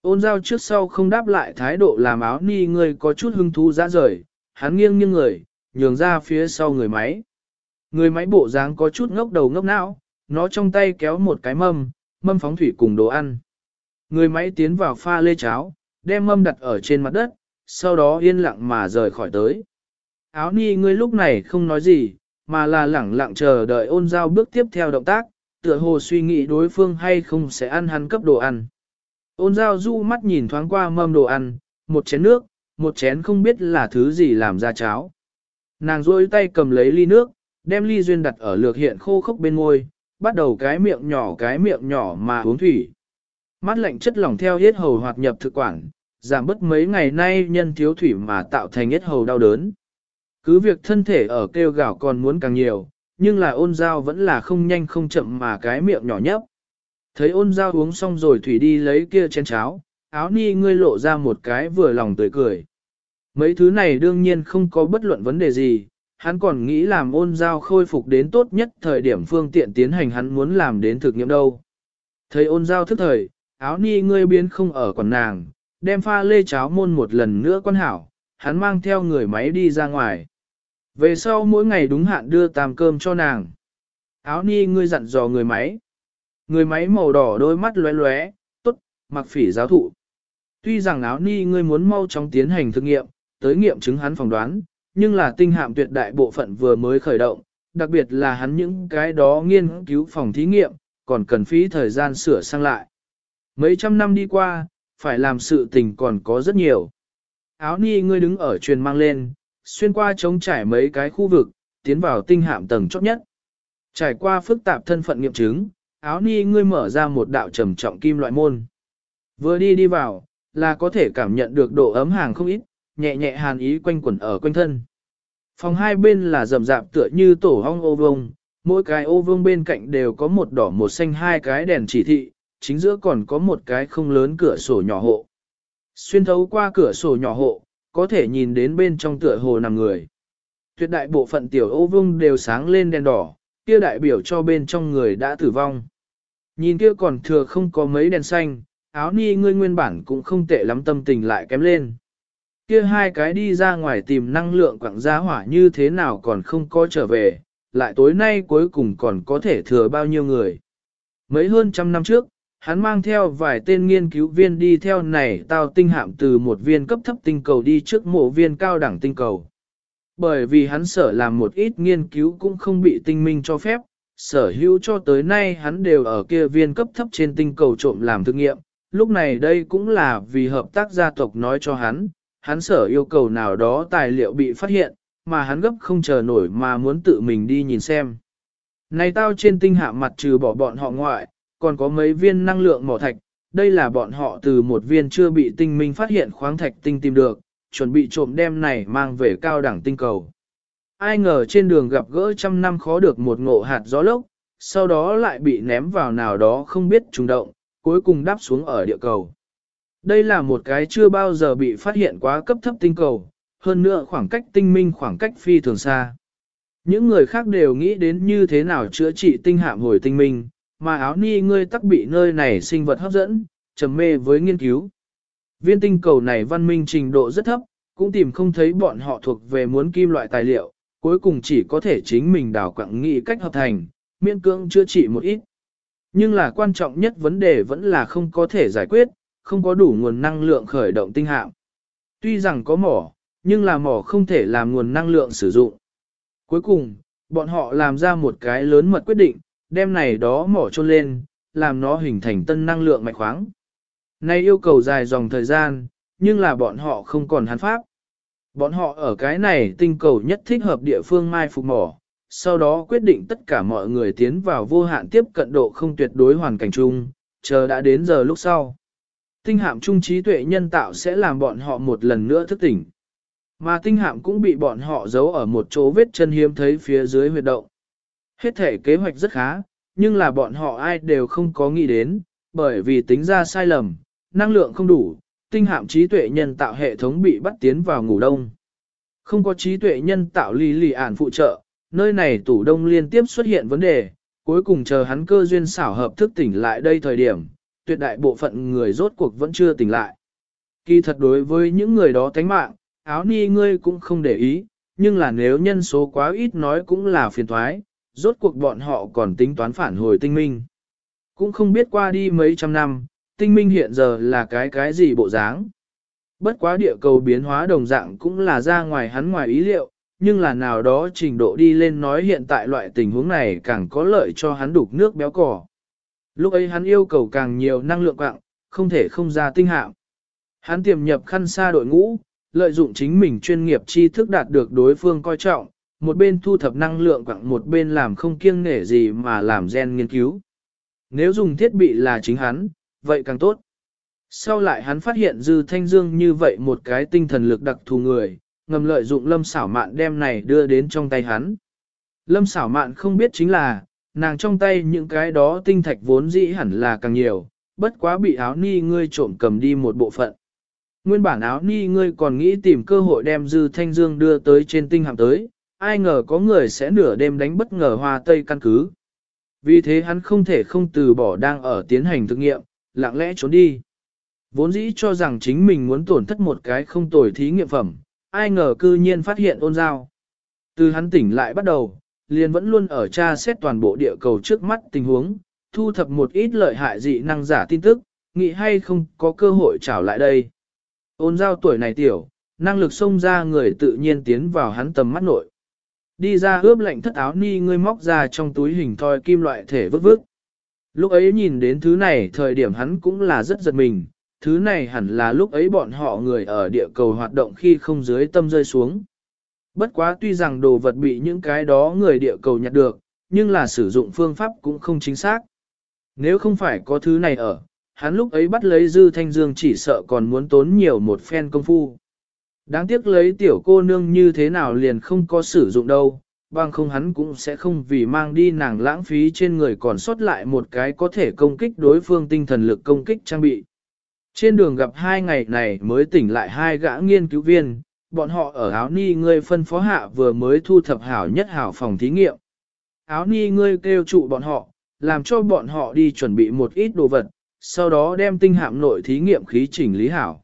Ôn giao trước sau không đáp lại thái độ làm áo ni người có chút hứng thú ra rời, hắn nghiêng nghiêng người, nhường ra phía sau người máy. Người máy bộ dáng có chút ngốc đầu ngốc não, nó trong tay kéo một cái mâm phóng thủy cùng đồ ăn. Người máy tiến vào pha lê cháo, đem mâm đặt ở trên mặt đất, sau đó yên lặng mà rời khỏi tới. Áo ni ngươi lúc này không nói gì, mà là lẳng lặng chờ đợi ôn giao bước tiếp theo động tác, tựa hồ suy nghĩ đối phương hay không sẽ ăn hắn cấp đồ ăn. Ôn giao du mắt nhìn thoáng qua mâm đồ ăn, một chén nước, một chén không biết là thứ gì làm ra cháo. Nàng rôi tay cầm lấy ly nước, đem ly duyên đặt ở lược hiện khô khốc bên môi, bắt đầu cái miệng nhỏ mà uống thủy. Mát lạnh chất lỏng theo yết hầu hoạt nhập thực quản, giảm bớt mấy ngày nay nhân thiếu thủy mà tạo thành yết hầu đau đớn. Cứ việc thân thể ở kêu gào còn muốn càng nhiều, nhưng là ôn dao vẫn là không nhanh không chậm mà cái miệng nhỏ nhấp. Thấy ôn dao uống xong rồi thủy đi lấy kia chén cháo, áo ni ngươi lộ ra một cái vừa lòng tươi cười. Mấy thứ này đương nhiên không có bất luận vấn đề gì, hắn còn nghĩ làm ôn dao khôi phục đến tốt nhất thời điểm phương tiện tiến hành hắn muốn làm đến thực nghiệm đâu. Thấy ôn dao thức thời, áo ni ngươi biến không ở còn nàng, đem pha lê cháo môn một lần nữa quan hảo, hắn mang theo người máy đi ra ngoài. Về sau mỗi ngày đúng hạn đưa tam cơm cho nàng. Áo ni ngươi dặn dò người máy. Người máy màu đỏ đôi mắt lóe lóe, tốt, mặc phỉ giáo thụ. Tuy rằng áo ni ngươi muốn mau chóng tiến hành thực nghiệm, tới nghiệm chứng hắn phỏng đoán, nhưng là tinh hạm tuyệt đại bộ phận vừa mới khởi động, đặc biệt là hắn những cái đó nghiên cứu phòng thí nghiệm, còn cần phí thời gian sửa sang lại. Mấy trăm năm đi qua, phải làm sự tình còn có rất nhiều. Áo ni ngươi đứng ở truyền mang lên, xuyên qua trống trải mấy cái khu vực, tiến vào tinh hạm tầng chót nhất. Trải qua phức tạp thân phận nghiệm chứng, áo ni ngươi mở ra một đạo trầm trọng kim loại môn. Vừa đi vào, là có thể cảm nhận được độ ấm hàng không ít, nhẹ nhẹ hàn ý quanh quẩn ở quanh thân. Phòng hai bên là rậm rạp tựa như tổ hong ô vuông, mỗi cái ô vuông bên cạnh đều có một đỏ một xanh hai cái đèn chỉ thị, chính giữa còn có một cái không lớn cửa sổ nhỏ hộ. Xuyên thấu qua cửa sổ nhỏ hộ, có thể nhìn đến bên trong tựa hồ nằm người. Tuyệt đại bộ phận tiểu ô vuông đều sáng lên đèn đỏ, kia đại biểu cho bên trong người đã tử vong. Nhìn kia còn thừa không có mấy đèn xanh, áo ni ngươi nguyên bản cũng không tệ lắm, tâm tình lại kém lên. Kia hai cái đi ra ngoài tìm năng lượng quảng giá hỏa như thế nào còn không có trở về, lại tối nay cuối cùng còn có thể thừa bao nhiêu người. Mấy hơn trăm năm trước, hắn mang theo vài tên nghiên cứu viên đi theo này tao tinh hạm từ một viên cấp thấp tinh cầu đi trước mộ viên cao đẳng tinh cầu. Bởi vì hắn sở làm một ít nghiên cứu cũng không bị tinh minh cho phép, sở hữu cho tới nay hắn đều ở kia viên cấp thấp trên tinh cầu trộm làm thử nghiệm. Lúc này đây cũng là vì hợp tác gia tộc nói cho hắn sở yêu cầu nào đó tài liệu bị phát hiện, mà hắn gấp không chờ nổi mà muốn tự mình đi nhìn xem. Này tao trên tinh hạm mặt trừ bỏ bọn họ ngoại, còn có mấy viên năng lượng mỏ thạch, đây là bọn họ từ một viên chưa bị tinh minh phát hiện khoáng thạch tinh tìm được, chuẩn bị trộm đem này mang về cao đẳng tinh cầu. Ai ngờ trên đường gặp gỡ trăm năm khó được một ngộ hạt gió lốc, sau đó lại bị ném vào nào đó không biết trùng động, cuối cùng đáp xuống ở địa cầu. Đây là một cái chưa bao giờ bị phát hiện quá cấp thấp tinh cầu, hơn nữa khoảng cách tinh minh khoảng cách phi thường xa. Những người khác đều nghĩ đến như thế nào chữa trị tinh hạm hồi tinh minh, mà áo ni ngươi tắc bị nơi này sinh vật hấp dẫn, trầm mê với nghiên cứu. Viên tinh cầu này văn minh trình độ rất thấp, cũng tìm không thấy bọn họ thuộc về muốn kim loại tài liệu, cuối cùng chỉ có thể chính mình đào quặng nghĩ cách hợp thành, miễn cưỡng chữa trị một ít. Nhưng là quan trọng nhất vấn đề vẫn là không có thể giải quyết, không có đủ nguồn năng lượng khởi động tinh hạm. Tuy rằng có mỏ, nhưng là mỏ không thể làm nguồn năng lượng sử dụng. Cuối cùng, bọn họ làm ra một cái lớn mật quyết định, đem này đó mỏ chôn lên, làm nó hình thành tân năng lượng mạch khoáng. Này yêu cầu dài dòng thời gian, nhưng là bọn họ không còn hắn pháp. Bọn họ ở cái này tinh cầu nhất thích hợp địa phương mai phục mỏ, sau đó quyết định tất cả mọi người tiến vào vô hạn tiếp cận độ không tuyệt đối hoàn cảnh chung, chờ đã đến giờ lúc sau. Tinh hạm trung trí tuệ nhân tạo sẽ làm bọn họ một lần nữa thức tỉnh. Mà tinh hạm cũng bị bọn họ giấu ở một chỗ vết chân hiếm thấy phía dưới huyệt động. Hết thể kế hoạch rất khá, nhưng là bọn họ ai đều không có nghĩ đến, bởi vì tính ra sai lầm, năng lượng không đủ, tinh hạm trí tuệ nhân tạo hệ thống bị bắt tiến vào ngủ đông. Không có trí tuệ nhân tạo lì ản phụ trợ, nơi này tủ đông liên tiếp xuất hiện vấn đề, cuối cùng chờ hắn cơ duyên xảo hợp thức tỉnh lại đây thời điểm, tuyệt đại bộ phận người rốt cuộc vẫn chưa tỉnh lại. Kỳ thật đối với những người đó tánh mạng, áo ni ngươi cũng không để ý, nhưng là nếu nhân số quá ít nói cũng là phiền toái, rốt cuộc bọn họ còn tính toán phản hồi tinh minh. Cũng không biết qua đi mấy trăm năm, tinh minh hiện giờ là cái gì bộ dáng. Bất quá địa cầu biến hóa đồng dạng cũng là ra ngoài hắn ngoài ý liệu, nhưng là nào đó trình độ đi lên nói hiện tại loại tình huống này càng có lợi cho hắn đục nước béo cỏ. Lúc ấy hắn yêu cầu càng nhiều năng lượng quạng, không thể không ra tinh hạm. Hắn tiềm nhập khăn xa đội ngũ, lợi dụng chính mình chuyên nghiệp tri thức đạt được đối phương coi trọng, một bên thu thập năng lượng quạng một bên làm không kiêng nể gì mà làm gen nghiên cứu. Nếu dùng thiết bị là chính hắn, vậy càng tốt. Sau lại hắn phát hiện Dư Thanh Dương như vậy một cái tinh thần lực đặc thù người, ngầm lợi dụng Lâm Sảo Mạn đem này đưa đến trong tay hắn. Lâm Sảo Mạn không biết chính là, nàng trong tay những cái đó tinh thạch vốn dĩ hẳn là càng nhiều, bất quá bị áo ni ngươi trộm cầm đi một bộ phận. Nguyên bản áo ni ngươi còn nghĩ tìm cơ hội đem Dư Thanh Dương đưa tới trên tinh hạm tới, ai ngờ có người sẽ nửa đêm đánh bất ngờ Hoa Tây căn cứ. Vì thế hắn không thể không từ bỏ đang ở tiến hành thực nghiệm, lặng lẽ trốn đi. Vốn dĩ cho rằng chính mình muốn tổn thất một cái không tồi thí nghiệm phẩm, ai ngờ cư nhiên phát hiện ôn dao. Từ hắn tỉnh lại bắt đầu, liền vẫn luôn ở tra xét toàn bộ địa cầu trước mắt tình huống, thu thập một ít lợi hại dị năng giả tin tức, nghĩ hay không có cơ hội trảo lại đây. Ôn dao tuổi này tiểu, năng lực xông ra người tự nhiên tiến vào hắn tầm mắt nội. Đi ra ướp lạnh thất áo ni ngươi móc ra trong túi hình thoi kim loại thể vứt vứt. Lúc ấy nhìn đến thứ này thời điểm hắn cũng là rất giật mình, thứ này hẳn là lúc ấy bọn họ người ở địa cầu hoạt động khi không dưới tâm rơi xuống. Bất quá tuy rằng đồ vật bị những cái đó người địa cầu nhặt được, nhưng là sử dụng phương pháp cũng không chính xác. Nếu không phải có thứ này ở, hắn lúc ấy bắt lấy Dư Thanh Dương chỉ sợ còn muốn tốn nhiều một phen công phu. Đáng tiếc lấy tiểu cô nương như thế nào liền không có sử dụng đâu, bằng không hắn cũng sẽ không vì mang đi nàng lãng phí trên người còn sót lại một cái có thể công kích đối phương tinh thần lực công kích trang bị. Trên đường gặp 2 ngày này mới tỉnh lại 2 gã nghiên cứu viên, bọn họ ở áo ni ngươi phân phó hạ vừa mới thu thập hảo nhất hảo phòng thí nghiệm. Áo ni ngươi kêu trụ bọn họ, làm cho bọn họ đi chuẩn bị một ít đồ vật, sau đó đem tinh hạm nội thí nghiệm khí chỉnh lý hảo.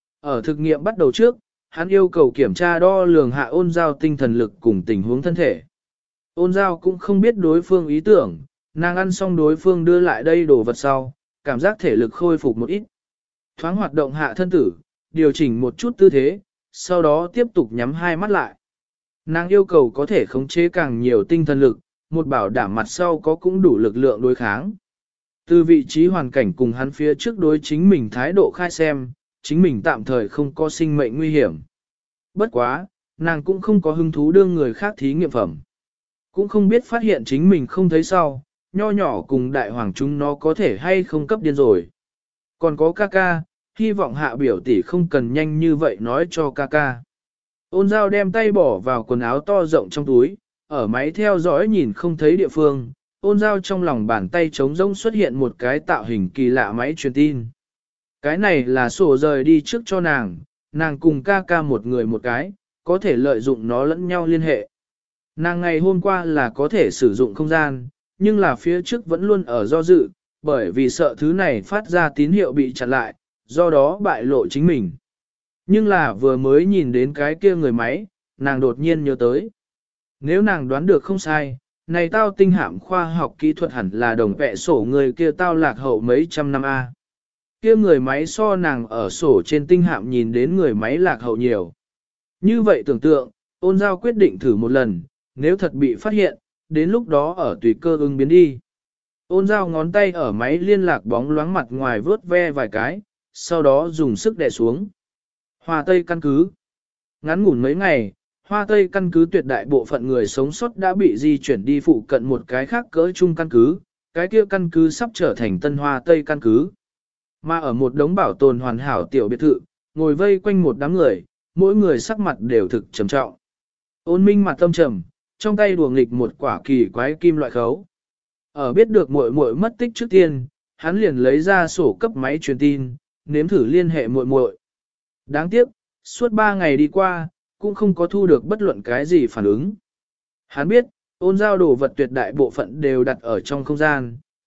Ở thực nghiệm bắt đầu trước, hắn yêu cầu kiểm tra đo lường hạ ôn giao tinh thần lực cùng tình huống thân thể. Ôn giao cũng không biết đối phương ý tưởng, nàng ăn xong đối phương đưa lại đây đồ vật sau, cảm giác thể lực khôi phục một ít. Thoáng hoạt động hạ thân tử, điều chỉnh một chút tư thế, sau đó tiếp tục nhắm hai mắt lại. Nàng yêu cầu có thể khống chế càng nhiều tinh thần lực, một bảo đảm mặt sau có cũng đủ lực lượng đối kháng. Từ vị trí hoàn cảnh cùng hắn phía trước đối chính mình thái độ khai xem, chính mình tạm thời không có sinh mệnh nguy hiểm. Bất quá, nàng cũng không có hứng thú đương người khác thí nghiệm phẩm. Cũng không biết phát hiện chính mình không thấy sau, nho nhỏ cùng đại hoàng chúng nó có thể hay không cấp điên rồi. Còn có ca ca, hy vọng hạ biểu tỷ không cần nhanh như vậy nói cho ca ca. Ôn dao đem tay bỏ vào quần áo to rộng trong túi, ở máy theo dõi nhìn không thấy địa phương, ôn dao trong lòng bàn tay trống rỗng xuất hiện một cái tạo hình kỳ lạ máy truyền tin. Cái này là sổ rời đi trước cho nàng cùng ca ca một người một cái, có thể lợi dụng nó lẫn nhau liên hệ. Nàng ngày hôm qua là có thể sử dụng không gian, nhưng là phía trước vẫn luôn ở do dự, bởi vì sợ thứ này phát ra tín hiệu bị chặn lại, do đó bại lộ chính mình. Nhưng là vừa mới nhìn đến cái kia người máy, nàng đột nhiên nhớ tới. Nếu nàng đoán được không sai, này tao tinh hạm khoa học kỹ thuật hẳn là đồng vẽ sổ người kia tao lạc hậu mấy trăm năm A. Kia người máy so nàng ở sổ trên tinh hạm nhìn đến người máy lạc hậu nhiều. Như vậy tưởng tượng, ôn giao quyết định thử một lần, nếu thật bị phát hiện, đến lúc đó ở tùy cơ ứng biến đi. Ôn giao ngón tay ở máy liên lạc bóng loáng mặt ngoài vớt ve vài cái, sau đó dùng sức đè xuống. Hoa Tây căn cứ. Ngắn ngủn mấy ngày, Hoa Tây căn cứ tuyệt đại bộ phận người sống sót đã bị di chuyển đi phụ cận một cái khác cỡ chung căn cứ, cái kia căn cứ sắp trở thành tân Hoa Tây căn cứ. Mà ở một đống bảo tồn hoàn hảo tiểu biệt thự, ngồi vây quanh một đám người, mỗi người sắc mặt đều thực trầm trọng. Ôn Minh mặt tâm trầm, trong tay đùa nghịch một quả kỳ quái kim loại khấu. Ở biết được muội muội mất tích trước tiên, hắn liền lấy ra sổ cấp máy truyền tin, nếm thử liên hệ muội muội. Đáng tiếc, suốt 3 ngày đi qua, cũng không có thu được bất luận cái gì phản ứng. Hắn biết, ôn giao đồ vật tuyệt đại bộ phận đều đặt ở trong không gian,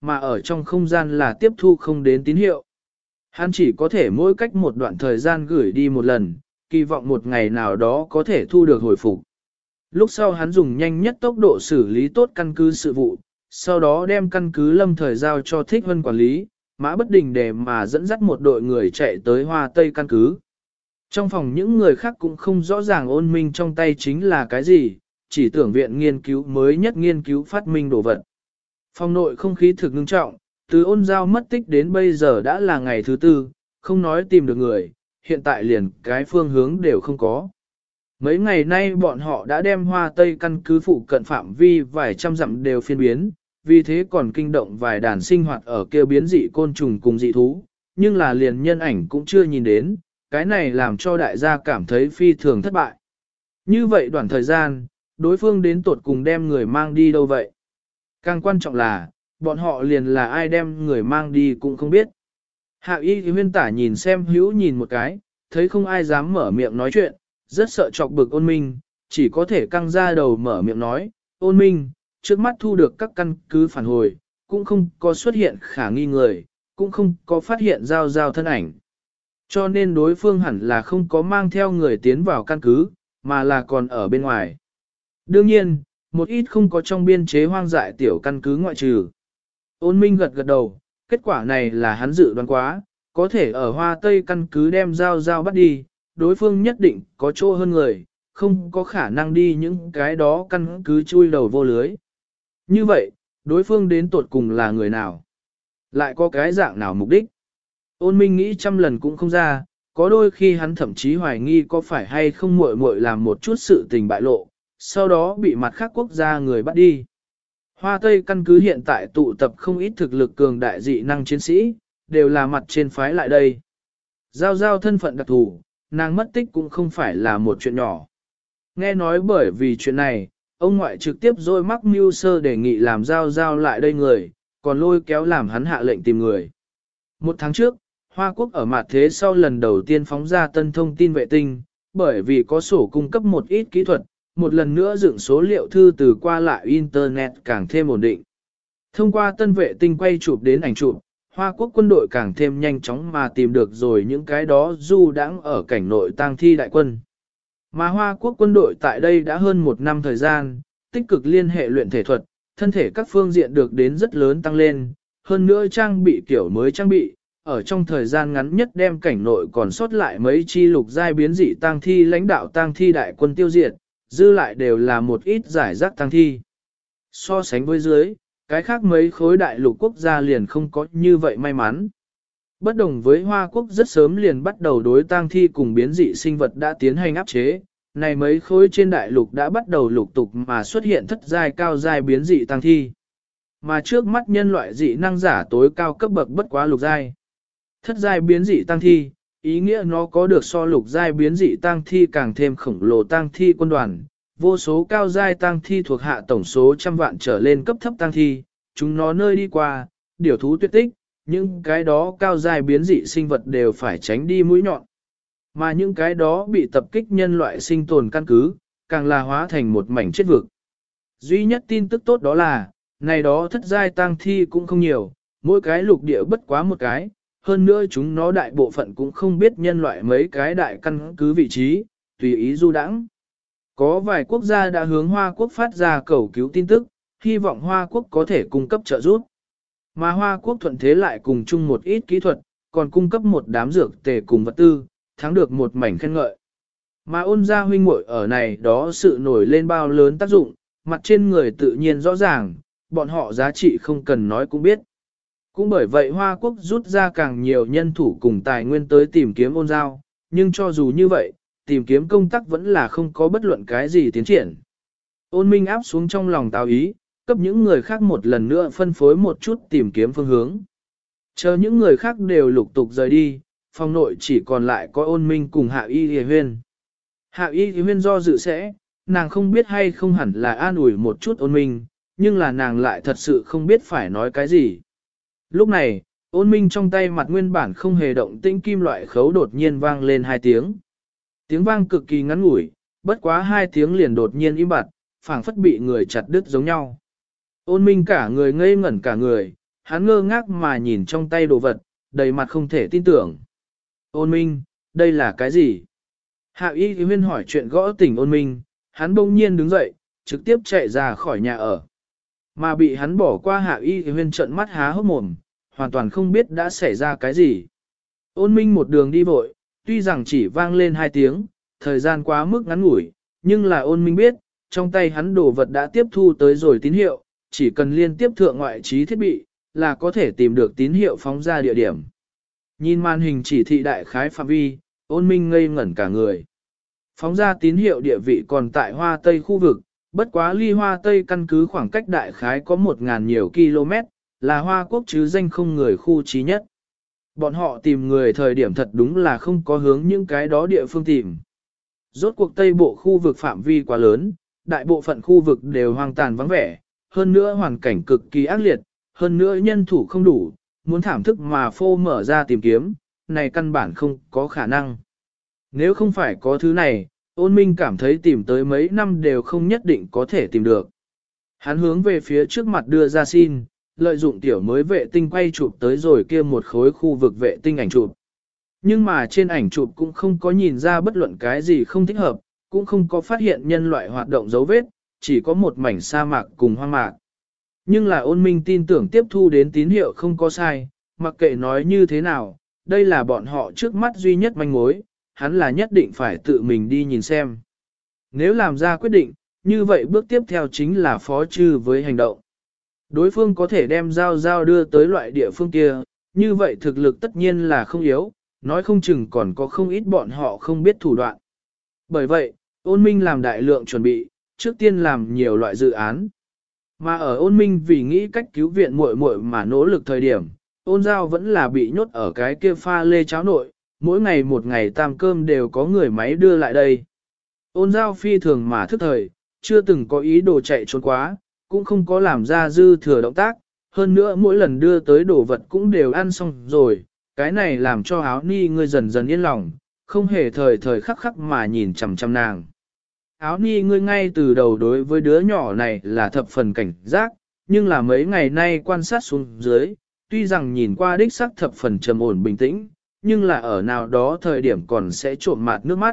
mà ở trong không gian là tiếp thu không đến tín hiệu. Hắn chỉ có thể mỗi cách một đoạn thời gian gửi đi một lần, kỳ vọng một ngày nào đó có thể thu được hồi phục. Lúc sau hắn dùng nhanh nhất tốc độ xử lý tốt căn cứ sự vụ, sau đó đem căn cứ lâm thời giao cho Thích Vân quản lý, Mã Bất Đình để mà dẫn dắt một đội người chạy tới Hoa Tây căn cứ. Trong phòng những người khác cũng không rõ ràng Ôn Minh trong tay chính là cái gì, chỉ tưởng viện nghiên cứu mới nhất nghiên cứu phát minh đồ vật. Phòng nội không khí thực ngưng trọng, từ Ôn Giao mất tích đến bây giờ đã là ngày thứ tư, không nói tìm được người, hiện tại liền cái phương hướng đều không có. Mấy ngày nay bọn họ đã đem Hoa Tây căn cứ phụ cận phạm vi vài trăm dặm đều phiên biến, vì thế còn kinh động vài đàn sinh hoạt ở kêu biến dị côn trùng cùng dị thú, nhưng là liền nhân ảnh cũng chưa nhìn đến, cái này làm cho đại gia cảm thấy phi thường thất bại. Như vậy đoạn thời gian, đối phương đến tột cùng đem người mang đi đâu vậy? Càng quan trọng là, bọn họ liền là ai đem người mang đi cũng không biết. Hạ y thì huyên tả nhìn xem hữu nhìn một cái, thấy không ai dám mở miệng nói chuyện, rất sợ chọc bực Ôn Minh, chỉ có thể căng ra đầu mở miệng nói, Ôn Minh, trước mắt thu được các căn cứ phản hồi, cũng không có xuất hiện khả nghi người, cũng không có phát hiện giao thân ảnh. Cho nên đối phương hẳn là không có mang theo người tiến vào căn cứ, mà là còn ở bên ngoài. Đương nhiên, một ít không có trong biên chế hoang dại tiểu căn cứ ngoại trừ. Ôn Minh gật gật đầu, kết quả này là hắn dự đoán quá, có thể ở Hoa Tây căn cứ đem giao bắt đi, đối phương nhất định có chỗ hơn người, không có khả năng đi những cái đó căn cứ chui đầu vô lưới. Như vậy, đối phương đến tột cùng là người nào? Lại có cái dạng nào mục đích? Ôn Minh nghĩ trăm lần cũng không ra, có đôi khi hắn thậm chí hoài nghi có phải hay không muội muội làm một chút sự tình bại lộ, sau đó bị mặt khác quốc gia người bắt đi. Hoa Tây căn cứ hiện tại tụ tập không ít thực lực cường đại dị năng chiến sĩ, đều là mặt trên phái lại đây. Giao thân phận đặc thù, nàng mất tích cũng không phải là một chuyện nhỏ. Nghe nói bởi vì chuyện này, ông ngoại trực tiếp dôi mắc mưu sơ đề nghị làm giao lại đây người, còn lôi kéo làm hắn hạ lệnh tìm người. Một tháng trước, Hoa Quốc ở mặt thế sau lần đầu tiên phóng ra tân thông tin vệ tinh, bởi vì có sổ cung cấp một ít kỹ thuật, một lần nữa dựng số liệu thư từ qua lại Internet càng thêm ổn định. Thông qua tân vệ tinh quay chụp đến ảnh chụp, Hoa Quốc quân đội càng thêm nhanh chóng mà tìm được rồi những cái đó du đãng ở cảnh nội tang thi đại quân. Mà Hoa Quốc quân đội tại đây đã hơn một năm thời gian, tích cực liên hệ luyện thể thuật, thân thể các phương diện được đến rất lớn tăng lên, hơn nữa trang bị kiểu mới trang bị, ở trong thời gian ngắn nhất đem cảnh nội còn sót lại mấy chi lục giai biến dị tang thi lãnh đạo tang thi đại quân tiêu diệt, dư lại đều là một ít giải rác tang thi. So sánh với dưới, cái khác mấy khối đại lục quốc gia liền không có như vậy may mắn. Bất đồng với Hoa Quốc rất sớm liền bắt đầu đối tang thi cùng biến dị sinh vật đã tiến hành áp chế, này mấy khối trên đại lục đã bắt đầu lục tục mà xuất hiện thất giai cao giai biến dị tang thi. Mà trước mắt nhân loại dị năng giả tối cao cấp bậc bất quá lục giai. Thất giai biến dị tang thi, ý nghĩa nó có được so lục giai biến dị tang thi càng thêm khổng lồ tang thi quân đoàn, vô số cao giai tang thi thuộc hạ tổng số trăm vạn trở lên cấp thấp tang thi, chúng nó nơi đi qua, điều thú tuyệt tích, những cái đó cao giai biến dị sinh vật đều phải tránh đi mũi nhọn. Mà những cái đó bị tập kích nhân loại sinh tồn căn cứ, càng là hóa thành một mảnh chết vực. Duy nhất tin tức tốt đó là, này đó thất giai tang thi cũng không nhiều, mỗi cái lục địa bất quá một cái, hơn nữa chúng nó đại bộ phận cũng không biết nhân loại mấy cái đại căn cứ vị trí, tùy ý du đãng. Có vài quốc gia đã hướng Hoa Quốc phát ra cầu cứu tin tức, hy vọng Hoa Quốc có thể cung cấp trợ giúp. Mà Hoa Quốc thuận thế lại cùng chung một ít kỹ thuật, còn cung cấp một đám dược tề cùng vật tư, thắng được một mảnh khen ngợi. Mà Ôn gia huynh muội ở này đó sự nổi lên bao lớn tác dụng, mặt trên người tự nhiên rõ ràng, bọn họ giá trị không cần nói cũng biết. Cũng bởi vậy Hoa Quốc rút ra càng nhiều nhân thủ cùng tài nguyên tới tìm kiếm Ôn Giao, nhưng cho dù như vậy, tìm kiếm công tác vẫn là không có bất luận cái gì tiến triển. Ôn Minh áp xuống trong lòng tào ý, cấp những người khác một lần nữa phân phối một chút tìm kiếm phương hướng. Chờ những người khác đều lục tục rời đi, phòng nội chỉ còn lại có Ôn Minh cùng Hạ Y Hề Huyên. Hạ Y Hề Huyên do dự sẽ, nàng không biết hay không hẳn là an ủi một chút Ôn Minh, nhưng là nàng lại thật sự không biết phải nói cái gì. Lúc này, Ôn Minh trong tay mặt nguyên bản không hề động tĩnh kim loại khấu đột nhiên vang lên 2 tiếng. Tiếng vang cực kỳ ngắn ngủi, bất quá 2 tiếng liền đột nhiên im bặt, phảng phất bị người chặt đứt giống nhau. Ôn Minh cả người ngây ngẩn cả người, hắn ngơ ngác mà nhìn trong tay đồ vật, đầy mặt không thể tin tưởng. Ôn Minh, đây là cái gì? Hạ Y Huyên hỏi chuyện gõ tỉnh Ôn Minh, hắn bỗng nhiên đứng dậy, trực tiếp chạy ra khỏi nhà ở. Mà bị hắn bỏ qua Hạ Y Huyên trợn mắt há hốc mồm, hoàn toàn không biết đã xảy ra cái gì. Ôn Minh một đường đi vội, tuy rằng chỉ vang lên 2 tiếng, thời gian quá mức ngắn ngủi, nhưng là Ôn Minh biết, trong tay hắn đồ vật đã tiếp thu tới rồi tín hiệu, chỉ cần liên tiếp thượng ngoại trí thiết bị, là có thể tìm được tín hiệu phóng ra địa điểm. Nhìn màn hình chỉ thị đại khái phạm vi, Ôn Minh ngây ngẩn cả người. Phóng ra tín hiệu địa vị còn tại Hoa Tây khu vực, bất quá ly Hoa Tây căn cứ khoảng cách đại khái có 1.000 nhiều km, là Hoa Quốc chứ danh không người khu trí nhất. Bọn họ tìm người thời điểm thật đúng là không có hướng những cái đó địa phương tìm. Rốt cuộc Tây Bộ khu vực phạm vi quá lớn, đại bộ phận khu vực đều hoang tàn vắng vẻ, hơn nữa hoàn cảnh cực kỳ ác liệt, hơn nữa nhân thủ không đủ, muốn thảm thức mà phô mở ra tìm kiếm, này căn bản không có khả năng. Nếu không phải có thứ này, Ôn Minh cảm thấy tìm tới mấy năm đều không nhất định có thể tìm được. Hắn hướng về phía trước mặt đưa ra xin, lợi dụng tiểu mới vệ tinh quay chụp tới rồi kia một khối khu vực vệ tinh ảnh chụp. Nhưng mà trên ảnh chụp cũng không có nhìn ra bất luận cái gì không thích hợp, cũng không có phát hiện nhân loại hoạt động dấu vết, chỉ có một mảnh sa mạc cùng hoang mạc. Nhưng là Ôn Minh tin tưởng tiếp thu đến tín hiệu không có sai, mặc kệ nói như thế nào, đây là bọn họ trước mắt duy nhất manh mối, hắn là nhất định phải tự mình đi nhìn xem. Nếu làm ra quyết định, như vậy bước tiếp theo chính là phó trừ với hành động. Đối phương có thể đem giao đưa tới loại địa phương kia, như vậy thực lực tất nhiên là không yếu, nói không chừng còn có không ít bọn họ không biết thủ đoạn. Bởi vậy, Ôn Minh làm đại lượng chuẩn bị, trước tiên làm nhiều loại dự án. Mà ở Ôn Minh vì nghĩ cách cứu viện muội muội mà nỗ lực thời điểm, Ôn Giao vẫn là bị nhốt ở cái kia pha lê cháo nội, mỗi ngày một ngày tam cơm đều có người máy đưa lại đây. Ôn Giao phi thường mà thức thời, chưa từng có ý đồ chạy trốn quá, cũng không có làm ra dư thừa động tác, hơn nữa mỗi lần đưa tới đồ vật cũng đều ăn xong rồi, cái này làm cho Áo Ni ngươi dần dần yên lòng, không hề thời thời khắc khắc mà nhìn chằm chằm nàng. Áo Ni ngươi ngay từ đầu đối với đứa nhỏ này là thập phần cảnh giác, nhưng là mấy ngày nay quan sát xuống dưới, tuy rằng nhìn qua đích sắc thập phần trầm ổn bình tĩnh, nhưng là ở nào đó thời điểm còn sẽ trộm mạt nước mắt.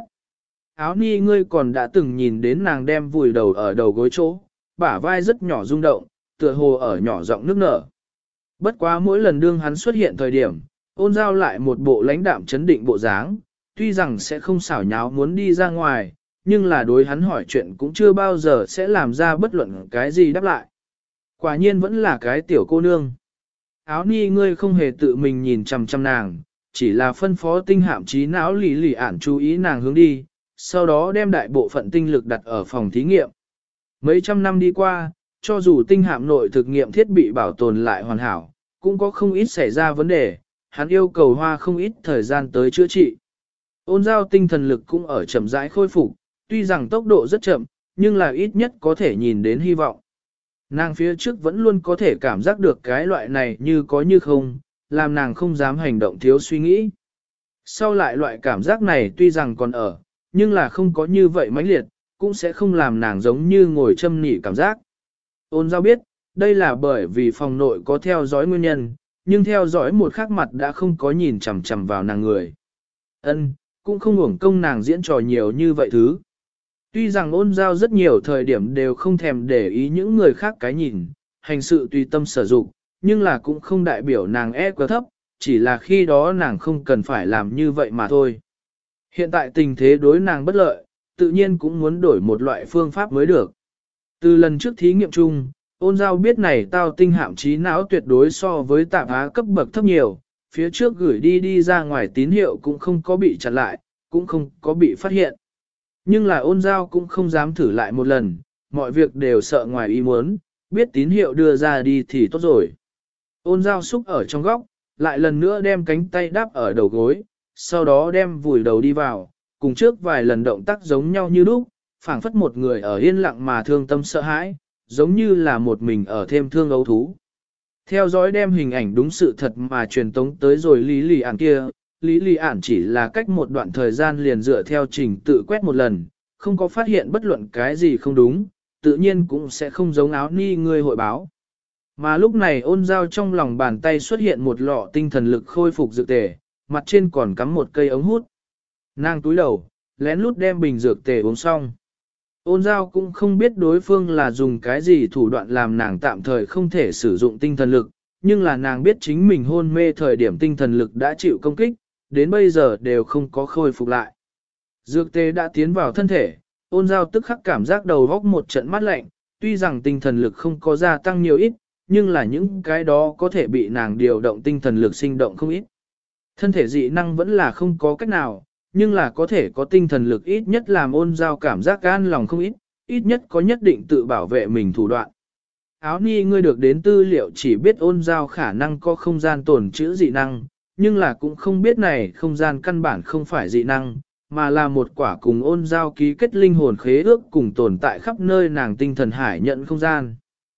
Áo Ni ngươi còn đã từng nhìn đến nàng đem vùi đầu ở đầu gối chỗ, bả vai rất nhỏ rung động, tựa hồ ở nhỏ giọng nước nở. Bất quá mỗi lần đương hắn xuất hiện thời điểm, Ôn Giao lại một bộ lãnh đạm chấn định bộ dáng, tuy rằng sẽ không xảo nháo muốn đi ra ngoài, nhưng là đối hắn hỏi chuyện cũng chưa bao giờ sẽ làm ra bất luận cái gì đáp lại. Quả nhiên vẫn là cái tiểu cô nương. Áo Ni ngươi không hề tự mình nhìn chằm chằm nàng, chỉ là phân phó tinh hạm trí não lì lì ản chú ý nàng hướng đi, sau đó đem đại bộ phận tinh lực đặt ở phòng thí nghiệm. Mấy trăm năm đi qua, cho dù tinh hạm nội thực nghiệm thiết bị bảo tồn lại hoàn hảo, cũng có không ít xảy ra vấn đề, hắn yêu cầu hoa không ít thời gian tới chữa trị. Ôn Giao tinh thần lực cũng ở chậm rãi khôi phục, tuy rằng tốc độ rất chậm, nhưng là ít nhất có thể nhìn đến hy vọng. Nàng phía trước vẫn luôn có thể cảm giác được cái loại này như có như không, làm nàng không dám hành động thiếu suy nghĩ. Sau lại loại cảm giác này tuy rằng còn ở, nhưng là không có như vậy mãnh liệt, cũng sẽ không làm nàng giống như ngồi châm nỉ cảm giác. Ôn Giao biết, đây là bởi vì phòng nội có theo dõi nguyên nhân, nhưng theo dõi một khắc mặt đã không có nhìn chằm chằm vào nàng người. Cũng không uổng công nàng diễn trò nhiều như vậy thứ. Tuy rằng Ôn Giao rất nhiều thời điểm đều không thèm để ý những người khác cái nhìn, hành sự tùy tâm sở dụng, nhưng là cũng không đại biểu nàng quá thấp, chỉ là khi đó nàng không cần phải làm như vậy mà thôi. Hiện tại tình thế đối nàng bất lợi, tự nhiên cũng muốn đổi một loại phương pháp mới được. Từ lần trước thí nghiệm chung, Ôn Giao biết này tao tinh hạm trí não tuyệt đối so với tạp á cấp bậc thấp nhiều, phía trước gửi đi ra ngoài tín hiệu cũng không có bị chặn lại, cũng không có bị phát hiện. Nhưng là Ôn Giao cũng không dám thử lại một lần, mọi việc đều sợ ngoài ý muốn, biết tín hiệu đưa ra đi thì tốt rồi. Ôn Giao xúc ở trong góc, lại lần nữa đem cánh tay đáp ở đầu gối, sau đó đem vùi đầu đi vào, cùng trước vài lần động tác giống nhau như lúc, phảng phất một người ở yên lặng mà thương tâm sợ hãi, giống như là một mình ở thêm thương ấu thú. Theo dõi đem hình ảnh đúng sự thật mà truyền tống tới rồi Lý Lì Ản kia, Lý Lì Ản chỉ là cách một đoạn thời gian liền dựa theo trình tự quét một lần, không có phát hiện bất luận cái gì không đúng, tự nhiên cũng sẽ không giống Áo Ni ngươi hội báo. Mà lúc này ôn giao trong lòng bàn tay xuất hiện một lọ tinh thần lực khôi phục dược tề, mặt trên còn cắm một cây ống hút. Nàng túi đầu, lén lút đem bình dược tề uống xong. Ôn giao cũng không biết đối phương là dùng cái gì thủ đoạn làm nàng tạm thời không thể sử dụng tinh thần lực, nhưng là nàng biết chính mình hôn mê thời điểm tinh thần lực đã chịu công kích, đến bây giờ đều không có khôi phục lại. Dược tề đã tiến vào thân thể, ôn giao tức khắc cảm giác đầu góc một trận mát lạnh, tuy rằng tinh thần lực không có gia tăng nhiều ít, nhưng là những cái đó có thể bị nàng điều động tinh thần lực sinh động không ít. Thân thể dị năng vẫn là không có cách nào, nhưng là có thể có tinh thần lực ít nhất làm ôn giao cảm giác an lòng không ít, ít nhất có nhất định tự bảo vệ mình thủ đoạn. Áo ni ngươi được đến tư liệu chỉ biết ôn giao khả năng có không gian tồn trữ dị năng, nhưng là cũng không biết này không gian căn bản không phải dị năng, mà là một quả cùng ôn giao ký kết linh hồn khế ước cùng tồn tại khắp nơi nàng tinh thần hải nhận không gian.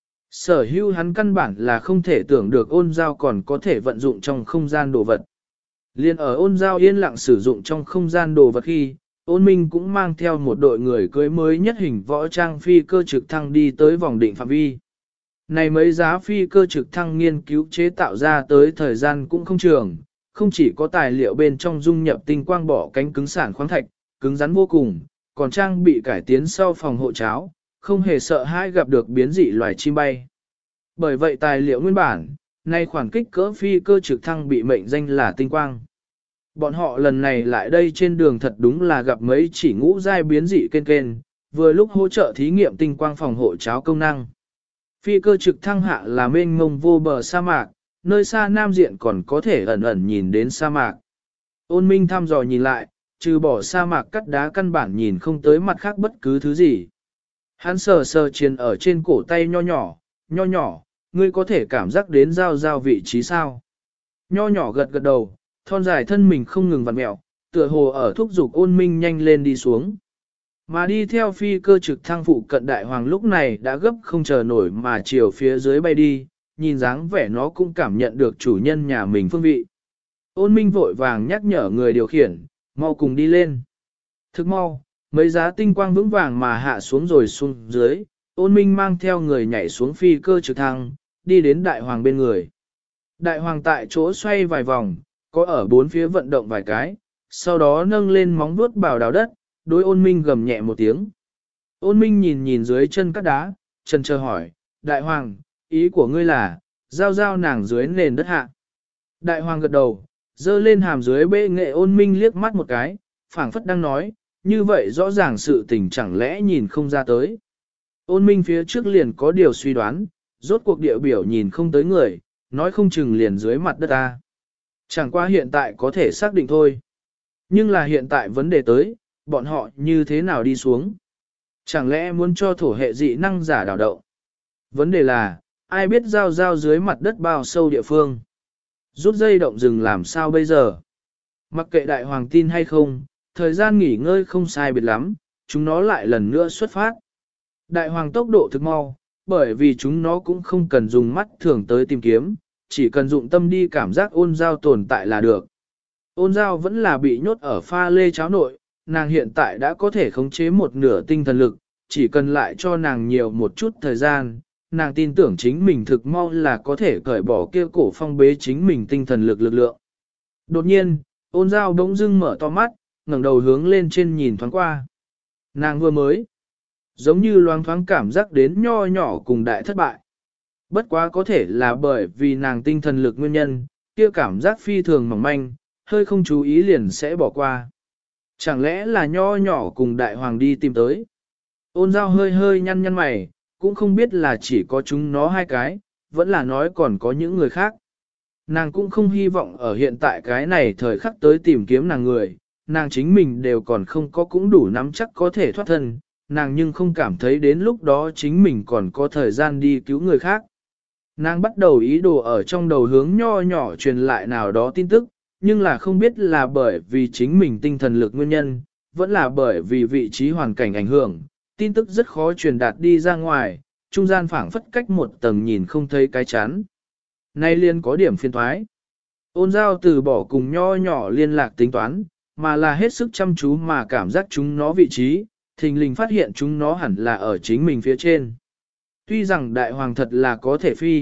Sở hữu hắn căn bản là không thể tưởng được ôn giao còn có thể vận dụng trong không gian đồ vật. Liên ở ôn giao yên lặng sử dụng trong không gian đồ vật khi, ôn minh cũng mang theo một đội người cưới mới nhất hình võ trang phi cơ trực thăng đi tới vòng định phạm vi. Này mấy giá phi cơ trực thăng nghiên cứu chế tạo ra tới thời gian cũng không trường, không chỉ có tài liệu bên trong dung nhập tinh quang bỏ cánh cứng sản khoáng thạch, cứng rắn vô cùng, còn trang bị cải tiến sau phòng hộ cháo, không hề sợ hãi gặp được biến dị loài chim bay. Bởi vậy tài liệu nguyên bản, nay khoảng kích cỡ phi cơ trực thăng bị mệnh danh là tinh quang. Bọn họ lần này lại đây trên đường thật đúng là gặp mấy chỉ ngũ giai biến dị kên, vừa lúc hỗ trợ thí nghiệm tinh quang phòng hộ cháo công năng. Phi cơ trực thăng hạ là mênh mông vô bờ sa mạc, nơi xa nam diện còn có thể ẩn ẩn nhìn đến sa mạc. Ôn minh thăm dò nhìn lại, trừ bỏ sa mạc cắt đá căn bản nhìn không tới mặt khác bất cứ thứ gì. Hắn sờ sờ chiền ở trên cổ tay nho nhỏ, ngươi có thể cảm giác đến giao vị trí sao. Nho nhỏ gật gật đầu, thon dài thân mình không ngừng vặn mẹo, tựa hồ ở thúc giục ôn minh nhanh lên đi xuống. Mà đi theo phi cơ trực thăng phụ cận đại hoàng lúc này đã gấp không chờ nổi mà chiều phía dưới bay đi, nhìn dáng vẻ nó cũng cảm nhận được chủ nhân nhà mình phương vị. Ôn minh vội vàng nhắc nhở người điều khiển, mau cùng đi lên. Thức mau, mấy giá tinh quang vững vàng mà hạ xuống rồi xuống dưới, ôn minh mang theo người nhảy xuống phi cơ trực thăng, đi đến đại hoàng bên người. Đại hoàng tại chỗ xoay vài vòng, có ở bốn phía vận động vài cái, sau đó nâng lên móng vuốt bảo đào đất, đối ôn minh gầm nhẹ một tiếng. Ôn minh nhìn nhìn dưới chân các đá, chần chờ hỏi, đại hoàng, ý của ngươi là, giao nàng dưới nền đất hạ. Đại hoàng gật đầu, dơ lên hàm dưới bệ nghệ ôn minh liếc mắt một cái, phảng phất đang nói, như vậy rõ ràng sự tình chẳng lẽ nhìn không ra tới. Ôn minh phía trước liền có điều suy đoán, rốt cuộc địa biểu nhìn không tới người, nói không chừng liền dưới mặt đất ta. Chẳng qua hiện tại có thể xác định thôi. Nhưng là hiện tại vấn đề tới, bọn họ như thế nào đi xuống? Chẳng lẽ muốn cho thổ hệ dị năng giả đào động? Vấn đề là, ai biết giao dưới mặt đất bao sâu địa phương? Rút dây động rừng làm sao bây giờ? Mặc kệ đại hoàng tin hay không, thời gian nghỉ ngơi không sai biệt lắm, chúng nó lại lần nữa xuất phát. Đại hoàng tốc độ thực mau, bởi vì chúng nó cũng không cần dùng mắt thường tới tìm kiếm, chỉ cần dụng tâm đi cảm giác ôn giao tồn tại là được. Ôn giao vẫn là bị nhốt ở pha lê cháo nội, nàng hiện tại đã có thể khống chế một nửa tinh thần lực, chỉ cần lại cho nàng nhiều một chút thời gian, nàng tin tưởng chính mình thực mau là có thể cởi bỏ kia cổ phong bế chính mình tinh thần lực lực lượng. Đột nhiên, ôn giao bỗng dưng mở to mắt, ngẩng đầu hướng lên trên nhìn thoáng qua. Nàng vừa mới, giống như loáng thoáng cảm giác đến nho nhỏ cùng đại thất bại. Bất quá có thể là bởi vì nàng tinh thần lực nguyên nhân, kia cảm giác phi thường mỏng manh, hơi không chú ý liền sẽ bỏ qua. Chẳng lẽ là nho nhỏ cùng đại hoàng đi tìm tới. Ôn giao hơi hơi nhăn mày, cũng không biết là chỉ có chúng nó hai cái, vẫn là nói còn có những người khác. Nàng cũng không hy vọng ở hiện tại cái này thời khắc tới tìm kiếm nàng người, nàng chính mình đều còn không có cũng đủ nắm chắc có thể thoát thân, nàng nhưng không cảm thấy đến lúc đó chính mình còn có thời gian đi cứu người khác. Nàng bắt đầu ý đồ ở trong đầu hướng nho nhỏ truyền lại nào đó tin tức, nhưng là không biết là bởi vì chính mình tinh thần lực nguyên nhân, vẫn là bởi vì vị trí hoàn cảnh ảnh hưởng, tin tức rất khó truyền đạt đi ra ngoài, trung gian phảng phất cách một tầng nhìn không thấy cái chán. Nay liên có điểm phiên thoái. Ôn giao từ bỏ cùng nho nhỏ liên lạc tính toán, mà là hết sức chăm chú mà cảm giác chúng nó vị trí, thình lình phát hiện chúng nó hẳn là ở chính mình phía trên. Tuy rằng đại hoàng thật là có thể phi,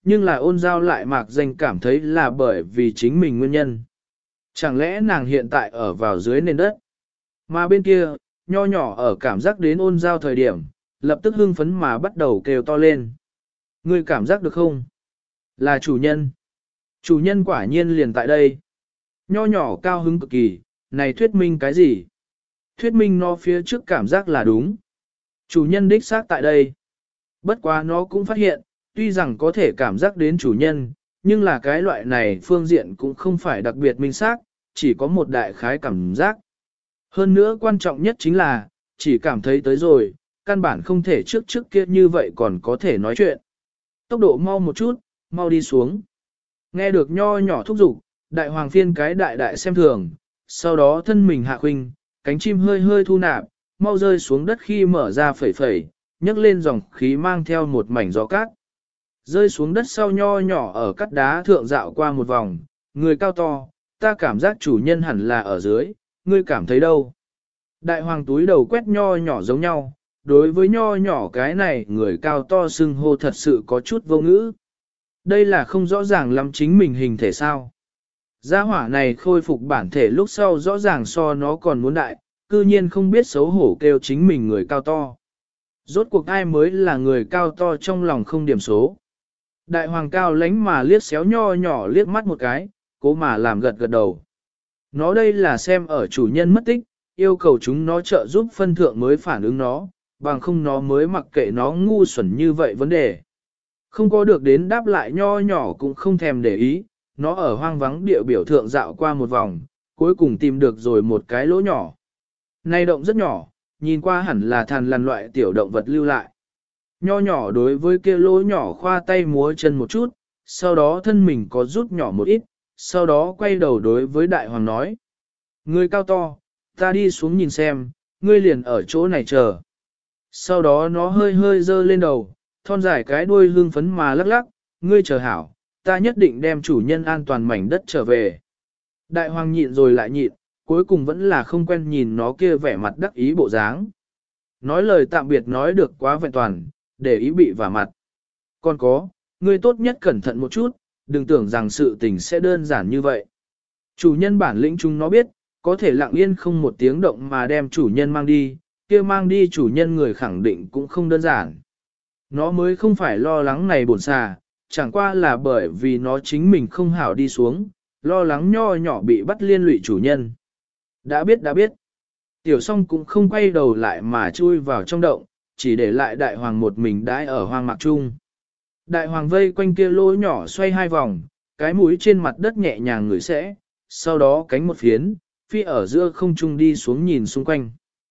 nhưng là ôn giao lại mạc danh cảm thấy là bởi vì chính mình nguyên nhân. Chẳng lẽ nàng hiện tại ở vào dưới nền đất? Mà bên kia, nho nhỏ ở cảm giác đến ôn giao thời điểm, lập tức hưng phấn mà bắt đầu kêu to lên. Ngươi cảm giác được không? Là chủ nhân. Chủ nhân quả nhiên liền tại đây. Nho nhỏ cao hứng cực kỳ, này thuyết minh cái gì? Thuyết minh nó phía trước cảm giác là đúng. Chủ nhân đích xác tại đây. Bất quá nó cũng phát hiện, tuy rằng có thể cảm giác đến chủ nhân, nhưng là cái loại này phương diện cũng không phải đặc biệt minh xác, chỉ có một đại khái cảm giác. Hơn nữa quan trọng nhất chính là, chỉ cảm thấy tới rồi, căn bản không thể trước kia như vậy còn có thể nói chuyện. Tốc độ mau một chút, mau đi xuống. Nghe được nho nhỏ thúc giục, đại hoàng phiên cái đại xem thường, sau đó thân mình hạ khuynh, cánh chim hơi hơi thu nạp, mau rơi xuống đất khi mở ra phẩy phẩy, nhấc lên dòng khí mang theo một mảnh gió cát. Rơi xuống đất sau nho nhỏ ở cắt đá thượng dạo qua một vòng, người cao to, ta cảm giác chủ nhân hẳn là ở dưới, ngươi cảm thấy đâu? Đại hoàng túi đầu quét nho nhỏ giống nhau, đối với nho nhỏ cái này người cao to xưng hô thật sự có chút vô ngữ. Đây là không rõ ràng lắm chính mình hình thể sao. Gia hỏa này khôi phục bản thể lúc sau rõ ràng so nó còn muốn đại, cư nhiên không biết xấu hổ kêu chính mình người cao to. Rốt cuộc ai mới là người cao to trong lòng không điểm số. Đại hoàng cao lánh mà liếc xéo nho nhỏ liếc mắt một cái, cố mà làm gật gật đầu. Nó đây là xem ở chủ nhân mất tích, yêu cầu chúng nó trợ giúp phân thượng mới phản ứng nó, bằng không nó mới mặc kệ nó ngu xuẩn như vậy vấn đề. Không có được đến đáp lại nho nhỏ cũng không thèm để ý, nó ở hoang vắng địa biểu thượng dạo qua một vòng, cuối cùng tìm được rồi một cái lỗ nhỏ. Này động rất nhỏ, nhìn qua hẳn là thằn lằn loại tiểu động vật lưu lại. Nho nhỏ đối với kia lỗ nhỏ khoa tay múa chân một chút, sau đó thân mình có rút nhỏ một ít, sau đó quay đầu đối với đại hoàng nói. Ngươi cao to, ta đi xuống nhìn xem, ngươi liền ở chỗ này chờ. Sau đó nó hơi hơi dơ lên đầu, thon dài cái đuôi hương phấn mà lắc lắc, ngươi chờ hảo, ta nhất định đem chủ nhân an toàn mảnh đất trở về. Đại hoàng nhịn rồi lại nhịn, cuối cùng vẫn là không quen nhìn nó kia vẻ mặt đắc ý bộ dáng. Nói lời tạm biệt nói được quá vẹn toàn, để ý bị vả mặt. Còn có, ngươi tốt nhất cẩn thận một chút, đừng tưởng rằng sự tình sẽ đơn giản như vậy. Chủ nhân bản lĩnh chúng nó biết, có thể lặng yên không một tiếng động mà đem chủ nhân mang đi, kia mang đi chủ nhân người khẳng định cũng không đơn giản. Nó mới không phải lo lắng này bổn xà, chẳng qua là bởi vì nó chính mình không hảo đi xuống, lo lắng nho nhỏ bị bắt liên lụy chủ nhân. Đã biết. Tiểu song cũng không quay đầu lại mà chui vào trong động, chỉ để lại đại hoàng một mình đãi ở hoang mạc trung. Đại hoàng vây quanh kia lỗ nhỏ xoay hai vòng, cái mũi trên mặt đất nhẹ nhàng ngửi sẽ, sau đó cánh một phiến, phi ở giữa không trung đi xuống nhìn xung quanh.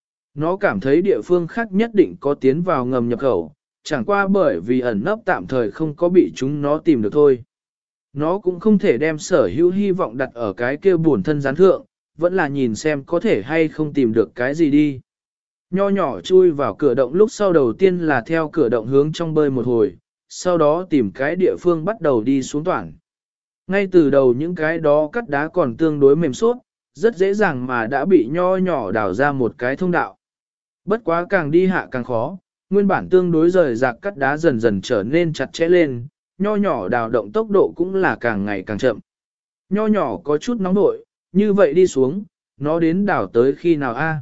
Nó cảm thấy địa phương khác nhất định có tiến vào ngầm nhập khẩu, chẳng qua bởi vì ẩn nấp tạm thời không có bị chúng nó tìm được thôi. Nó cũng không thể đem sở hữu hy vọng đặt ở cái kia buồn thân gián thượng, vẫn là nhìn xem có thể hay không tìm được cái gì đi. Nho nhỏ chui vào cửa động lúc sau đầu tiên là theo cửa động hướng trong bơi một hồi, sau đó tìm cái địa phương bắt đầu đi xuống toàn. Ngay từ đầu những cái đó cắt đá còn tương đối mềm suốt, rất dễ dàng mà đã bị nho nhỏ đào ra một cái thông đạo. Bất quá càng đi hạ càng khó, nguyên bản tương đối rời rạc cắt đá dần dần trở nên chặt chẽ lên, nho nhỏ đào động tốc độ cũng là càng ngày càng chậm. Nho nhỏ có chút nóng nội, như vậy đi xuống, nó đến đào tới khi nào a?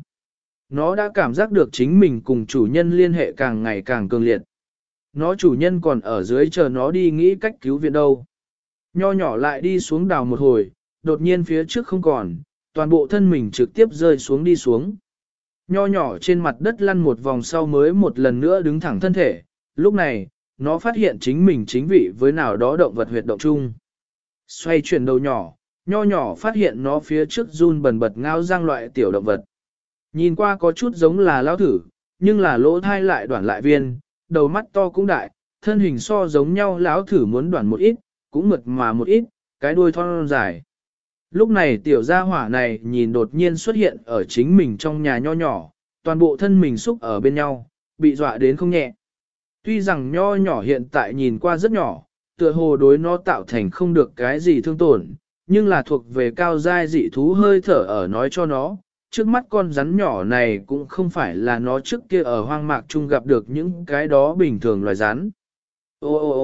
Nó đã cảm giác được chính mình cùng chủ nhân liên hệ càng ngày càng cường liệt. Nó chủ nhân còn ở dưới chờ nó đi nghĩ cách cứu viện đâu. Nho nhỏ lại đi xuống đào một hồi, đột nhiên phía trước không còn, toàn bộ thân mình trực tiếp rơi xuống đi xuống. Nho nhỏ trên mặt đất lăn một vòng sau mới một lần nữa đứng thẳng thân thể, lúc này, nó phát hiện chính mình chính vị với nào đó động vật huyệt động chung. Xoay chuyển đầu nhỏ, nho nhỏ phát hiện nó phía trước run bần bật ngao răng loại tiểu động vật. Nhìn qua có chút giống là lao thử, nhưng là lỗ thai lại đoạn lại viên, đầu mắt to cũng đại, thân hình so giống nhau lão thử muốn đoạn một ít, cũng mượt mà một ít, cái đuôi thon dài. Lúc này tiểu gia hỏa này nhìn đột nhiên xuất hiện ở chính mình trong nhà nho nhỏ, toàn bộ thân mình xúc ở bên nhau, bị dọa đến không nhẹ. Tuy rằng nho nhỏ hiện tại nhìn qua rất nhỏ, tựa hồ đối nó tạo thành không được cái gì thương tổn, nhưng là thuộc về cao giai dị thú hơi thở ở nói cho nó, trước mắt con rắn nhỏ này cũng không phải là nó trước kia ở hoang mạc chung gặp được những cái đó bình thường loài rắn. Ô ô ô,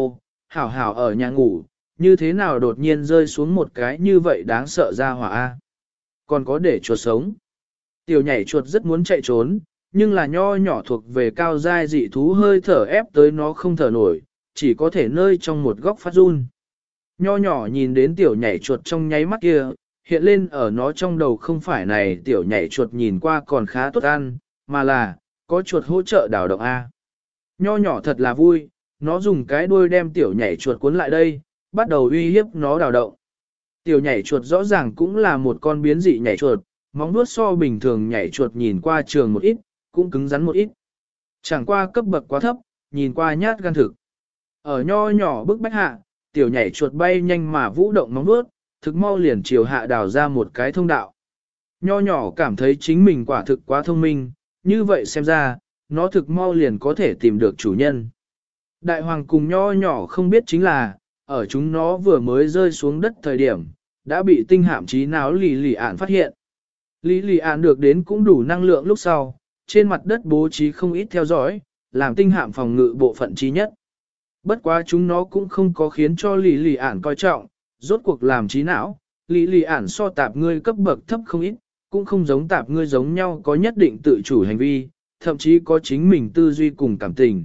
hảo hảo ở nhà ngủ, như thế nào đột nhiên rơi xuống một cái như vậy đáng sợ ra hỏa A. Còn có để chuột sống. Tiểu nhảy chuột rất muốn chạy trốn, nhưng là nho nhỏ thuộc về cao giai dị thú hơi thở ép tới nó không thở nổi, chỉ có thể nơi trong một góc phát run. Nho nhỏ nhìn đến tiểu nhảy chuột trong nháy mắt kia, hiện lên ở nó trong đầu không phải này tiểu nhảy chuột nhìn qua còn khá tốt ăn, mà là, có chuột hỗ trợ đào động A. Nho nhỏ thật là vui, nó dùng cái đuôi đem tiểu nhảy chuột cuốn lại đây, bắt đầu uy hiếp nó đào động. Tiểu nhảy chuột rõ ràng cũng là một con biến dị nhảy chuột, móng vuốt so bình thường nhảy chuột nhìn qua trường một ít, cũng cứng rắn một ít. Chẳng qua cấp bậc quá thấp, nhìn qua nhát gan thực. Ở nho nhỏ bức bách hạ, tiểu nhảy chuột bay nhanh mà vũ động móng vuốt, thực mau liền chiều hạ đào ra một cái thông đạo. Nho nhỏ cảm thấy chính mình quả thực quá thông minh, như vậy xem ra, nó thực mau liền có thể tìm được chủ nhân. Đại hoàng cùng nho nhỏ không biết chính là, ở chúng nó vừa mới rơi xuống đất thời điểm, đã bị tinh hạm trí não lì lì ạn phát hiện. Lì lì ạn được đến cũng đủ năng lượng lúc sau, trên mặt đất bố trí không ít theo dõi, làm tinh hạm phòng ngự bộ phận trí nhất. Bất quá chúng nó cũng không có khiến cho lì lì ạn coi trọng, rốt cuộc làm trí não, lì lì ạn so tạp ngươi cấp bậc thấp không ít, cũng không giống tạp ngươi giống nhau có nhất định tự chủ hành vi, thậm chí có chính mình tư duy cùng cảm tình.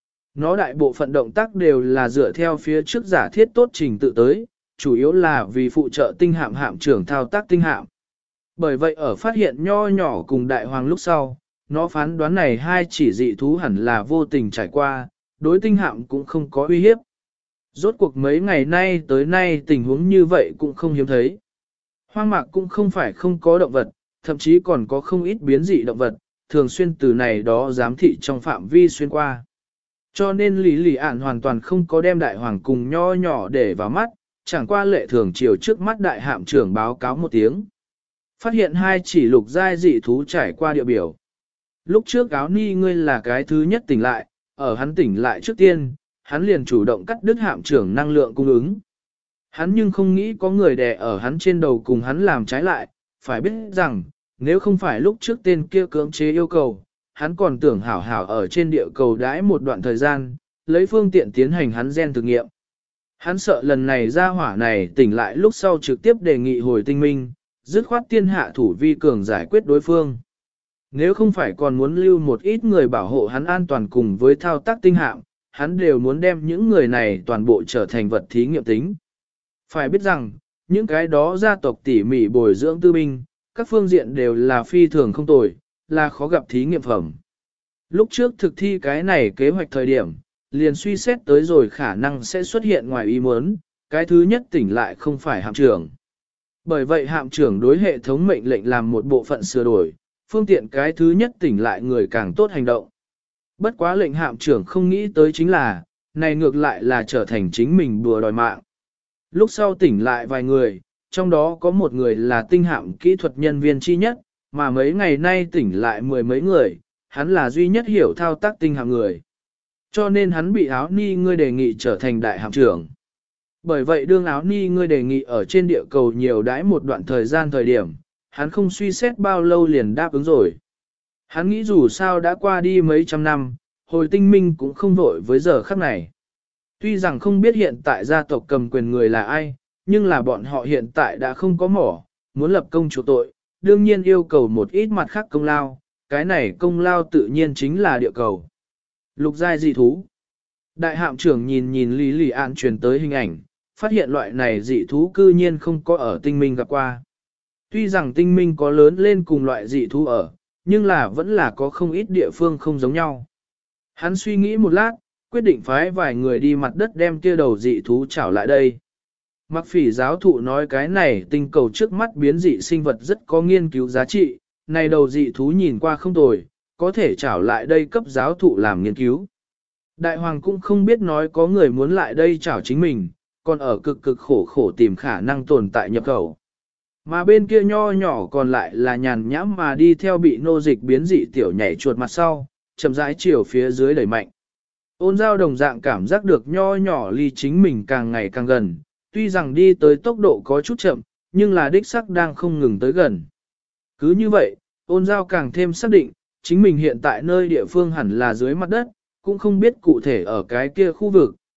Nó đại bộ phận động tác đều là dựa theo phía trước giả thiết tốt trình tự tới, chủ yếu là vì phụ trợ tinh hạm hạm trưởng thao tác tinh hạm. Bởi vậy ở phát hiện nho nhỏ cùng đại hoàng lúc sau, nó phán đoán này hai chỉ dị thú hẳn là vô tình trải qua, đối tinh hạm cũng không có uy hiếp. Rốt cuộc mấy ngày nay tới nay tình huống như vậy cũng không hiếm thấy. Hoang mạc cũng không phải không có động vật, thậm chí còn có không ít biến dị động vật, thường xuyên từ này đó giám thị trong phạm vi xuyên qua. Cho nên lý lì ản hoàn toàn không có đem đại hoàng cùng nho nhỏ để vào mắt, chẳng qua lệ thường chiều trước mắt đại hạm trưởng báo cáo một tiếng. Phát hiện hai chỉ lục giai dị thú trải qua địa biểu. Lúc trước áo ni ngươi là cái thứ nhất tỉnh lại, ở hắn tỉnh lại trước tiên, hắn liền chủ động cắt đứt hạm trưởng năng lượng cung ứng. Hắn nhưng không nghĩ có người đè ở hắn trên đầu cùng hắn làm trái lại, phải biết rằng, nếu không phải lúc trước tên kia cưỡng chế yêu cầu, hắn còn tưởng hảo hảo ở trên địa cầu đãi một đoạn thời gian, lấy phương tiện tiến hành hắn gen thử nghiệm. Hắn sợ lần này ra hỏa này tỉnh lại lúc sau trực tiếp đề nghị hồi tinh minh, dứt khoát tiên hạ thủ vi cường giải quyết đối phương. Nếu không phải còn muốn lưu một ít người bảo hộ hắn an toàn cùng với thao tác tinh hạm, hắn đều muốn đem những người này toàn bộ trở thành vật thí nghiệm tính. Phải biết rằng, những cái đó gia tộc tỉ mỉ bồi dưỡng tư binh, các phương diện đều là phi thường không tồi, là khó gặp thí nghiệm phẩm. Lúc trước thực thi cái này kế hoạch thời điểm, liền suy xét tới rồi khả năng sẽ xuất hiện ngoài ý muốn, cái thứ nhất tỉnh lại không phải hạm trưởng. Bởi vậy hạm trưởng đối hệ thống mệnh lệnh làm một bộ phận sửa đổi, phương tiện cái thứ nhất tỉnh lại người càng tốt hành động. Bất quá lệnh hạm trưởng không nghĩ tới chính là, này ngược lại là trở thành chính mình đùa đòi mạng. Lúc sau tỉnh lại vài người, trong đó có một người là tinh hạm kỹ thuật nhân viên chi nhất, mà mấy ngày nay tỉnh lại mười mấy người, hắn là duy nhất hiểu thao tác tinh hạm người. Cho nên hắn bị áo ni ngươi đề nghị trở thành đại hạm trưởng. Bởi vậy đương áo ni ngươi đề nghị ở trên địa cầu nhiều đãi một đoạn thời gian thời điểm, hắn không suy xét bao lâu liền đáp ứng rồi. Hắn nghĩ dù sao đã qua đi mấy trăm năm, hồi tinh minh cũng không vội với giờ khắc này. Tuy rằng không biết hiện tại gia tộc cầm quyền người là ai, nhưng là bọn họ hiện tại đã không có mỏ, muốn lập công chủ tội, đương nhiên yêu cầu một ít mặt khác công lao, cái này công lao tự nhiên chính là địa cầu. Lục giai dị thú. Đại hạm trưởng nhìn nhìn Lý Lì An truyền tới hình ảnh, phát hiện loại này dị thú cư nhiên không có ở tinh minh gặp qua. Tuy rằng tinh minh có lớn lên cùng loại dị thú ở, nhưng là vẫn là có không ít địa phương không giống nhau. Hắn suy nghĩ một lát, quyết định phái vài người đi mặt đất đem kia đầu dị thú trảo lại đây. Mặc phỉ giáo thụ nói cái này tinh cầu trước mắt biến dị sinh vật rất có nghiên cứu giá trị, này đầu dị thú nhìn qua không tồi, có thể trảo lại đây cấp giáo thụ làm nghiên cứu. Đại hoàng cũng không biết nói có người muốn lại đây trảo chính mình, còn ở cực cực khổ khổ tìm khả năng tồn tại nhập khẩu. Mà bên kia nho nhỏ còn lại là nhàn nhãm mà đi theo bị nô dịch biến dị tiểu nhảy chuột mặt sau, chậm rãi chiều phía dưới đẩy mạnh. Ôn giao đồng dạng cảm giác được nho nhỏ ly chính mình càng ngày càng gần, tuy rằng đi tới tốc độ có chút chậm, nhưng là đích sắc đang không ngừng tới gần. Cứ như vậy, ôn giao càng thêm xác định, chính mình hiện tại nơi địa phương hẳn là dưới mặt đất, cũng không biết cụ thể ở cái kia khu vực,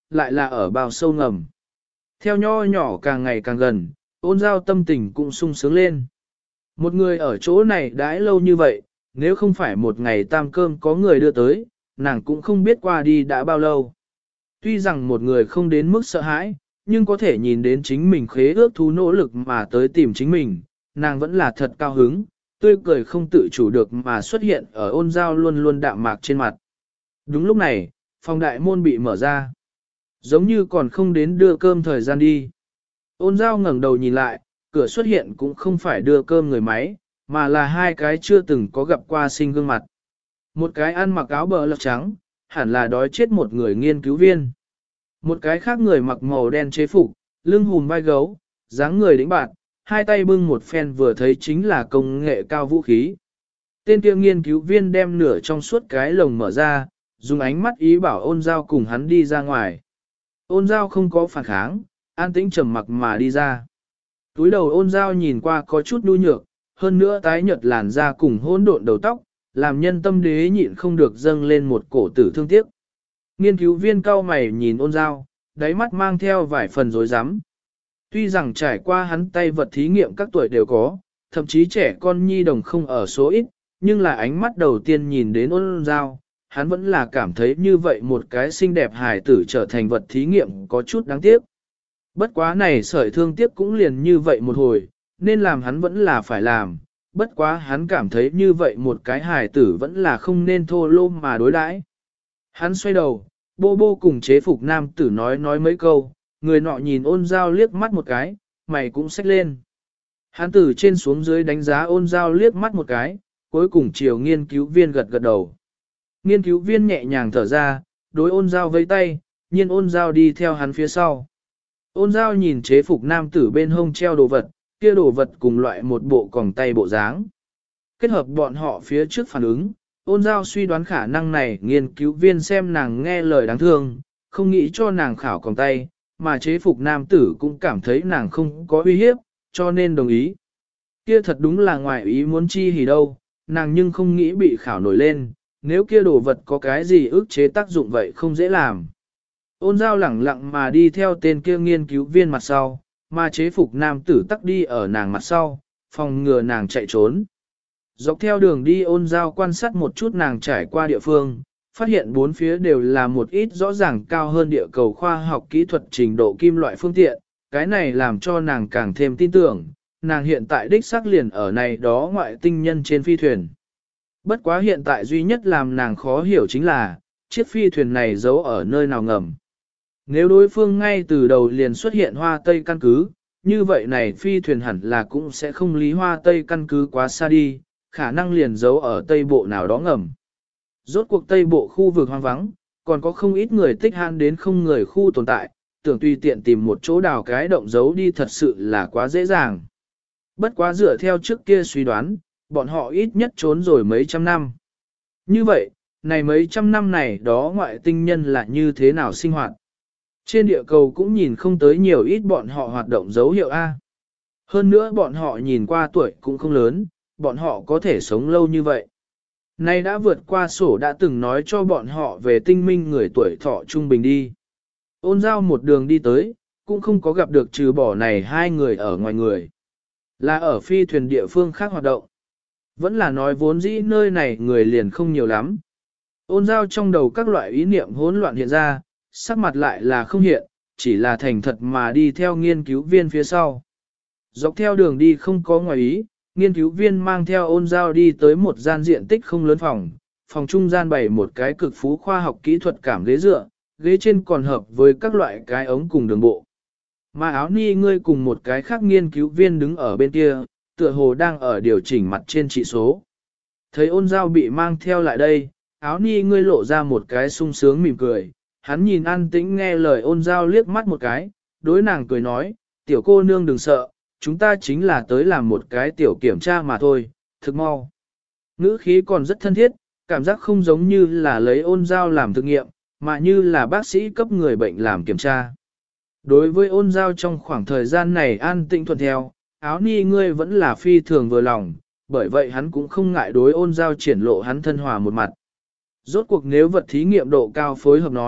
lại là ở bao sâu ngầm. Theo nho nhỏ càng ngày càng gần, ôn giao tâm tình cũng sung sướng lên. Một người ở chỗ này đãi lâu như vậy, nếu không phải một ngày tam cơm có người đưa tới, nàng cũng không biết qua đi đã bao lâu. Tuy rằng một người không đến mức sợ hãi, nhưng có thể nhìn đến chính mình khế ước thú nỗ lực mà tới tìm chính mình, nàng vẫn là thật cao hứng, tươi cười không tự chủ được mà xuất hiện ở ôn giao luôn luôn đạm mạc trên mặt. Đúng lúc này, phòng đại môn bị mở ra. Giống như còn không đến đưa cơm thời gian đi. Ôn giao ngẩng đầu nhìn lại, cửa xuất hiện cũng không phải đưa cơm người máy, mà là hai cái chưa từng có gặp qua sinh gương mặt. Một cái ăn mặc áo bờ lọc trắng, hẳn là đói chết một người nghiên cứu viên. Một cái khác người mặc màu đen chế phục, lưng hùm vai gấu, dáng người đĩnh bạt, hai tay bưng một phen vừa thấy chính là công nghệ cao vũ khí. Tên kia nghiên cứu viên đem nửa trong suốt cái lồng mở ra, dùng ánh mắt ý bảo ôn giao cùng hắn đi ra ngoài. Ôn giao không có phản kháng, an tĩnh trầm mặc mà đi ra. Túi đầu ôn giao nhìn qua có chút nhu nhược, hơn nữa tái nhợt làn da cùng hỗn độn đầu tóc, làm nhân tâm đế nhịn không được dâng lên một cổ tử thương tiếc. Nghiên cứu viên cau mày nhìn ôn giao, đáy mắt mang theo vài phần rối rắm. Tuy rằng trải qua hắn tay vật thí nghiệm các tuổi đều có, thậm chí trẻ con nhi đồng không ở số ít, nhưng là ánh mắt đầu tiên nhìn đến ôn giao, hắn vẫn là cảm thấy như vậy một cái xinh đẹp hài tử trở thành vật thí nghiệm có chút đáng tiếc. Bất quá này sợi thương tiếc cũng liền như vậy một hồi, nên làm hắn vẫn là phải làm, bất quá hắn cảm thấy như vậy một cái hài tử vẫn là không nên thô lô mà đối đãi. Hắn xoay đầu, bô bô cùng chế phục nam tử nói mấy câu, người nọ nhìn ôn giao liếc mắt một cái, mày cũng xách lên. Hắn từ trên xuống dưới đánh giá ôn giao liếc mắt một cái, cuối cùng chiều nghiên cứu viên gật gật đầu. Nghiên cứu viên nhẹ nhàng thở ra, đối ôn giao vẫy tay, nhiên ôn giao đi theo hắn phía sau. Ôn giao nhìn chế phục nam tử bên hông treo đồ vật, kia đồ vật cùng loại một bộ còng tay bộ dáng. Kết hợp bọn họ phía trước phản ứng, ôn giao suy đoán khả năng này nghiên cứu viên xem nàng nghe lời đáng thương, không nghĩ cho nàng khảo còng tay, mà chế phục nam tử cũng cảm thấy nàng không có uy hiếp, cho nên đồng ý. Kia thật đúng là ngoài ý muốn chi hỉ đâu, nàng nhưng không nghĩ bị khảo nổi lên, nếu kia đồ vật có cái gì ức chế tác dụng vậy không dễ làm. Ôn giao lẳng lặng mà đi theo tên kia nghiên cứu viên mặt sau, mà chế phục nam tử tắc đi ở nàng mặt sau, phòng ngừa nàng chạy trốn. Dọc theo đường đi ôn giao quan sát một chút nàng trải qua địa phương, phát hiện bốn phía đều là một ít rõ ràng cao hơn địa cầu khoa học kỹ thuật trình độ kim loại phương tiện, cái này làm cho nàng càng thêm tin tưởng, nàng hiện tại đích xác liền ở này đó ngoại tinh nhân trên phi thuyền. Bất quá hiện tại duy nhất làm nàng khó hiểu chính là, chiếc phi thuyền này giấu ở nơi nào ngầm. Nếu đối phương ngay từ đầu liền xuất hiện Hoa Tây căn cứ, như vậy này phi thuyền hẳn là cũng sẽ không lý Hoa Tây căn cứ quá xa đi, khả năng liền giấu ở Tây Bộ nào đó ngầm. Rốt cuộc Tây Bộ khu vực hoang vắng, còn có không ít người tích han đến không người khu tồn tại, tưởng tùy tiện tìm một chỗ đào cái động giấu đi thật sự là quá dễ dàng. Bất quá dựa theo trước kia suy đoán, bọn họ ít nhất trốn rồi mấy trăm năm. Như vậy, này mấy trăm năm này đó ngoại tinh nhân là như thế nào sinh hoạt? Trên địa cầu cũng nhìn không tới nhiều ít bọn họ hoạt động dấu hiệu A. Hơn nữa bọn họ nhìn qua tuổi cũng không lớn, bọn họ có thể sống lâu như vậy. Nay đã vượt qua sổ đã từng nói cho bọn họ về tinh minh người tuổi thọ trung bình đi. Ôn giao một đường đi tới, cũng không có gặp được trừ bỏ này hai người ở ngoài người. Là ở phi thuyền địa phương khác hoạt động. Vẫn là nói vốn dĩ nơi này người liền không nhiều lắm. Ôn giao trong đầu các loại ý niệm hỗn loạn hiện ra, sắc mặt lại là không hiện, chỉ là thành thật mà đi theo nghiên cứu viên phía sau. Dọc theo đường đi không có ngoài ý, nghiên cứu viên mang theo ôn giao đi tới một gian diện tích không lớn phòng, phòng trung gian bày một cái cực phú khoa học kỹ thuật cảm ghế dựa, ghế trên còn hợp với các loại cái ống cùng đường bộ. Mà áo ni ngươi cùng một cái khác nghiên cứu viên đứng ở bên kia, tựa hồ đang ở điều chỉnh mặt trên trị số. Thấy ôn giao bị mang theo lại đây, áo ni ngươi lộ ra một cái sung sướng mỉm cười, hắn nhìn an tĩnh nghe lời ôn giao liếc mắt một cái, đối nàng cười nói, tiểu cô nương đừng sợ, chúng ta chính là tới làm một cái tiểu kiểm tra mà thôi, thực mau. Ngữ khí còn rất thân thiết, cảm giác không giống như là lấy ôn giao làm thực nghiệm, mà như là bác sĩ cấp người bệnh làm kiểm tra. Đối với ôn giao trong khoảng thời gian này an tĩnh thuận theo, áo ni ngươi vẫn là phi thường vừa lòng, bởi vậy hắn cũng không ngại đối ôn giao triển lộ hắn thân hòa một mặt. Rốt cuộc nếu vật thí nghiệm độ cao phối hợp nói,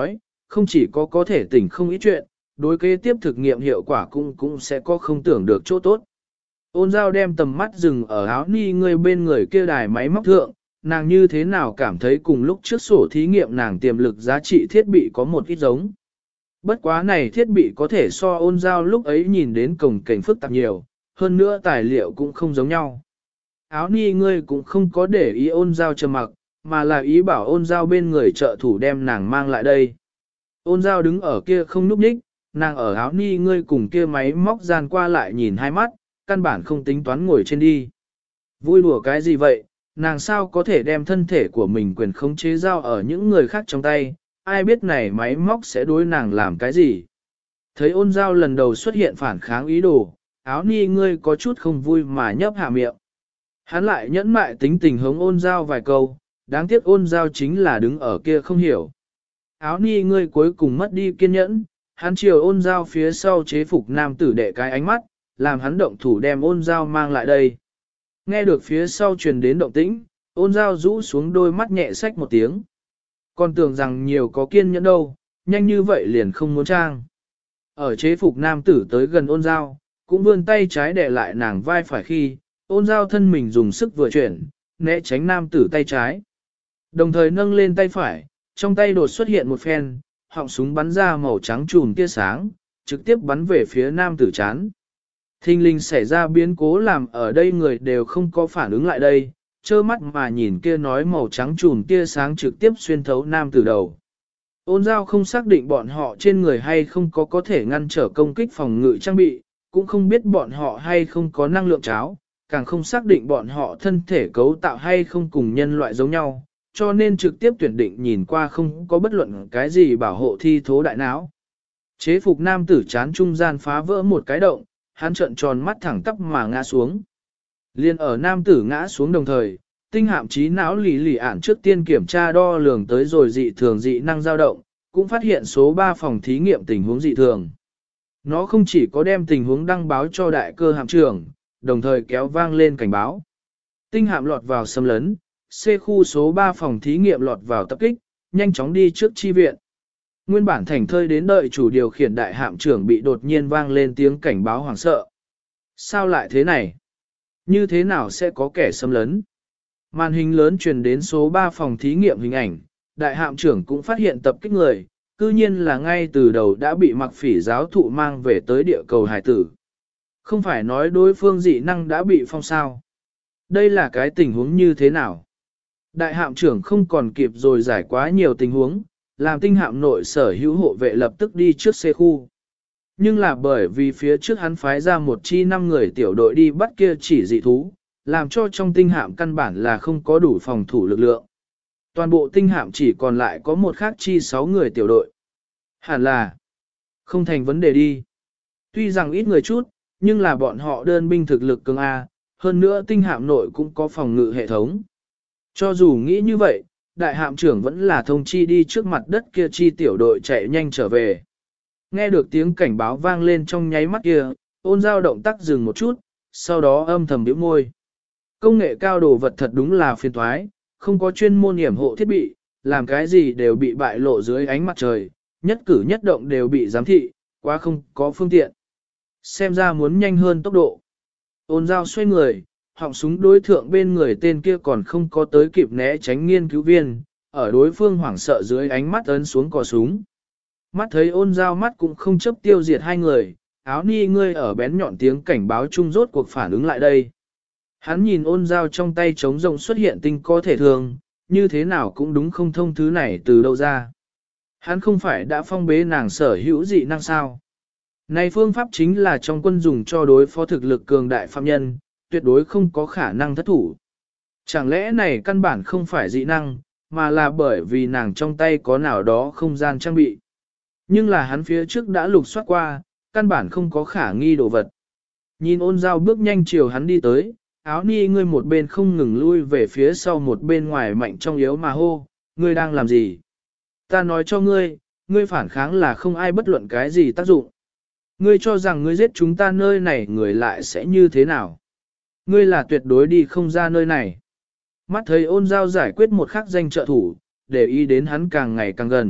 không chỉ có thể tỉnh không ít chuyện, đối kế tiếp thực nghiệm hiệu quả cũng sẽ có không tưởng được chỗ tốt. Ôn Giao đem tầm mắt dừng ở áo ni ngươi bên người kia đài máy móc thượng, nàng như thế nào cảm thấy cùng lúc trước sổ thí nghiệm nàng tiềm lực giá trị thiết bị có một ít giống. Bất quá này thiết bị có thể so Ôn Giao lúc ấy nhìn đến cồng kềnh phức tạp nhiều, hơn nữa tài liệu cũng không giống nhau. Áo ni ngươi cũng không có để ý Ôn Giao trầm mặc, mà là ý bảo Ôn Giao bên người trợ thủ đem nàng mang lại đây. Ôn Giao đứng ở kia không núp nhích, nàng ở áo ni ngươi cùng kia máy móc gian qua lại nhìn hai mắt, căn bản không tính toán ngồi trên đi. Vui đùa cái gì vậy, nàng sao có thể đem thân thể của mình quyền khống chế giao ở những người khác trong tay, ai biết này máy móc sẽ đối nàng làm cái gì. Thấy Ôn Giao lần đầu xuất hiện phản kháng ý đồ, áo ni ngươi có chút không vui mà nhấp hạ miệng. Hắn lại nhẫn mại tính tình hống Ôn Giao vài câu, đáng tiếc Ôn Giao chính là đứng ở kia không hiểu. Áo ni ngươi cuối cùng mất đi kiên nhẫn, hắn chiều Ôn Giao phía sau chế phục nam tử đệ cái ánh mắt, làm hắn động thủ đem Ôn Giao mang lại đây. Nghe được phía sau truyền đến động tĩnh, Ôn Giao rũ xuống đôi mắt nhẹ xách một tiếng. Còn tưởng rằng nhiều có kiên nhẫn đâu, nhanh như vậy liền không muốn trang. Ở chế phục nam tử tới gần Ôn Giao, cũng vươn tay trái đè lại nàng vai phải khi, Ôn Giao thân mình dùng sức vừa chuyển, né tránh nam tử tay trái. Đồng thời nâng lên tay phải, trong tay đột xuất hiện một phen, họng súng bắn ra màu trắng chùm tia sáng, trực tiếp bắn về phía nam tử chán. Thình lình xảy ra biến cố làm ở đây người đều không có phản ứng lại đây, trơ mắt mà nhìn kia nói màu trắng chùm tia sáng trực tiếp xuyên thấu nam tử đầu. Ôn Giao không xác định bọn họ trên người hay không có thể ngăn trở công kích phòng ngự trang bị, cũng không biết bọn họ hay không có năng lượng cháo, càng không xác định bọn họ thân thể cấu tạo hay không cùng nhân loại giống nhau, cho nên trực tiếp tuyển định nhìn qua không có bất luận cái gì bảo hộ thi thố đại não. Chế phục nam tử chán trung gian phá vỡ một cái động, hắn trợn tròn mắt thẳng tắp mà ngã xuống. Liên ở nam tử ngã xuống đồng thời, tinh hạm trí não lì ản trước tiên kiểm tra đo lường tới rồi dị thường dị năng dao động, cũng phát hiện số 3 phòng thí nghiệm tình huống dị thường. Nó không chỉ có đem tình huống đăng báo cho đại cơ hạm trưởng, đồng thời kéo vang lên cảnh báo. Tinh hạm lọt vào xâm lấn, C khu số 3 phòng thí nghiệm lọt vào tập kích, nhanh chóng đi trước chi viện. Nguyên bản thành thơi đến đợi chủ điều khiển đại hạm trưởng bị đột nhiên vang lên tiếng cảnh báo hoảng sợ. Sao lại thế này? Như thế nào sẽ có kẻ xâm lấn? Màn hình lớn truyền đến số 3 phòng thí nghiệm hình ảnh, đại hạm trưởng cũng phát hiện tập kích người, cư nhiên là ngay từ đầu đã bị mặc phỉ giáo thụ mang về tới địa cầu hải tử. Không phải nói đối phương dị năng đã bị phong sao. Đây là cái tình huống như thế nào? Đại hạm trưởng không còn kịp rồi giải quá nhiều tình huống, làm tinh hạm nội sở hữu hộ vệ lập tức đi trước xe khu. Nhưng là bởi vì phía trước hắn phái ra một chi 5 người tiểu đội đi bắt kia chỉ dị thú, làm cho trong tinh hạm căn bản là không có đủ phòng thủ lực lượng. Toàn bộ tinh hạm chỉ còn lại có một khác chi 6 người tiểu đội. Hẳn là không thành vấn đề đi. Tuy rằng ít người chút, nhưng là bọn họ đơn binh thực lực cường A, hơn nữa tinh hạm nội cũng có phòng ngự hệ thống. Cho dù nghĩ như vậy, đại hạm trưởng vẫn là thông chi đi trước mặt đất kia chi tiểu đội chạy nhanh trở về. Nghe được tiếng cảnh báo vang lên trong nháy mắt kia, Ôn Giao động tác dừng một chút, sau đó âm thầm bĩu môi. Công nghệ cao đồ vật thật đúng là phiền toái, không có chuyên môn hiểm hộ thiết bị, làm cái gì đều bị bại lộ dưới ánh mặt trời, nhất cử nhất động đều bị giám thị, quá không có phương tiện. Xem ra muốn nhanh hơn tốc độ. Ôn Giao xoay người, họng súng đối thượng bên người tên kia còn không có tới kịp né tránh nghiên cứu viên, ở đối phương hoảng sợ dưới ánh mắt ấn xuống cò súng. Mắt thấy Ôn Giao mắt cũng không chấp tiêu diệt hai người, áo ni ngươi ở bén nhọn tiếng cảnh báo chung rốt cuộc phản ứng lại đây. Hắn nhìn Ôn Giao trong tay trống rộng xuất hiện tinh có thể thường, như thế nào cũng đúng không thông thứ này từ đâu ra. Hắn không phải đã phong bế nàng sở hữu dị năng sao. Này phương pháp chính là trong quân dùng cho đối phó thực lực cường đại phạm nhân, tuyệt đối không có khả năng thất thủ. Chẳng lẽ này căn bản không phải dị năng, mà là bởi vì nàng trong tay có nào đó không gian trang bị. Nhưng là hắn phía trước đã lục soát qua, căn bản không có khả nghi đồ vật. Nhìn Ôn Giao bước nhanh chiều hắn đi tới, áo ni ngươi một bên không ngừng lui về phía sau một bên ngoài mạnh trong yếu mà hô, ngươi đang làm gì? Ta nói cho ngươi, ngươi phản kháng là không ai bất luận cái gì tác dụng. Ngươi cho rằng ngươi giết chúng ta nơi này người lại sẽ như thế nào? Ngươi là tuyệt đối đi không ra nơi này. Mắt thấy Ôn Giao giải quyết một khắc danh trợ thủ, để ý đến hắn càng ngày càng gần,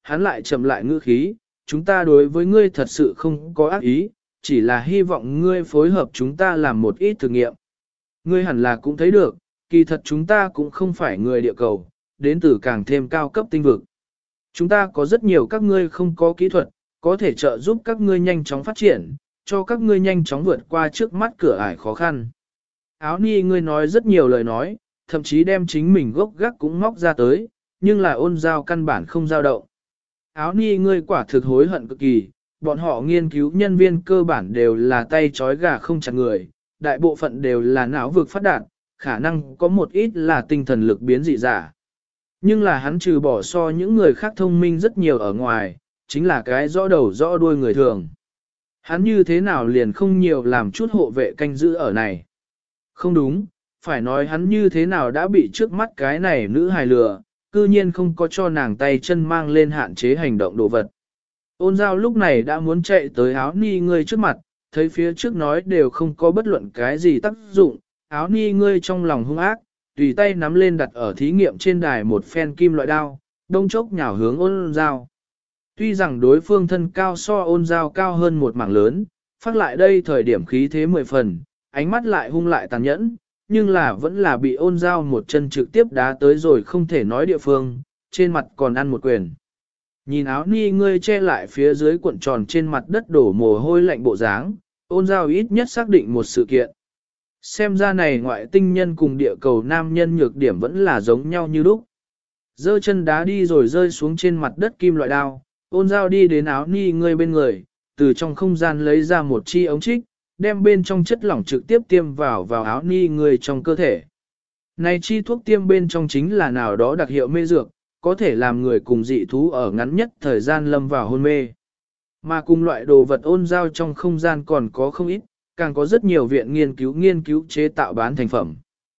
hắn lại chậm lại ngữ khí, chúng ta đối với ngươi thật sự không có ác ý, chỉ là hy vọng ngươi phối hợp chúng ta làm một ít thử nghiệm. Ngươi hẳn là cũng thấy được, kỳ thật chúng ta cũng không phải người địa cầu, đến từ càng thêm cao cấp tinh vực. Chúng ta có rất nhiều các ngươi không có kỹ thuật, có thể trợ giúp các ngươi nhanh chóng phát triển, cho các ngươi nhanh chóng vượt qua trước mắt cửa ải khó khăn. Áo ni ngươi nói rất nhiều lời nói, thậm chí đem chính mình gốc gác cũng móc ra tới, nhưng là ôn giao căn bản không dao động. Áo ni ngươi quả thực hối hận cực kỳ, bọn họ nghiên cứu nhân viên cơ bản đều là tay trói gà không chặt người, đại bộ phận đều là não vực phát đạt, khả năng có một ít là tinh thần lực biến dị giả. Nhưng là hắn trừ bỏ so những người khác thông minh rất nhiều ở ngoài, chính là cái rõ đầu rõ đuôi người thường. Hắn như thế nào liền không nhiều làm chút hộ vệ canh giữ ở này. Không đúng, phải nói hắn như thế nào đã bị trước mắt cái này nữ hài lừa, cư nhiên không có cho nàng tay chân mang lên hạn chế hành động đồ vật. Ôn giao lúc này đã muốn chạy tới áo ni ngươi trước mặt, thấy phía trước nói đều không có bất luận cái gì tác dụng, áo ni ngươi trong lòng hung ác, tùy tay nắm lên đặt ở thí nghiệm trên đài một phen kim loại đao, đông chốc nhào hướng ôn giao. Tuy rằng đối phương thân cao so ôn giao cao hơn một mảng lớn, phát lại đây thời điểm khí thế 10 phần, ánh mắt lại hung lại tàn nhẫn, nhưng là vẫn là bị ôn giao một chân trực tiếp đá tới rồi không thể nói địa phương, trên mặt còn ăn một quyền. Nhìn áo ni ngươi che lại phía dưới cuộn tròn trên mặt đất đổ mồ hôi lạnh bộ dáng, ôn giao ít nhất xác định một sự kiện. Xem ra này ngoại tinh nhân cùng địa cầu nam nhân nhược điểm vẫn là giống nhau như lúc. Dơ chân đá đi rồi rơi xuống trên mặt đất kim loại đao, ôn giao đi đến áo ni ngươi bên người, từ trong không gian lấy ra một chi ống trích, đem bên trong chất lỏng trực tiếp tiêm vào áo ni ngươi trong cơ thể. Này chi thuốc tiêm bên trong chính là nào đó đặc hiệu mê dược, có thể làm người cùng dị thú ở ngắn nhất thời gian lâm vào hôn mê. Mà cùng loại đồ vật ôn giao trong không gian còn có không ít, càng có rất nhiều viện nghiên cứu chế tạo bán thành phẩm.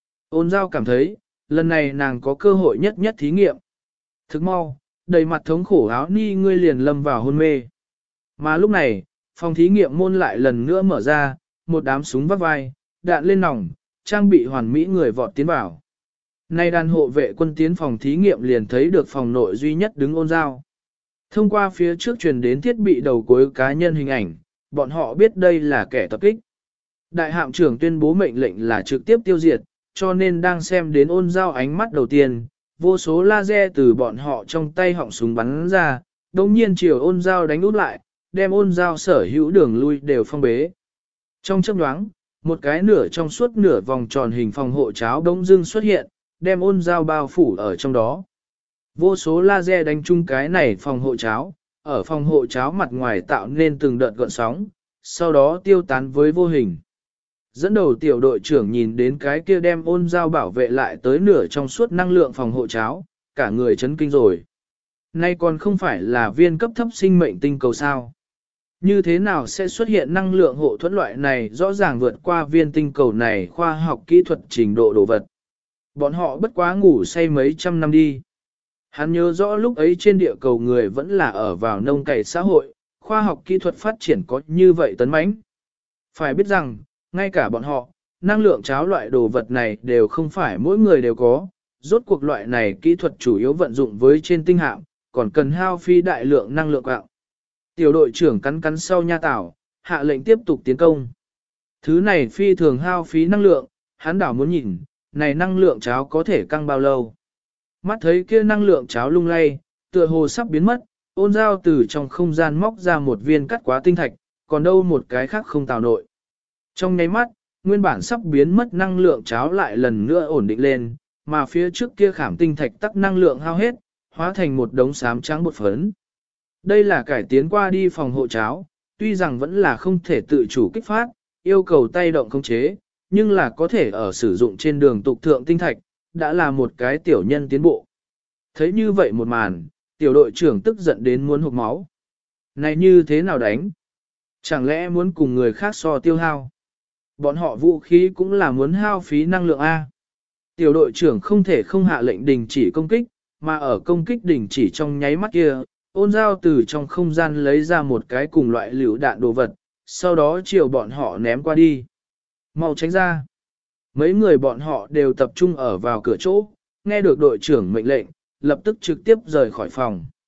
Ôn giao cảm thấy, lần này nàng có cơ hội nhất nhất thí nghiệm. Thức mau, đầy mặt thống khổ áo ni ngươi liền lâm vào hôn mê. Mà lúc này, phòng thí nghiệm môn lại lần nữa mở ra, một đám súng vắt vai, đạn lên nòng, trang bị hoàn mỹ người vọt tiến vào. Nay đàn hộ vệ quân tiến phòng thí nghiệm liền thấy được phòng nội duy nhất đứng ôn giao. Thông qua phía trước truyền đến thiết bị đầu cuối cá nhân hình ảnh, bọn họ biết đây là kẻ tập kích. Đại hạm trưởng tuyên bố mệnh lệnh là trực tiếp tiêu diệt, cho nên đang xem đến ôn giao ánh mắt đầu tiên, vô số laser từ bọn họ trong tay họng súng bắn ra, đồng nhiên chiều ôn giao đánh út lại, đem ôn giao sở hữu đường lui đều phong bế. Trong chớp nhoáng, một cái nửa trong suốt nửa vòng tròn hình phòng hộ cháo đông dưng xuất hiện, đem ôn giao bao phủ ở trong đó. Vô số laser đánh chung cái này phòng hộ cháo, ở phòng hộ cháo mặt ngoài tạo nên từng đợt gợn sóng, sau đó tiêu tán với vô hình. Dẫn đầu tiểu đội trưởng nhìn đến cái kia đem ôn giao bảo vệ lại tới nửa trong suốt năng lượng phòng hộ cháo, cả người chấn kinh rồi. Nay còn không phải là viên cấp thấp sinh mệnh tinh cầu sao. Như thế nào sẽ xuất hiện năng lượng hộ thuẫn loại này rõ ràng vượt qua viên tinh cầu này khoa học kỹ thuật trình độ đồ vật. Bọn họ bất quá ngủ say mấy trăm năm đi. Hắn nhớ rõ lúc ấy trên địa cầu người vẫn là ở vào nông cày xã hội, khoa học kỹ thuật phát triển có như vậy tấn mãnh. Phải biết rằng, ngay cả bọn họ, năng lượng cháo loại đồ vật này đều không phải mỗi người đều có, rốt cuộc loại này kỹ thuật chủ yếu vận dụng với trên tinh hạm, còn cần hao phi đại lượng năng lượng quạng. Tiểu đội trưởng cắn cắn sau nha tảo, hạ lệnh tiếp tục tiến công. Thứ này phi thường hao phí năng lượng, hắn đảo muốn nhìn, này năng lượng cháo có thể căng bao lâu. Mắt thấy kia năng lượng cháo lung lay, tựa hồ sắp biến mất, ôn giao từ trong không gian móc ra một viên cắt quá tinh thạch, còn đâu một cái khác không tào nội. Trong nháy mắt, nguyên bản sắp biến mất năng lượng cháo lại lần nữa ổn định lên, mà phía trước kia khảm tinh thạch tắc năng lượng hao hết, hóa thành một đống xám trắng bột phấn. Đây là cải tiến qua đi phòng hộ cháo, tuy rằng vẫn là không thể tự chủ kích phát, yêu cầu tay động khống chế, nhưng là có thể ở sử dụng trên đường tục thượng tinh thạch, đã là một cái tiểu nhân tiến bộ. Thấy như vậy một màn, tiểu đội trưởng tức giận đến muốn hộc máu. Này như thế nào đánh? Chẳng lẽ muốn cùng người khác so tiêu hao? Bọn họ vũ khí cũng là muốn hao phí năng lượng A. Tiểu đội trưởng không thể không hạ lệnh đình chỉ công kích, mà ở công kích đình chỉ trong nháy mắt kia, ôn giao từ trong không gian lấy ra một cái cùng loại liều đạn đồ vật, sau đó chiều bọn họ ném qua đi. Mau tránh ra. Mấy người bọn họ đều tập trung ở vào cửa chỗ, nghe được đội trưởng mệnh lệnh, lập tức trực tiếp rời khỏi phòng.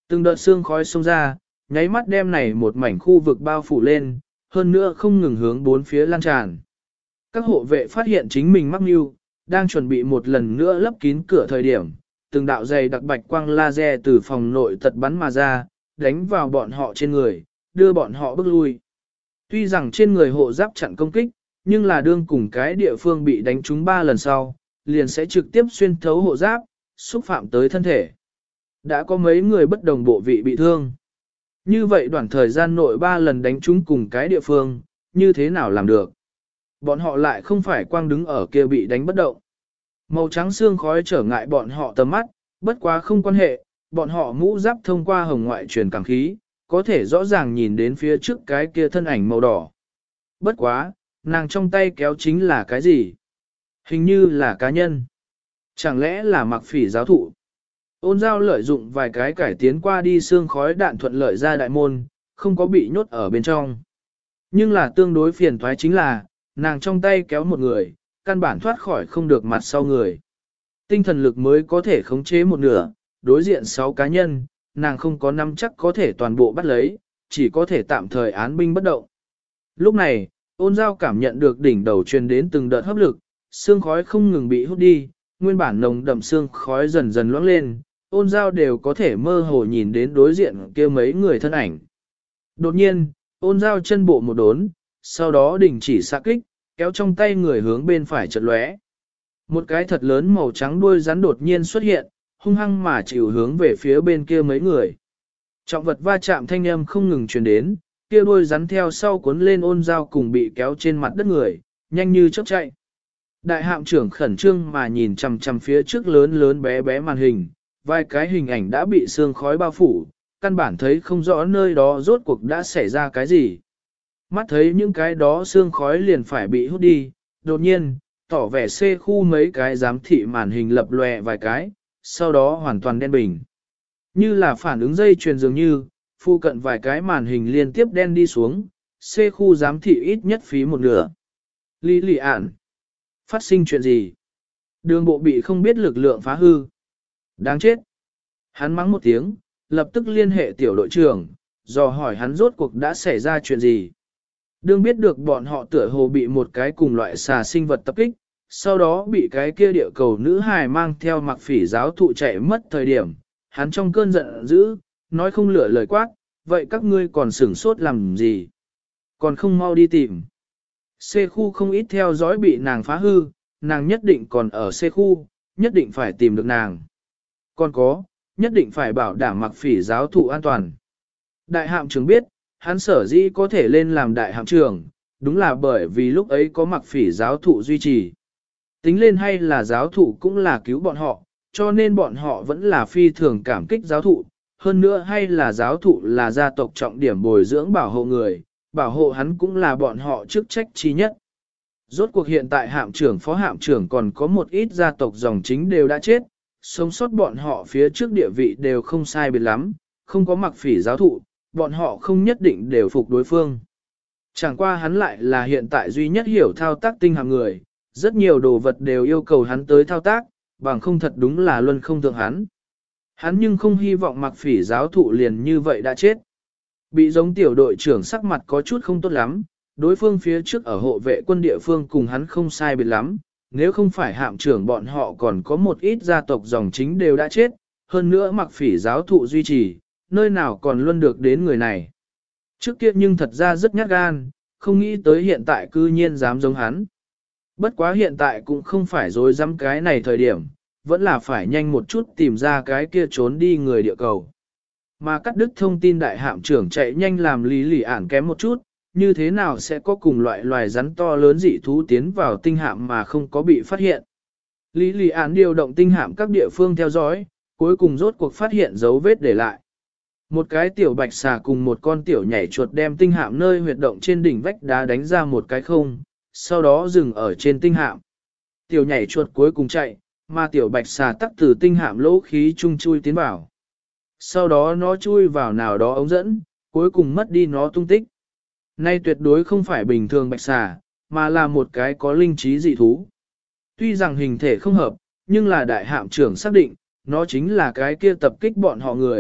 Từng đợt sương khói xông ra, nháy mắt đem này một mảnh khu vực bao phủ lên, hơn nữa không ngừng hướng bốn phía lan tràn. Các hộ vệ phát hiện chính mình mắc mưu, đang chuẩn bị một lần nữa lấp kín cửa thời điểm, từng đạo dày đặc bạch quang laser từ phòng nội tật bắn mà ra, đánh vào bọn họ trên người, đưa bọn họ bước lui. Tuy rằng trên người hộ giáp chặn công kích, nhưng là đương cùng cái địa phương bị đánh trúng 3 lần sau, liền sẽ trực tiếp xuyên thấu hộ giáp, xúc phạm tới thân thể. Đã có mấy người bất đồng bộ vị bị thương. Như vậy đoạn thời gian nội 3 lần đánh trúng cùng cái địa phương, như thế nào làm được? Bọn họ lại không phải quang đứng ở kia bị đánh bất động. Màu trắng xương khói trở ngại bọn họ tầm mắt, bất quá không quan hệ, bọn họ mũ giáp thông qua hồng ngoại truyền cảm khí, có thể rõ ràng nhìn đến phía trước cái kia thân ảnh màu đỏ. Bất quá, nàng trong tay kéo chính là cái gì? Hình như là cá nhân. Chẳng lẽ là mặc phỉ giáo thụ? Ôn giao lợi dụng vài cái cải tiến qua đi xương khói đạn thuận lợi ra đại môn, không có bị nhốt ở bên trong. Nhưng là tương đối phiền toái chính là, nàng trong tay kéo một người, căn bản thoát khỏi không được mặt sau người. Tinh thần lực mới có thể khống chế một nửa, đối diện 6 cá nhân, nàng không có nắm chắc có thể toàn bộ bắt lấy, chỉ có thể tạm thời án binh bất động. Lúc này, ôn giao cảm nhận được đỉnh đầu truyền đến từng đợt hấp lực, xương khói không ngừng bị hút đi, nguyên bản nồng đậm xương khói dần dần loãng lên, ôn giao đều có thể mơ hồ nhìn đến đối diện kia mấy người thân ảnh. Đột nhiên, ôn giao chân bộ một đốn, sau đó đình chỉ xạ kích, kéo trong tay người hướng bên phải chợt lóe. Một cái thật lớn màu trắng đuôi rắn đột nhiên xuất hiện, hung hăng mà chịu hướng về phía bên kia mấy người. Trọng vật va chạm thanh âm không ngừng truyền đến, kia đuôi rắn theo sau cuốn lên ôn dao cùng bị kéo trên mặt đất người, nhanh như chớp chạy. Đại hạm trưởng khẩn trương mà nhìn chằm chằm phía trước lớn lớn bé bé màn hình, vài cái hình ảnh đã bị sương khói bao phủ, căn bản thấy không rõ nơi đó rốt cuộc đã xảy ra cái gì. Mắt thấy những cái đó sương khói liền phải bị hút đi, đột nhiên, tỏ vẻ C khu mấy cái giám thị màn hình lập lòe vài cái, sau đó hoàn toàn đen bình. Như là phản ứng dây chuyền dường như, phu cận vài cái màn hình liên tiếp đen đi xuống, C khu giám thị ít nhất phí một nửa. Lý lị ản. Phát sinh chuyện gì? Đường bộ bị không biết lực lượng phá hư. Đáng chết. Hắn mắng một tiếng, lập tức liên hệ tiểu đội trưởng, dò hỏi hắn rốt cuộc đã xảy ra chuyện gì. Đương biết được bọn họ tựa hồ bị một cái cùng loại xà sinh vật tập kích, sau đó bị cái kia địa cầu nữ hài mang theo mặc phỉ giáo thụ chạy mất thời điểm, hắn trong cơn giận dữ, nói không lựa lời quát, vậy các ngươi còn sửng sốt làm gì? Còn không mau đi tìm. C khu không ít theo dõi bị nàng phá hư, nàng nhất định còn ở C khu, nhất định phải tìm được nàng. Còn có, nhất định phải bảo đảm mặc phỉ giáo thụ an toàn. Đại hạm trưởng biết, hắn sở dĩ có thể lên làm đại hạm trưởng, đúng là bởi vì lúc ấy có mặc phỉ giáo thụ duy trì. Tính lên hay là giáo thụ cũng là cứu bọn họ, cho nên bọn họ vẫn là phi thường cảm kích giáo thụ, hơn nữa hay là giáo thụ là gia tộc trọng điểm bồi dưỡng bảo hộ người, bảo hộ hắn cũng là bọn họ chức trách chi nhất. Rốt cuộc hiện tại hạm trưởng phó hạm trưởng còn có một ít gia tộc dòng chính đều đã chết, sống sót bọn họ phía trước địa vị đều không sai biệt lắm, không có mặc phỉ giáo thụ, bọn họ không nhất định đều phục đối phương. Chẳng qua hắn lại là hiện tại duy nhất hiểu thao tác tinh hạm người, rất nhiều đồ vật đều yêu cầu hắn tới thao tác, bằng không thật đúng là luân không thượng hắn. Hắn nhưng không hy vọng mặc phỉ giáo thụ liền như vậy đã chết. Bị giống tiểu đội trưởng sắc mặt có chút không tốt lắm, đối phương phía trước ở hộ vệ quân địa phương cùng hắn không sai biệt lắm, nếu không phải hạm trưởng bọn họ còn có một ít gia tộc dòng chính đều đã chết, hơn nữa mặc phỉ giáo thụ duy trì, nơi nào còn luôn được đến người này. Trước kia nhưng thật ra rất nhát gan, không nghĩ tới hiện tại cư nhiên dám giống hắn. Bất quá hiện tại cũng không phải dối dám cái này thời điểm, vẫn là phải nhanh một chút tìm ra cái kia trốn đi người địa cầu. Mà cắt đứt thông tin đại hạm trưởng chạy nhanh làm lý lì ản kém một chút, như thế nào sẽ có cùng loại loài rắn to lớn dị thú tiến vào tinh hạm mà không có bị phát hiện. Lý lì ản điều động tinh hạm các địa phương theo dõi, cuối cùng rốt cuộc phát hiện dấu vết để lại. Một cái tiểu bạch xà cùng một con tiểu nhảy chuột đem tinh hạm nơi huyệt động trên đỉnh vách đá đánh ra một cái không, sau đó dừng ở trên tinh hạm. Tiểu nhảy chuột cuối cùng chạy, mà tiểu bạch xà tắc từ tinh hạm lỗ khí chung chui tiến vào. Sau đó nó chui vào nào đó ống dẫn, cuối cùng mất đi nó tung tích. Nay tuyệt đối không phải bình thường bạch xà, mà là một cái có linh trí dị thú. Tuy rằng hình thể không hợp, nhưng là đại hạm trưởng xác định, nó chính là cái kia tập kích bọn họ người,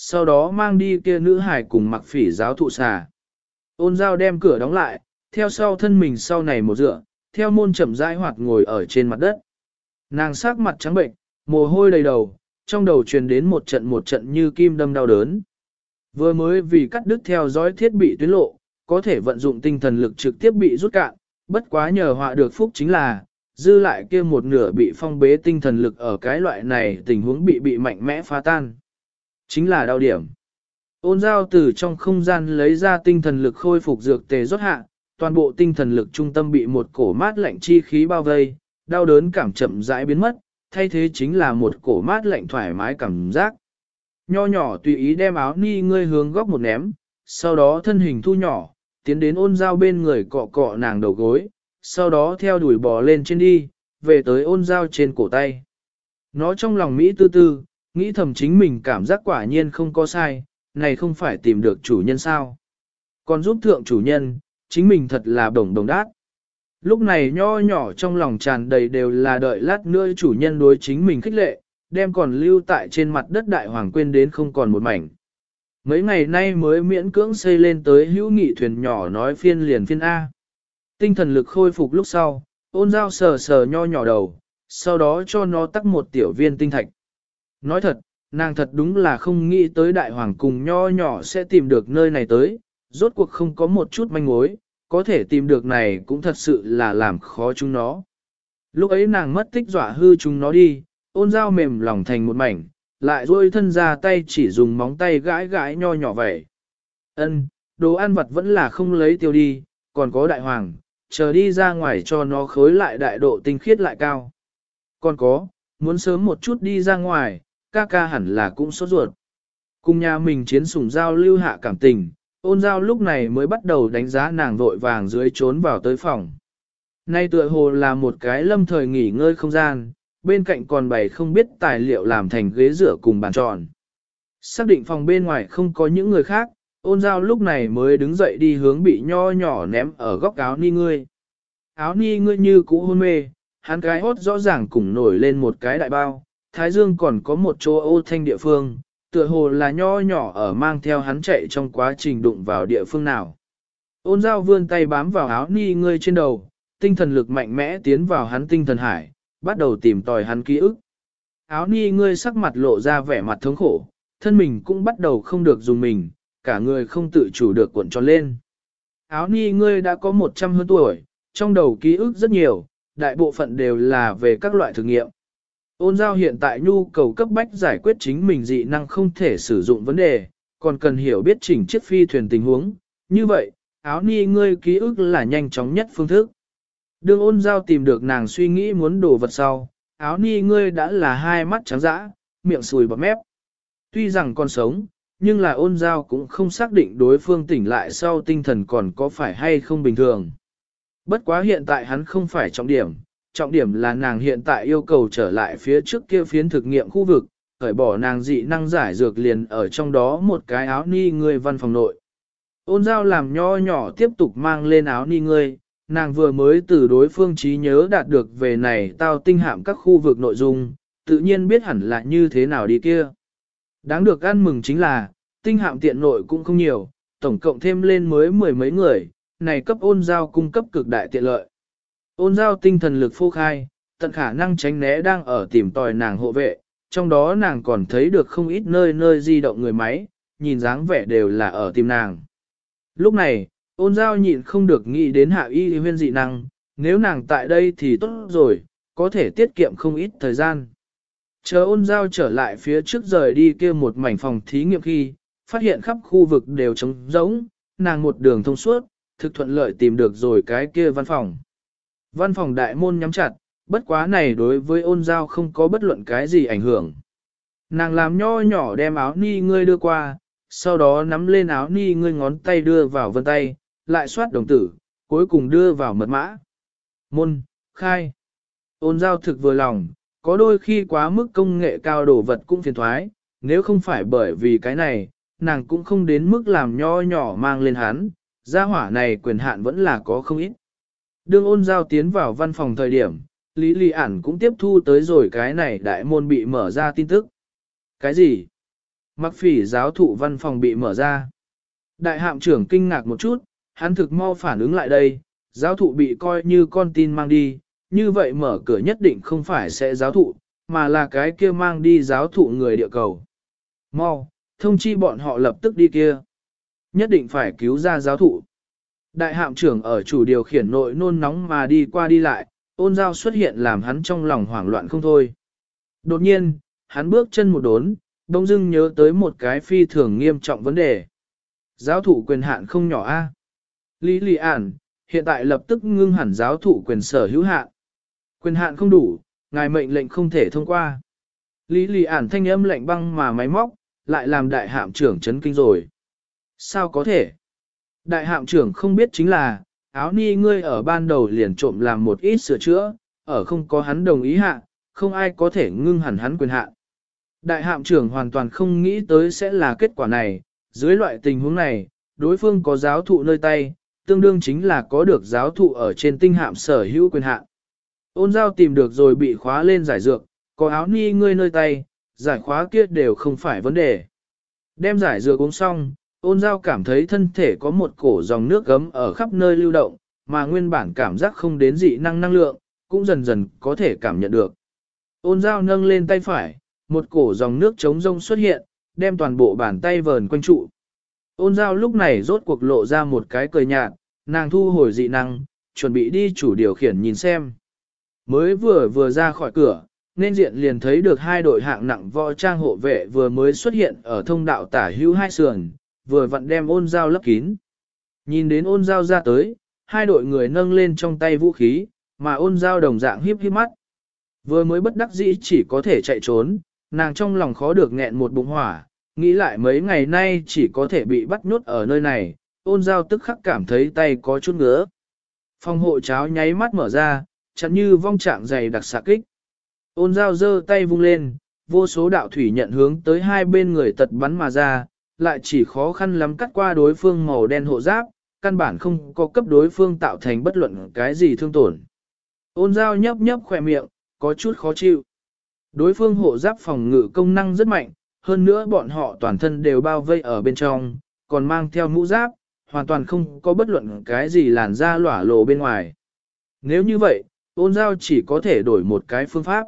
sau đó mang đi kia nữ hải cùng mặc phỉ giáo thụ xà. Ôn Giao đem cửa đóng lại, theo sau thân mình sau này một dựa, theo môn chậm rãi hoạt ngồi ở trên mặt đất. Nàng sắc mặt trắng bệnh, mồ hôi đầy đầu, trong đầu truyền đến một trận như kim đâm đau đớn. Vừa mới vì cắt đứt theo dõi thiết bị tuyến lộ, có thể vận dụng tinh thần lực trực tiếp bị rút cạn, bất quá nhờ họa được phúc chính là, dư lại kia một nửa bị phong bế tinh thần lực ở cái loại này tình huống bị mạnh mẽ phá tan. Chính là đau điểm. Ôn Giao từ trong không gian lấy ra tinh thần lực khôi phục dược tề rót hạ, toàn bộ tinh thần lực trung tâm bị một cổ mát lạnh chi khí bao vây, đau đớn cảm chậm rãi biến mất, thay thế chính là một cổ mát lạnh thoải mái cảm giác. Nho nhỏ tùy ý đem áo ni ngươi hướng góc một ném, sau đó thân hình thu nhỏ, tiến đến Ôn Giao bên người cọ cọ nàng đầu gối, sau đó theo đuổi bò lên trên đi, về tới Ôn Giao trên cổ tay. Nó trong lòng Mỹ tư tư, nghĩ thầm chính mình cảm giác quả nhiên không có sai, này không phải tìm được chủ nhân sao. Còn giúp thượng chủ nhân, chính mình thật là đồng đồng đát. Lúc này nho nhỏ trong lòng tràn đầy đều là đợi lát nữa chủ nhân đối chính mình khích lệ, đem còn lưu tại trên mặt đất đại hoàng quên đến không còn một mảnh. Mấy ngày nay mới miễn cưỡng xây lên tới hữu nghị thuyền nhỏ nói phiên liền phiên A. Tinh thần lực khôi phục lúc sau, Ôn Giao sờ sờ nho nhỏ đầu, sau đó cho nó tắc một tiểu viên tinh thạch. Nói thật, nàng thật đúng là không nghĩ tới đại hoàng cùng nho nhỏ sẽ tìm được nơi này tới, rốt cuộc không có một chút manh mối, có thể tìm được này cũng thật sự là làm khó chúng nó. Lúc ấy nàng mất tích dọa hư chúng nó đi, Ôn Giao mềm lòng thành một mảnh, lại duỗi thân ra tay chỉ dùng móng tay gãi gãi nho nhỏ vậy. Đồ ăn vặt vẫn là không lấy tiêu đi, còn có đại hoàng, chờ đi ra ngoài cho nó khối lại đại độ tinh khiết lại cao. Còn có, muốn sớm một chút đi ra ngoài, ca ca hẳn là cũng sốt ruột. Cùng nhà mình chiến sủng Giao lưu hạ cảm tình, Ôn Giao lúc này mới bắt đầu đánh giá nàng vội vàng dưới trốn vào tới phòng. Nay tựa hồ là một cái lâm thời nghỉ ngơi không gian, bên cạnh còn bày không biết tài liệu làm thành ghế rửa cùng bàn tròn. Xác định phòng bên ngoài không có những người khác, Ôn Giao lúc này mới đứng dậy đi hướng bị nho nhỏ ném ở góc áo ni ngươi. Áo ni ngươi như cũ hôn mê, hắn cái hốt rõ ràng cũng nổi lên một cái đại bao, thái dương còn có một chỗ ô thanh địa phương, tựa hồ là nho nhỏ ở mang theo hắn chạy trong quá trình đụng vào địa phương nào. Ôn Giao vươn tay bám vào áo ni ngươi trên đầu, tinh thần lực mạnh mẽ tiến vào hắn tinh thần hải, bắt đầu tìm tòi hắn ký ức. Áo ni ngươi sắc mặt lộ ra vẻ mặt thống khổ, thân mình cũng bắt đầu không được dùng mình, cả người không tự chủ được cuộn tròn lên. Áo ni ngươi đã có 100 hơn tuổi, trong đầu ký ức rất nhiều, đại bộ phận đều là về các loại thử nghiệm. Ôn Giao hiện tại nhu cầu cấp bách giải quyết chính mình dị năng không thể sử dụng vấn đề, còn cần hiểu biết chỉnh chiếc phi thuyền tình huống. Như vậy, áo ni ngươi ký ức là nhanh chóng nhất phương thức. Đương Ôn Giao tìm được nàng suy nghĩ muốn đổ vật sau, áo ni ngươi đã là hai mắt trắng dã, miệng sùi bọt mép. Tuy rằng còn sống, nhưng là Ôn Giao cũng không xác định đối phương tỉnh lại sau tinh thần còn có phải hay không bình thường. Bất quá hiện tại hắn không phải trọng điểm là nàng hiện tại yêu cầu trở lại phía trước kia phiến thực nghiệm khu vực, khởi bỏ nàng dị năng giải dược liền ở trong đó một cái áo ni ngươi văn phòng nội. Ôn Giao làm nho nhỏ tiếp tục mang lên áo ni ngươi, nàng vừa mới từ đối phương trí nhớ đạt được về này tao tinh hạm các khu vực nội dung, tự nhiên biết hẳn là như thế nào đi kia. Đáng được ăn mừng chính là, tinh hạm tiện nội cũng không nhiều, tổng cộng thêm lên mới 10 mấy người, này cấp Ôn Giao cung cấp cực đại tiện lợi. Ôn Giao tinh thần lực phô khai, tận khả năng tránh né đang ở tìm tòi nàng hộ vệ, trong đó nàng còn thấy được không ít nơi nơi di động người máy, nhìn dáng vẻ đều là ở tìm nàng. Lúc này, Ôn Giao nhịn không được nghĩ đến Hạ Y Huyên dị năng, nếu nàng tại đây thì tốt rồi, có thể tiết kiệm không ít thời gian. Chờ Ôn Giao trở lại phía trước rời đi kia một mảnh phòng thí nghiệm khi, phát hiện khắp khu vực đều trống rỗng, nàng một đường thông suốt, thực thuận lợi tìm được rồi cái kia văn phòng. Văn phòng đại môn nhắm chặt, bất quá này đối với Ôn Giao không có bất luận cái gì ảnh hưởng. Nàng làm nho nhỏ đem áo ni ngươi đưa qua, sau đó nắm lên áo ni ngươi ngón tay đưa vào vân tay, lại xoát đồng tử, cuối cùng đưa vào mật mã. Môn, khai. Ôn Giao thực vừa lòng, có đôi khi quá mức công nghệ cao đồ vật cũng phiền thoái, nếu không phải bởi vì cái này, nàng cũng không đến mức làm nho nhỏ mang lên hắn, gia hỏa này quyền hạn vẫn là có không ít. Đương Ôn Giao tiến vào văn phòng thời điểm, Lý Lị ản cũng tiếp thu tới rồi cái này đại môn bị mở ra tin tức. Cái gì? Mặc Phỉ giáo thụ văn phòng bị mở ra. Đại hạm trưởng kinh ngạc một chút, hắn thực mau phản ứng lại đây, giáo thụ bị coi như con tin mang đi, như vậy mở cửa nhất định không phải sẽ giáo thụ, mà là cái kia mang đi giáo thụ người địa cầu. Mau, thông chi bọn họ lập tức đi kia. Nhất định phải cứu ra giáo thụ. Đại hạm trưởng ở chủ điều khiển nội nôn nóng mà đi qua đi lại, Ôn Giao xuất hiện làm hắn trong lòng hoảng loạn không thôi. Đột nhiên, hắn bước chân một đốn, bỗng dưng nhớ tới một cái phi thường nghiêm trọng vấn đề. Giáo thụ quyền hạn không nhỏ a. Lý Lị Ản, hiện tại lập tức ngưng hẳn giáo thụ quyền sở hữu hạn. Quyền hạn không đủ, ngài mệnh lệnh không thể thông qua. Lý Lị Ản thanh âm lạnh băng mà máy móc, lại làm đại hạm trưởng chấn kinh rồi. Sao có thể? Đại hạm trưởng không biết chính là, áo ni ngươi ở ban đầu liền trộm làm một ít sửa chữa, ở không có hắn đồng ý hạ, không ai có thể ngưng hẳn hắn quyền hạn. Đại hạm trưởng hoàn toàn không nghĩ tới sẽ là kết quả này, dưới loại tình huống này, đối phương có giáo thụ nơi tay, tương đương chính là có được giáo thụ ở trên tinh hạm sở hữu quyền hạn. Ôn Giao tìm được rồi bị khóa lên giải dược, có áo ni ngươi nơi tay, giải khóa kia đều không phải vấn đề. Đem giải dược uống xong, Ôn Giao cảm thấy thân thể có một cổ dòng nước gấm ở khắp nơi lưu động, mà nguyên bản cảm giác không đến dị năng lượng, cũng dần dần có thể cảm nhận được. Ôn Giao nâng lên tay phải, một cổ dòng nước trống rông xuất hiện, đem toàn bộ bàn tay vờn quanh trụ. Ôn Giao lúc này rốt cuộc lộ ra một cái cười nhạt, nàng thu hồi dị năng, chuẩn bị đi chủ điều khiển nhìn xem. Mới vừa ra khỏi cửa, nên diện liền thấy được hai đội hạng nặng võ trang hộ vệ vừa mới xuất hiện ở thông đạo tả hữu hai sườn, vừa vặn đem Ôn Giao lấp kín. Nhìn đến Ôn Giao ra tới, hai đội người nâng lên trong tay vũ khí, mà Ôn Giao đồng dạng híp híp mắt. Vừa mới bất đắc dĩ chỉ có thể chạy trốn, nàng trong lòng khó được nghẹn một bụng hỏa, nghĩ lại mấy ngày nay chỉ có thể bị bắt nhốt ở nơi này, Ôn Giao tức khắc cảm thấy tay có chút ngứa. Phòng hộ cháo nháy mắt mở ra, chặn như vong trạng dày đặc xạ kích. Ôn Giao giơ tay vung lên, vô số đạo thủy nhận hướng tới hai bên người tật bắn mà ra, lại chỉ khó khăn lắm cắt qua đối phương màu đen hộ giáp, căn bản không có cấp đối phương tạo thành bất luận cái gì thương tổn. Ôn Giao nhấp nhấp khỏe miệng, có chút khó chịu. Đối phương hộ giáp phòng ngự công năng rất mạnh, hơn nữa bọn họ toàn thân đều bao vây ở bên trong, còn mang theo mũ giáp, hoàn toàn không có bất luận cái gì làn da lỏa lộ bên ngoài. Nếu như vậy, Ôn Giao chỉ có thể đổi một cái phương pháp.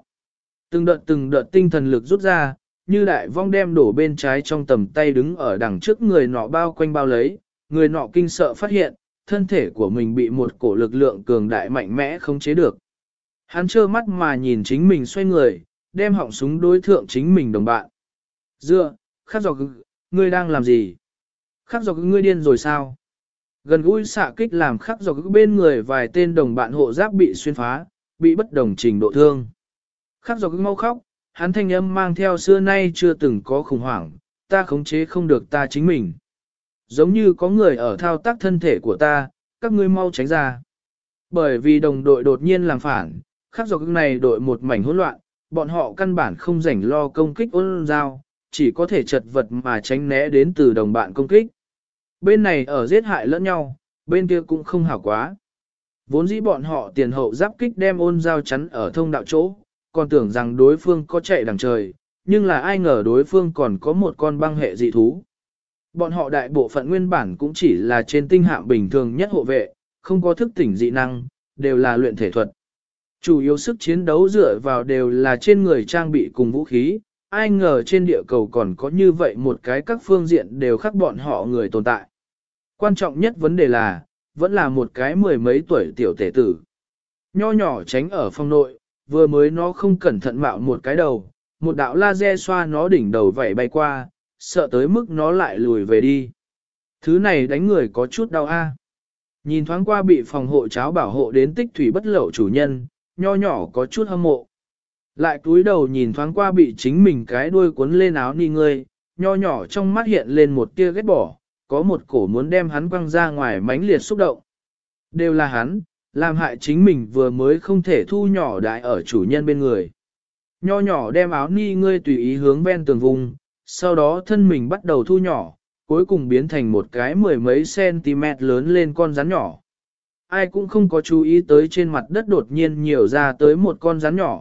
Từng đợt tinh thần lực rút ra, như đại vong đem đổ bên trái trong tầm tay đứng ở đằng trước người nọ bao quanh bao lấy, người nọ kinh sợ phát hiện, thân thể của mình bị một cổ lực lượng cường đại mạnh mẽ không chế được. Hắn trơ mắt mà nhìn chính mình xoay người, đem họng súng đối thượng chính mình đồng bạn. Dựa, Khắc Giọc, ngươi đang làm gì? Khắc Giọc, ngươi điên rồi sao? Gần gũi xạ kích làm Khắc Giọc bên người vài tên đồng bạn hộ giáp bị xuyên phá, bị bất đồng trình độ thương. Khắc Giọc mau khóc, hắn thanh âm mang theo xưa nay chưa từng có khủng hoảng, ta khống chế không được ta chính mình. Giống như có người ở thao tác thân thể của ta, các ngươi mau tránh ra. Bởi vì đồng đội đột nhiên làm phản, Khắc Giọc này đội một mảnh hỗn loạn, bọn họ căn bản không rảnh lo công kích Ôn Giao, chỉ có thể chật vật mà tránh né đến từ đồng bạn công kích. Bên này ở giết hại lẫn nhau, bên kia cũng không hảo quá. Vốn dĩ bọn họ tiền hậu giáp kích đem Ôn Giao chắn ở thông đạo chỗ, còn tưởng rằng đối phương có chạy đằng trời, nhưng là ai ngờ đối phương còn có một con băng hệ dị thú. Bọn họ đại bộ phận nguyên bản cũng chỉ là trên tinh hạm bình thường nhất hộ vệ, không có thức tỉnh dị năng, đều là luyện thể thuật. Chủ yếu sức chiến đấu dựa vào đều là trên người trang bị cùng vũ khí, ai ngờ trên địa cầu còn có như vậy một cái các phương diện đều khác bọn họ người tồn tại. Quan trọng nhất vấn đề là, vẫn là một cái mười mấy tuổi tiểu tể tử. Nho nhỏ tránh ở phòng nội, vừa mới nó không cẩn thận mạo một cái đầu, một đạo laser xoa nó đỉnh đầu vẩy bay qua, sợ tới mức nó lại lùi về đi. Thứ này đánh người có chút đau a. Nhìn thoáng qua bị phòng hộ cháo bảo hộ đến tích thủy bất lậu chủ nhân, nho nhỏ có chút hâm mộ. Lại cúi đầu nhìn thoáng qua bị chính mình cái đuôi cuốn lên áo ni ngươi, nho nhỏ trong mắt hiện lên một tia ghét bỏ, có một cổ muốn đem hắn quăng ra ngoài mãnh liệt xúc động. Đều là hắn, làm hại chính mình vừa mới không thể thu nhỏ đại ở chủ nhân bên người. Nho nhỏ đem áo ni ngươi tùy ý hướng ven tường vùng, sau đó thân mình bắt đầu thu nhỏ, cuối cùng biến thành một cái mười mấy cm lớn lên con rắn nhỏ. Ai cũng không có chú ý tới trên mặt đất đột nhiên nhiều ra tới một con rắn nhỏ,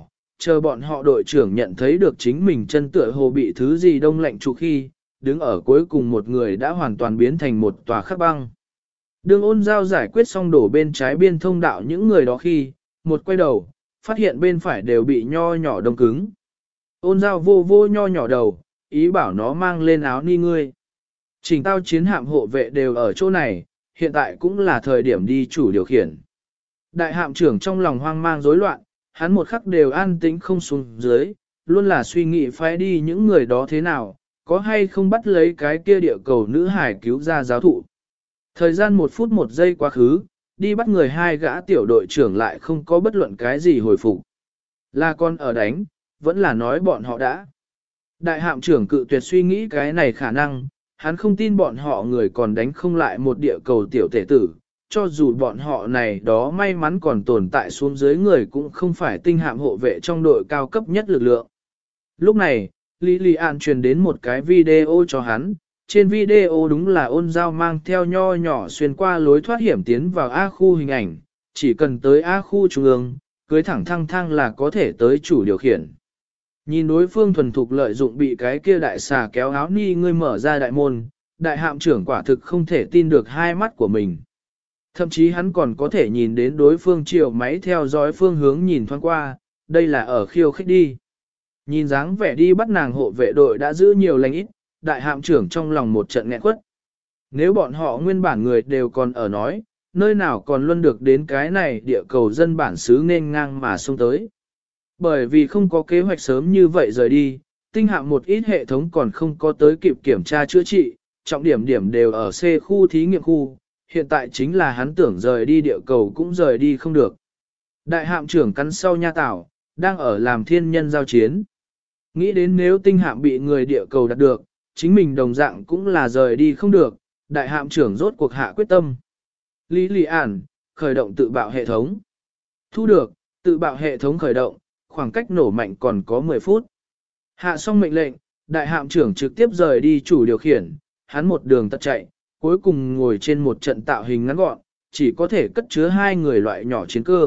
chờ bọn họ đội trưởng nhận thấy được chính mình chân tựa hồ bị thứ gì đông lạnh trụ khi, đứng ở cuối cùng một người đã hoàn toàn biến thành một tòa khắc băng. Đương Ôn Giao giải quyết xong đổ bên trái biên thông đạo những người đó khi, một quay đầu, phát hiện bên phải đều bị nho nhỏ đông cứng. Ôn Giao vô vô nho nhỏ đầu, ý bảo nó mang lên áo ni ngươi. Trình tao chiến hạm hộ vệ đều ở chỗ này, hiện tại cũng là thời điểm đi chủ điều khiển. Đại hạm trưởng trong lòng hoang mang rối loạn, hắn một khắc đều an tĩnh không xuống dưới, luôn là suy nghĩ phải đi những người đó thế nào, có hay không bắt lấy cái kia địa cầu nữ hải cứu ra giáo thụ. Thời gian 1 phút 1 giây quá khứ, đi bắt người 2 gã tiểu đội trưởng lại không có bất luận cái gì hồi phục. Là con ở đánh, vẫn là nói bọn họ đã. Đại hạm trưởng cự tuyệt suy nghĩ cái này khả năng, hắn không tin bọn họ người còn đánh không lại một địa cầu tiểu tể tử, cho dù bọn họ này đó may mắn còn tồn tại xuống dưới người cũng không phải tinh hạm hộ vệ trong đội cao cấp nhất lực lượng. Lúc này, Lilian truyền đến một cái video cho hắn, trên video đúng là Ôn Giao mang theo nho nhỏ xuyên qua lối thoát hiểm tiến vào A khu hình ảnh, chỉ cần tới A khu trung ương, cưới thẳng thăng thang là có thể tới chủ điều khiển. Nhìn đối phương thuần thục lợi dụng bị cái kia đại xà kéo áo ni ngươi mở ra đại môn, đại hạm trưởng quả thực không thể tin được hai mắt của mình. Thậm chí hắn còn có thể nhìn đến đối phương chiều máy theo dõi phương hướng nhìn thoáng qua, đây là ở khiêu khích đi. Nhìn dáng vẻ đi bắt nàng hộ vệ đội đã giữ nhiều lành ít, đại hạm trưởng trong lòng một trận nghẹn quất. Nếu bọn họ nguyên bản người đều còn ở nói, nơi nào còn luôn được đến cái này địa cầu dân bản xứ nên ngang mà xông tới. Bởi vì không có kế hoạch sớm như vậy rời đi, tinh hạm một ít hệ thống còn không có tới kịp kiểm tra chữa trị, trọng điểm đều ở C khu thí nghiệm khu, hiện tại chính là hắn tưởng rời đi địa cầu cũng rời đi không được. Đại hạm trưởng cắn sau nha tảo, đang ở làm thiên nhân giao chiến. Nghĩ đến nếu tinh hạm bị người địa cầu đạt được, chính mình đồng dạng cũng là rời đi không được, đại hạm trưởng rốt cuộc hạ quyết tâm. Lý lì ản, khởi động tự bạo hệ thống. Thu được, tự bạo hệ thống khởi động, khoảng cách nổ mạnh còn có 10 phút. Hạ xong mệnh lệnh, đại hạm trưởng trực tiếp rời đi chủ điều khiển, hắn một đường tật chạy, cuối cùng ngồi trên một trận tạo hình ngắn gọn, chỉ có thể cất chứa 2 người loại nhỏ chiến cơ.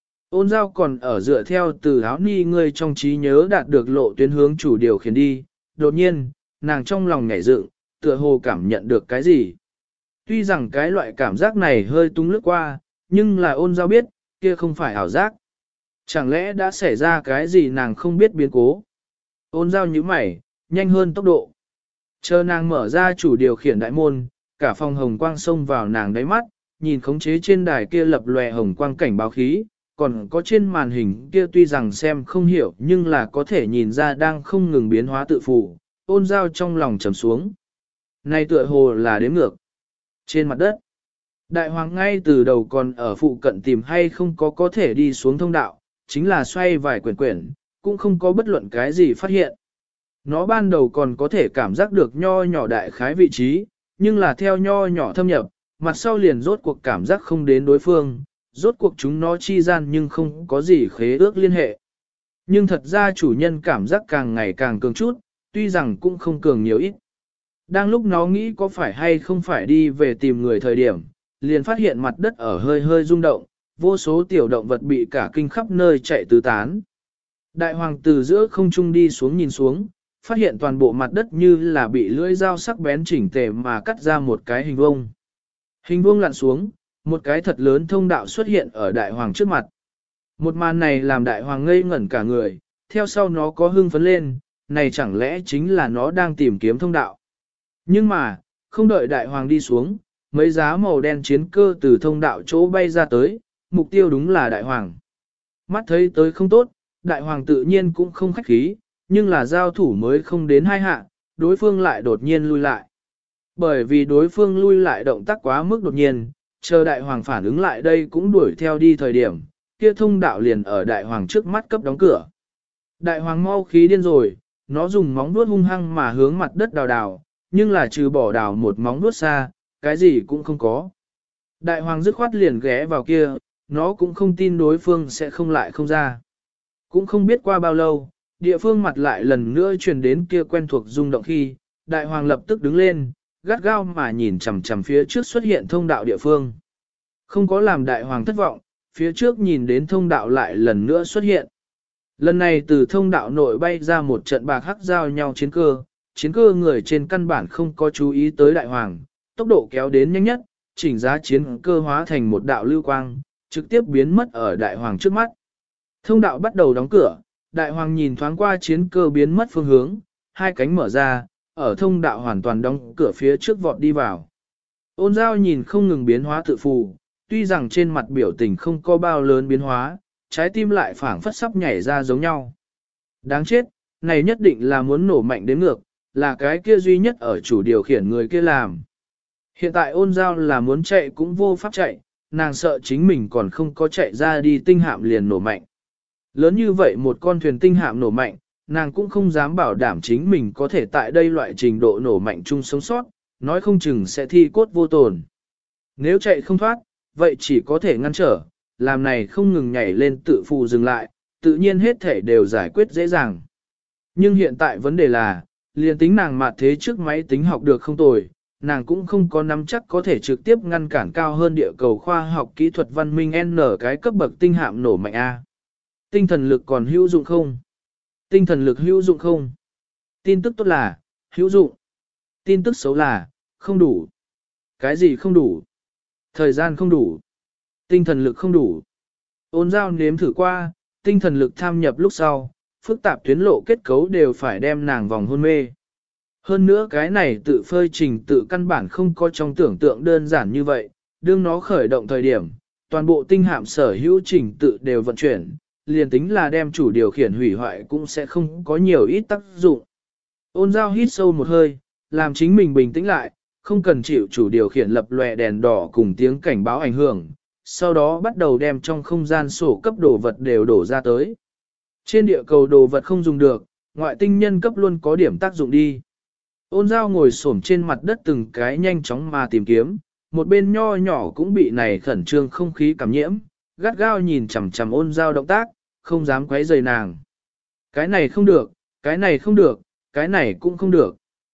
Ôn Giao còn ở dựa theo từ áo ni ngươi trong trí nhớ đạt được lộ tuyến hướng chủ điều khiển đi, đột nhiên, nàng trong lòng nhảy dựng, tựa hồ cảm nhận được cái gì. Tuy rằng cái loại cảm giác này hơi tung lướt qua, nhưng là Ôn Giao biết, kia không phải ảo giác. Chẳng lẽ đã xảy ra cái gì nàng không biết biến cố. Ôn Giao như mày, nhanh hơn tốc độ. Chờ nàng mở ra chủ điều khiển đại môn, cả phòng hồng quang xông vào nàng đáy mắt, nhìn khống chế trên đài kia lập lòe hồng quang cảnh báo khí, còn có trên màn hình kia tuy rằng xem không hiểu nhưng là có thể nhìn ra đang không ngừng biến hóa tự phụ, Ôn Giao trong lòng trầm xuống. Này tựa hồ là đếm ngược. Trên mặt đất, đại hoàng ngay từ đầu còn ở phụ cận tìm hay không có thể đi xuống thông đạo, chính là xoay vài quyển, cũng không có bất luận cái gì phát hiện. Nó ban đầu còn có thể cảm giác được nho nhỏ đại khái vị trí, nhưng là theo nho nhỏ thâm nhập, mặt sau liền rốt cuộc cảm giác không đến đối phương, rốt cuộc chúng nó chi gian nhưng không có gì khế ước liên hệ. Nhưng thật ra chủ nhân cảm giác càng ngày càng cường chút, tuy rằng cũng không cường nhiều ít. Đang lúc nó nghĩ có phải hay không phải đi về tìm người thời điểm, liền phát hiện mặt đất ở hơi hơi rung động, vô số tiểu động vật bị cả kinh khắp nơi chạy tứ tán. Đại hoàng từ giữa không trung đi xuống nhìn xuống, phát hiện toàn bộ mặt đất như là bị lưỡi dao sắc bén chỉnh tề mà cắt ra một cái hình vuông. Hình vuông lặn xuống, một cái thật lớn thông đạo xuất hiện ở đại hoàng trước mặt. Một màn này làm đại hoàng ngây ngẩn cả người, theo sau nó có hưng phấn lên, này chẳng lẽ chính là nó đang tìm kiếm thông đạo. Nhưng mà, không đợi đại hoàng đi xuống, mấy giá màu đen chiến cơ từ thông đạo chỗ bay ra tới, mục tiêu đúng là đại hoàng. Mắt thấy tới không tốt, đại hoàng tự nhiên cũng không khách khí, nhưng là giao thủ mới không đến 2 hạ, đối phương lại đột nhiên lui lại. Bởi vì đối phương lui lại động tác quá mức đột nhiên, chờ đại hoàng phản ứng lại đây cũng đuổi theo đi thời điểm, kia thông đạo liền ở đại hoàng trước mắt cấp đóng cửa. Đại hoàng mau khí điên rồi, nó dùng móng vuốt hung hăng mà hướng mặt đất đào, nhưng là trừ bỏ đào một móng vuốt xa, cái gì cũng không có. Đại hoàng dứt khoát liền ghé vào kia, nó cũng không tin đối phương sẽ không lại không ra. Cũng không biết qua bao lâu, địa phương mặt lại lần nữa truyền đến kia quen thuộc rung động khi, đại hoàng lập tức đứng lên, gắt gao mà nhìn chằm chằm phía trước xuất hiện thông đạo địa phương. Không có làm đại hoàng thất vọng, phía trước nhìn đến thông đạo lại lần nữa xuất hiện. Lần này từ thông đạo nội bay ra một trận bạc hắc giao nhau chiến cơ người trên căn bản không có chú ý tới đại hoàng, tốc độ kéo đến nhanh nhất, chỉnh giá chiến cơ hóa thành một đạo lưu quang, trực tiếp biến mất ở đại hoàng trước mắt. Thông đạo bắt đầu đóng cửa, đại hoàng nhìn thoáng qua chiến cơ biến mất phương hướng, hai cánh mở ra, ở thông đạo hoàn toàn đóng cửa phía trước vọt đi vào. Ôn giao nhìn không ngừng biến hóa tự phù, tuy rằng trên mặt biểu tình không có bao lớn biến hóa, trái tim lại phảng phất sắp nhảy ra giống nhau. Đáng chết, này nhất định là muốn nổ mạnh đến ngược, là cái kia duy nhất ở chủ điều khiển người kia làm. Hiện tại ôn giao là muốn chạy cũng vô pháp chạy, nàng sợ chính mình còn không có chạy ra đi tinh hạm liền nổ mạnh. Lớn như vậy một con thuyền tinh hạm nổ mạnh, nàng cũng không dám bảo đảm chính mình có thể tại đây loại trình độ nổ mạnh chung sống sót, nói không chừng sẽ thi cốt vô tồn. Nếu chạy không thoát, vậy chỉ có thể ngăn trở, làm này không ngừng nhảy lên tự phụ dừng lại, tự nhiên hết thể đều giải quyết dễ dàng. Nhưng hiện tại vấn đề là, liền tính nàng mạt thế trước máy tính học được không tồi, nàng cũng không có nắm chắc có thể trực tiếp ngăn cản cao hơn địa cầu khoa học kỹ thuật văn minh N cái cấp bậc tinh hạm nổ mạnh A. Tinh thần lực còn hữu dụng không? Tinh thần lực hữu dụng không? Tin tức tốt là, hữu dụng. Tin tức xấu là, không đủ. Cái gì không đủ? Thời gian không đủ. Tinh thần lực không đủ. Ôn giao nếm thử qua, tinh thần lực tham nhập lúc sau, phức tạp tuyến lộ kết cấu đều phải đem nàng vòng hôn mê. Hơn nữa cái này tự phơi trình tự căn bản không có trong tưởng tượng đơn giản như vậy, đương nó khởi động thời điểm, toàn bộ tinh hạm sở hữu trình tự đều vận chuyển, liền tính là đem chủ điều khiển hủy hoại cũng sẽ không có nhiều ít tác dụng. Ôn giao hít sâu một hơi, làm chính mình bình tĩnh lại, không cần chịu chủ điều khiển lập lòe đèn đỏ cùng tiếng cảnh báo ảnh hưởng, sau đó bắt đầu đem trong không gian sổ cấp đồ vật đều đổ ra tới. Trên địa cầu đồ vật không dùng được, ngoại tinh nhân cấp luôn có điểm tác dụng đi. Ôn giao ngồi xổm trên mặt đất từng cái nhanh chóng mà tìm kiếm, một bên nho nhỏ cũng bị này khẩn trương không khí cảm nhiễm, gắt gao nhìn chằm chằm ôn giao động tác, không dám quấy rầy nàng. Cái này không được, cái này không được, cái này cũng không được.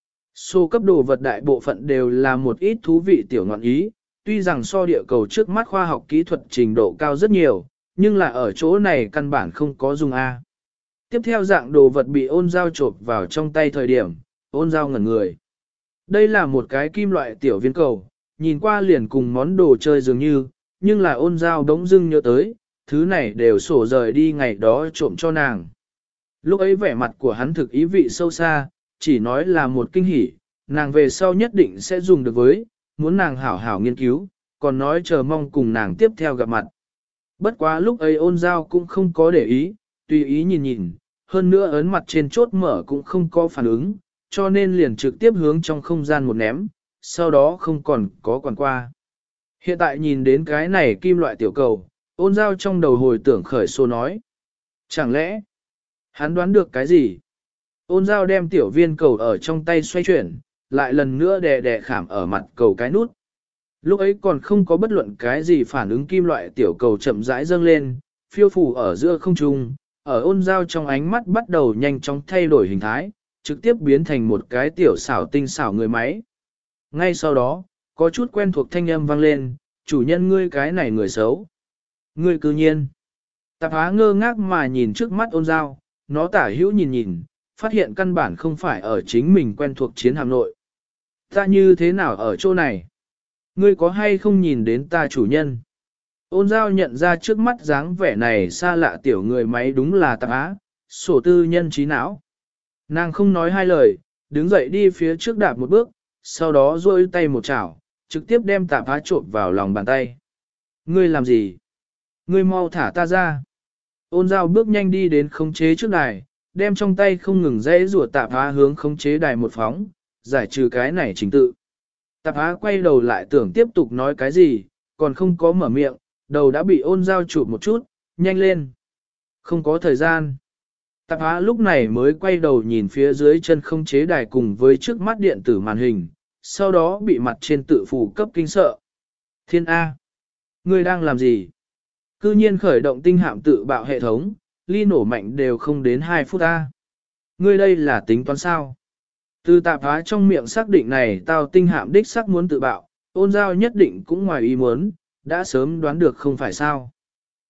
Số cấp đồ vật đại bộ phận đều là một ít thú vị tiểu ngọn ý, tuy rằng so địa cầu trước mắt khoa học kỹ thuật trình độ cao rất nhiều, nhưng là ở chỗ này căn bản không có dùng A. Tiếp theo dạng đồ vật bị ôn giao chộp vào trong tay thời điểm, ôn giao ngẩn người. Đây là một cái kim loại tiểu viên cầu, nhìn qua liền cùng món đồ chơi dường như, nhưng là ôn giao đống dưng nhớ tới, thứ này đều sổ rời đi ngày đó trộm cho nàng. Lúc ấy vẻ mặt của hắn thực ý vị sâu xa, chỉ nói là một kinh hỉ, nàng về sau nhất định sẽ dùng được với, muốn nàng hảo hảo nghiên cứu, còn nói chờ mong cùng nàng tiếp theo gặp mặt. Bất quá lúc ấy ôn giao cũng không có để ý, tùy ý nhìn nhìn, hơn nữa ấn mặt trên chốt mở cũng không có phản ứng, cho nên liền trực tiếp hướng trong không gian một ném, sau đó không còn có quản qua. Hiện tại nhìn đến cái này kim loại tiểu cầu, ôn giao trong đầu hồi tưởng khởi xô nói. Chẳng lẽ, hắn đoán được cái gì? Ôn giao đem tiểu viên cầu ở trong tay xoay chuyển, lại lần nữa đè đè khảm ở mặt cầu cái nút. Lúc ấy còn không có bất luận cái gì phản ứng kim loại tiểu cầu chậm rãi dâng lên, phiêu phù ở giữa không trung, ở ôn giao trong ánh mắt bắt đầu nhanh chóng thay đổi hình thái, trực tiếp biến thành một cái tiểu xảo tinh xảo người máy. Ngay sau đó, có chút quen thuộc thanh âm vang lên, chủ nhân ngươi cái này người xấu. Ngươi cư nhiên. Tạp Á ngơ ngác mà nhìn trước mắt ôn giao, nó tả hữu nhìn nhìn, phát hiện căn bản không phải ở chính mình quen thuộc chiến hạm nội. Ta như thế nào ở chỗ này? Ngươi có hay không nhìn đến ta chủ nhân? Ôn giao nhận ra trước mắt dáng vẻ này xa lạ tiểu người máy đúng là Tạp Á, sổ tư nhân trí não. Nàng không nói hai lời, đứng dậy đi phía trước đạp một bước, sau đó duỗi tay một chảo, trực tiếp đem Tạp Á trộn vào lòng bàn tay. Ngươi làm gì? Ngươi mau thả ta ra. Ôn giao bước nhanh đi đến khống chế trước đài, đem trong tay không ngừng rẽ rùa Tạp Á hướng khống chế đài một phóng, giải trừ cái này trình tự. Tạp Á quay đầu lại tưởng tiếp tục nói cái gì, còn không có mở miệng, đầu đã bị ôn giao chụp một chút, nhanh lên. Không có thời gian. Tạp Á lúc này mới quay đầu nhìn phía dưới chân khống chế đài cùng với trước mắt điện tử màn hình, sau đó bị mặt trên tự phủ cấp kinh sợ. Thiên A. Ngươi đang làm gì? Cư nhiên khởi động tinh hạm tự bạo hệ thống, ly nổ mạnh đều không đến 2 phút A. Ngươi đây là tính toán sao? Từ Tạp Á trong miệng xác định này tao tinh hạm đích xác muốn tự bạo, ôn giao nhất định cũng ngoài ý muốn, đã sớm đoán được không phải sao.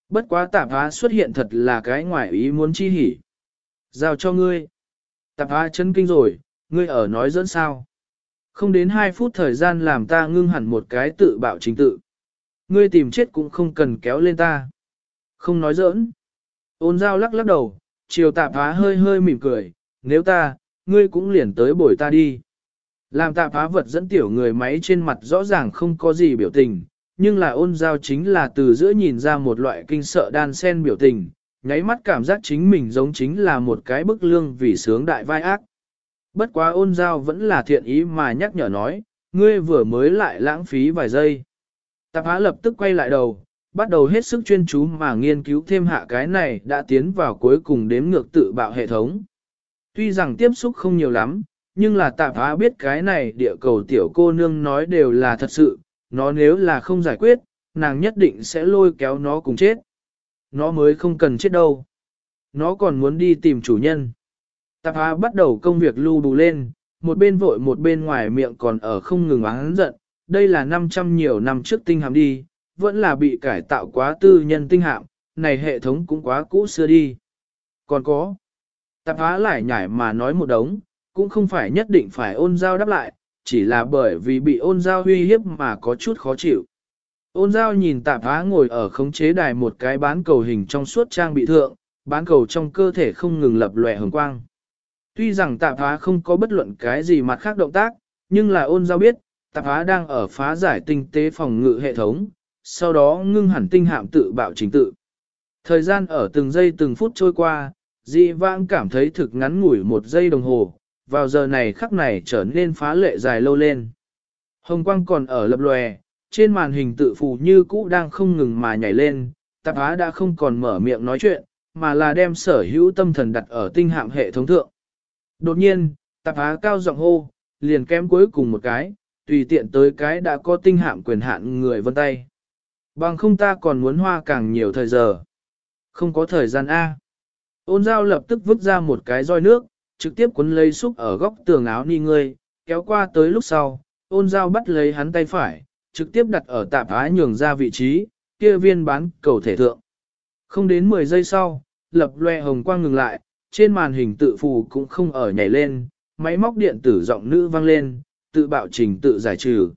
Bất quá tạp á xuất hiện thật là cái ngoại ý muốn chi hỉ. Giao cho ngươi. Tạp á chân kinh rồi, ngươi ở nói dẫn sao. Không đến 2 phút thời gian làm ta ngưng hẳn một cái tự bạo chính tự. Ngươi tìm chết cũng không cần kéo lên ta. Không nói giỡn. Ôn giao lắc lắc đầu, chiều tạp á hơi hơi mỉm cười, nếu ta, ngươi cũng liền tới bồi ta đi. Làm tạp á vật dẫn tiểu người máy trên mặt rõ ràng không có gì biểu tình, nhưng là ôn giao chính là từ giữa nhìn ra một loại kinh sợ đan sen biểu tình, nháy mắt cảm giác chính mình giống chính là một cái bức lương vì sướng đại vai ác. Bất quá ôn giao vẫn là thiện ý mà nhắc nhở nói, ngươi vừa mới lại lãng phí vài giây. Tạp á lập tức quay lại đầu, bắt đầu hết sức chuyên chú mà nghiên cứu thêm hạ cái này đã tiến vào cuối cùng đếm ngược tự bạo hệ thống. Tuy rằng tiếp xúc không nhiều lắm, nhưng là tạp á biết cái này địa cầu tiểu cô nương nói đều là thật sự, nó nếu là không giải quyết, nàng nhất định sẽ lôi kéo nó cùng chết. Nó mới không cần chết đâu. Nó còn muốn đi tìm chủ nhân. Tạp á bắt đầu công việc lưu bù lên, một bên vội một bên ngoài miệng còn ở không ngừng oán giận. Đây là 500 nhiều năm trước tinh hạm đi, vẫn là bị cải tạo quá tư nhân tinh hạm, này hệ thống cũng quá cũ xưa đi. Còn có, tạp á lại nhảy mà nói một đống, cũng không phải nhất định phải ôn giao đáp lại, chỉ là bởi vì bị ôn giao uy hiếp mà có chút khó chịu. Ôn giao nhìn tạp á ngồi ở khống chế đài một cái bán cầu hình trong suốt trang bị thượng, bán cầu trong cơ thể không ngừng lập lòe hồng quang. Tuy rằng tạp á không có bất luận cái gì mặt khác động tác, nhưng là ôn giao biết, tạp á đang ở phá giải tinh tế phòng ngự hệ thống, sau đó ngưng hẳn tinh hạm tự bạo trình tự. Thời gian ở từng giây từng phút trôi qua, dị vãng cảm thấy thực ngắn ngủi 1 giây đồng hồ, vào giờ này khắc này trở nên phá lệ dài lâu lên. Hồng quang còn ở lập lòe, trên màn hình tự phù như cũ đang không ngừng mà nhảy lên, tạp á đã không còn mở miệng nói chuyện, mà là đem sở hữu tâm thần đặt ở tinh hạm hệ thống thượng. Đột nhiên, tạp á cao giọng hô, liền kém cuối cùng một cái, tùy tiện tới cái đã có tinh hạm quyền hạn người vân tay. Bằng không ta còn muốn hoa càng nhiều thời giờ. Không có thời gian A. Ôn giao lập tức vứt ra một cái roi nước, trực tiếp cuốn lấy xúc ở góc tường áo ni ngươi, kéo qua tới lúc sau, ôn giao bắt lấy hắn tay phải, trực tiếp đặt ở tạp á nhường ra vị trí, kia viên bán cầu thể thượng. Không đến 10 giây sau, lập loe hồng quang ngừng lại, trên màn hình tự phù cũng không ở nhảy lên, máy móc điện tử giọng nữ vang lên, tự bạo trình tự giải trừ.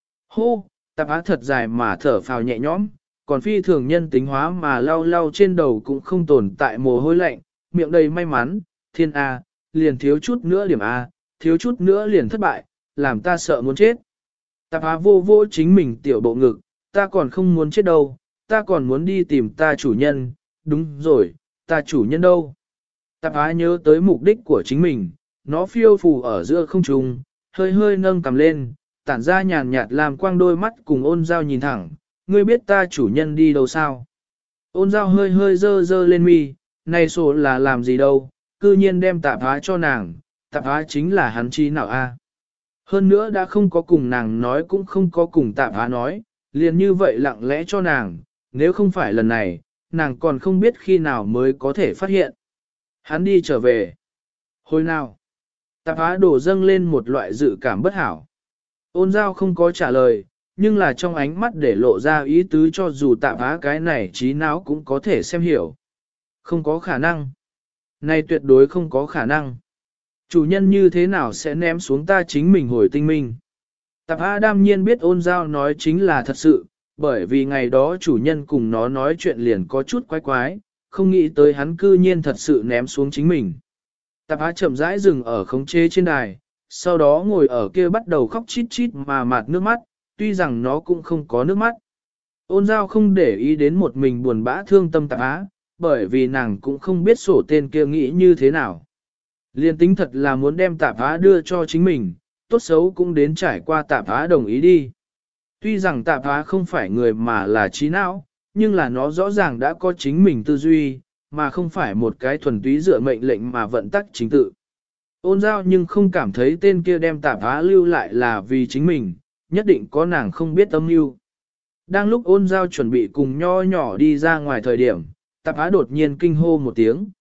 Hô, tạp á thật dài mà thở phào nhẹ nhõm, còn phi thường nhân tính hóa mà lau lau trên đầu cũng không tồn tại mồ hôi lạnh, miệng đầy may mắn, thiên A, liền thiếu chút nữa điểm A, thiếu chút nữa liền thất bại, làm ta sợ muốn chết. Tạp á vô vô chính mình tiểu bộ ngực, ta còn không muốn chết đâu, ta còn muốn đi tìm ta chủ nhân, đúng rồi, ta chủ nhân đâu. Tạp á nhớ tới mục đích của chính mình, nó phiêu phù ở giữa không trung, hơi hơi nâng cầm lên, tản ra nhàn nhạt làm quang đôi mắt cùng ôn giao nhìn thẳng, ngươi biết ta chủ nhân đi đâu sao? Ôn giao hơi hơi dơ dơ lên mi, này sổ là làm gì đâu, cư nhiên đem tạp á cho nàng, tạp á chính là hắn chi nào a? Hơn nữa đã không có cùng nàng nói cũng không có cùng tạp á nói, liền như vậy lặng lẽ cho nàng, nếu không phải lần này, nàng còn không biết khi nào mới có thể phát hiện. Hắn đi trở về. Hồi nào? Tạp á đổ dâng lên một loại dự cảm bất hảo. Ôn giao không có trả lời, nhưng là trong ánh mắt để lộ ra ý tứ cho dù tạp á cái này trí não cũng có thể xem hiểu. Không có khả năng. Này tuyệt đối không có khả năng. Chủ nhân như thế nào sẽ ném xuống ta chính mình hồi tinh minh. Tạp á đam nhiên biết ôn giao nói chính là thật sự, bởi vì ngày đó chủ nhân cùng nó nói chuyện liền có chút quái quái, không nghĩ tới hắn cư nhiên thật sự ném xuống chính mình. Tạp á chậm rãi dừng ở khống chế trên đài, sau đó ngồi ở kia bắt đầu khóc chít chít mà mạt nước mắt, tuy rằng nó cũng không có nước mắt. Ôn giao không để ý đến một mình buồn bã thương tâm tạp á, bởi vì nàng cũng không biết sổ tên kia nghĩ như thế nào. Liên tính thật là muốn đem tạp á đưa cho chính mình, tốt xấu cũng đến trải qua tạp á đồng ý đi. Tuy rằng tạp á không phải người mà là trí não, nhưng là nó rõ ràng đã có chính mình tư duy, mà không phải một cái thuần túy dựa mệnh lệnh mà vận tắc chính tự. Ôn giao nhưng không cảm thấy tên kia đem tạp á lưu lại là vì chính mình, nhất định có nàng không biết âm mưu. Đang lúc ôn giao chuẩn bị cùng nho nhỏ đi ra ngoài thời điểm, tạp á đột nhiên kinh hô một tiếng,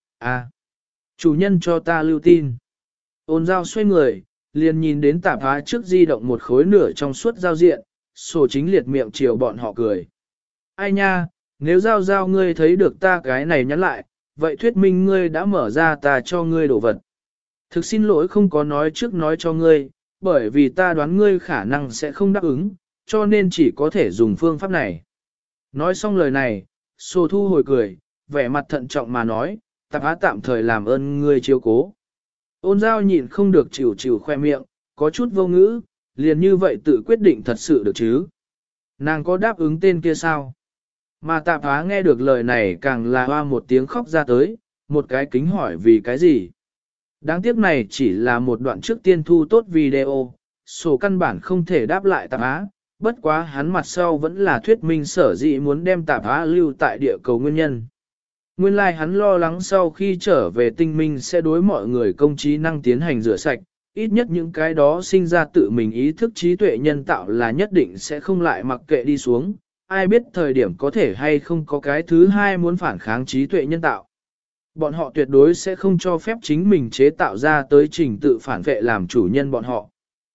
chủ nhân cho ta lưu tin. Ôn giao xoay người, liền nhìn đến tạp á trước di động một khối nửa trong suốt giao diện, sổ chính liệt miệng chiều bọn họ cười. Ai nha, nếu giao giao ngươi thấy được ta cái này nhắn lại, vậy thuyết minh ngươi đã mở ra ta cho ngươi đồ vật. Thực xin lỗi không có nói trước nói cho ngươi, bởi vì ta đoán ngươi khả năng sẽ không đáp ứng, cho nên chỉ có thể dùng phương pháp này. Nói xong lời này, Sô thu hồi cười, vẻ mặt thận trọng mà nói, tạp á tạm thời làm ơn ngươi chiếu cố. Ôn giao nhịn không được chịu chịu khoe miệng, có chút vô ngữ, liền như vậy tự quyết định thật sự được chứ. Nàng có đáp ứng tên kia sao? Mà tạp á nghe được lời này càng là hoa một tiếng khóc ra tới, một cái kính hỏi vì cái gì. Đáng tiếc này chỉ là một đoạn trước tiên thu tốt video, sổ căn bản không thể đáp lại tạp á, bất quá hắn mặt sau vẫn là thuyết minh sở dĩ muốn đem tạp á lưu tại địa cầu nguyên nhân. Nguyên lai hắn lo lắng sau khi trở về tinh minh sẽ đối mọi người công trí năng tiến hành rửa sạch, ít nhất những cái đó sinh ra tự mình ý thức trí tuệ nhân tạo là nhất định sẽ không lại mặc kệ đi xuống, ai biết thời điểm có thể hay không có cái thứ hai muốn phản kháng trí tuệ nhân tạo. Bọn họ tuyệt đối sẽ không cho phép chính mình chế tạo ra tới trình tự phản vệ làm chủ nhân bọn họ.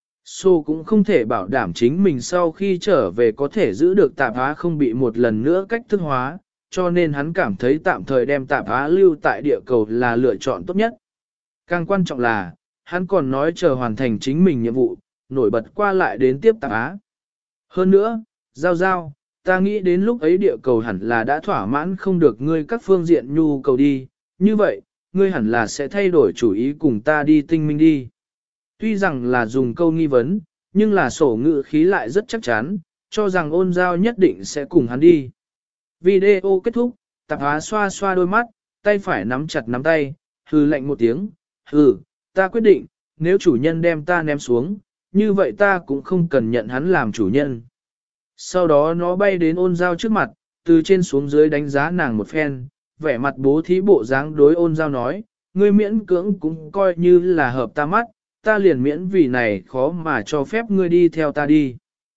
Sô cũng không thể bảo đảm chính mình sau khi trở về có thể giữ được tạp á không bị một lần nữa cách thức hóa, cho nên hắn cảm thấy tạm thời đem tạp á lưu tại địa cầu là lựa chọn tốt nhất. Càng quan trọng là, hắn còn nói chờ hoàn thành chính mình nhiệm vụ, nổi bật qua lại đến tiếp tạp á. Hơn nữa, giao giao, ta nghĩ đến lúc ấy địa cầu hẳn là đã thỏa mãn không được ngươi các phương diện nhu cầu đi, như vậy, ngươi hẳn là sẽ thay đổi chủ ý cùng ta đi tinh minh đi. Tuy rằng là dùng câu nghi vấn, nhưng là sổ ngữ khí lại rất chắc chắn, cho rằng ôn giao nhất định sẽ cùng hắn đi. Video kết thúc, tạp á xoa xoa đôi mắt, tay phải nắm chặt nắm tay, hừ lạnh một tiếng, hừ, ta quyết định, nếu chủ nhân đem ta ném xuống, như vậy ta cũng không cần nhận hắn làm chủ nhân. Sau đó nó bay đến ôn giao trước mặt, từ trên xuống dưới đánh giá nàng một phen, vẻ mặt bố thí bộ dáng đối ôn giao nói, ngươi miễn cưỡng cũng coi như là hợp ta mắt, ta liền miễn vì này khó mà cho phép ngươi đi theo ta đi.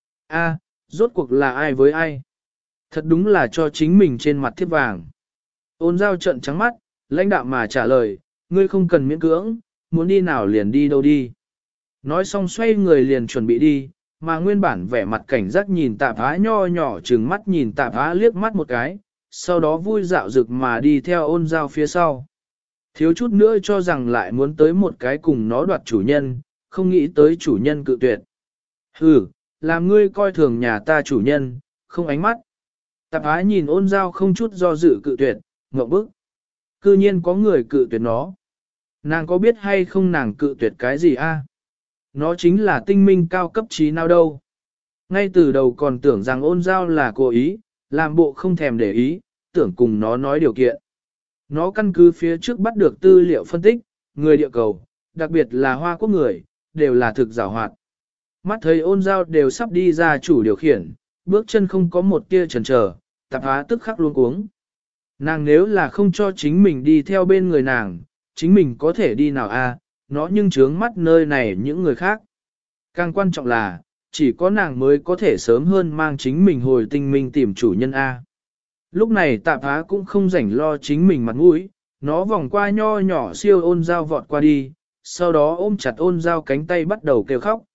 A, rốt cuộc là ai với ai? Thật đúng là cho chính mình trên mặt thiếp vàng. Ôn giao trận trắng mắt, lãnh đạm mà trả lời, ngươi không cần miễn cưỡng, muốn đi nào liền đi đâu đi. Nói xong xoay người liền chuẩn bị đi, mà nguyên bản vẻ mặt cảnh giác nhìn tạp á nho nhỏ trừng mắt nhìn tạp á liếc mắt một cái, sau đó vui dạo rực mà đi theo ôn giao phía sau. Thiếu chút nữa cho rằng lại muốn tới một cái cùng nó đoạt chủ nhân, không nghĩ tới chủ nhân cự tuyệt. Hừ, làm ngươi coi thường nhà ta chủ nhân, không ánh mắt. Tạp á nhìn ôn giao không chút do dự cự tuyệt, ngậm bức. Cư nhiên có người cự tuyệt nó. Nàng có biết hay không nàng cự tuyệt cái gì a? Nó chính là tinh minh cao cấp trí nào đâu. Ngay từ đầu còn tưởng rằng ôn giao là cố ý, làm bộ không thèm để ý, tưởng cùng nó nói điều kiện. Nó căn cứ phía trước bắt được tư liệu phân tích, người địa cầu, đặc biệt là Hoa Quốc người, đều là thực giàu hoạt. Mắt thấy ôn giao đều sắp đi ra chủ điều khiển, bước chân không có một tia chần chờ, tạp á tức khắc luôn cuống. Nàng nếu là không cho chính mình đi theo bên người nàng, chính mình có thể đi nào a? Nó nhưng trướng mắt nơi này những người khác. Càng quan trọng là, chỉ có nàng mới có thể sớm hơn mang chính mình hồi tinh minh tìm chủ nhân A. Lúc này tạp á cũng không rảnh lo chính mình mặt mũi, nó vòng qua nho nhỏ siêu ôn dao vọt qua đi, sau đó ôm chặt ôn dao cánh tay bắt đầu kêu khóc.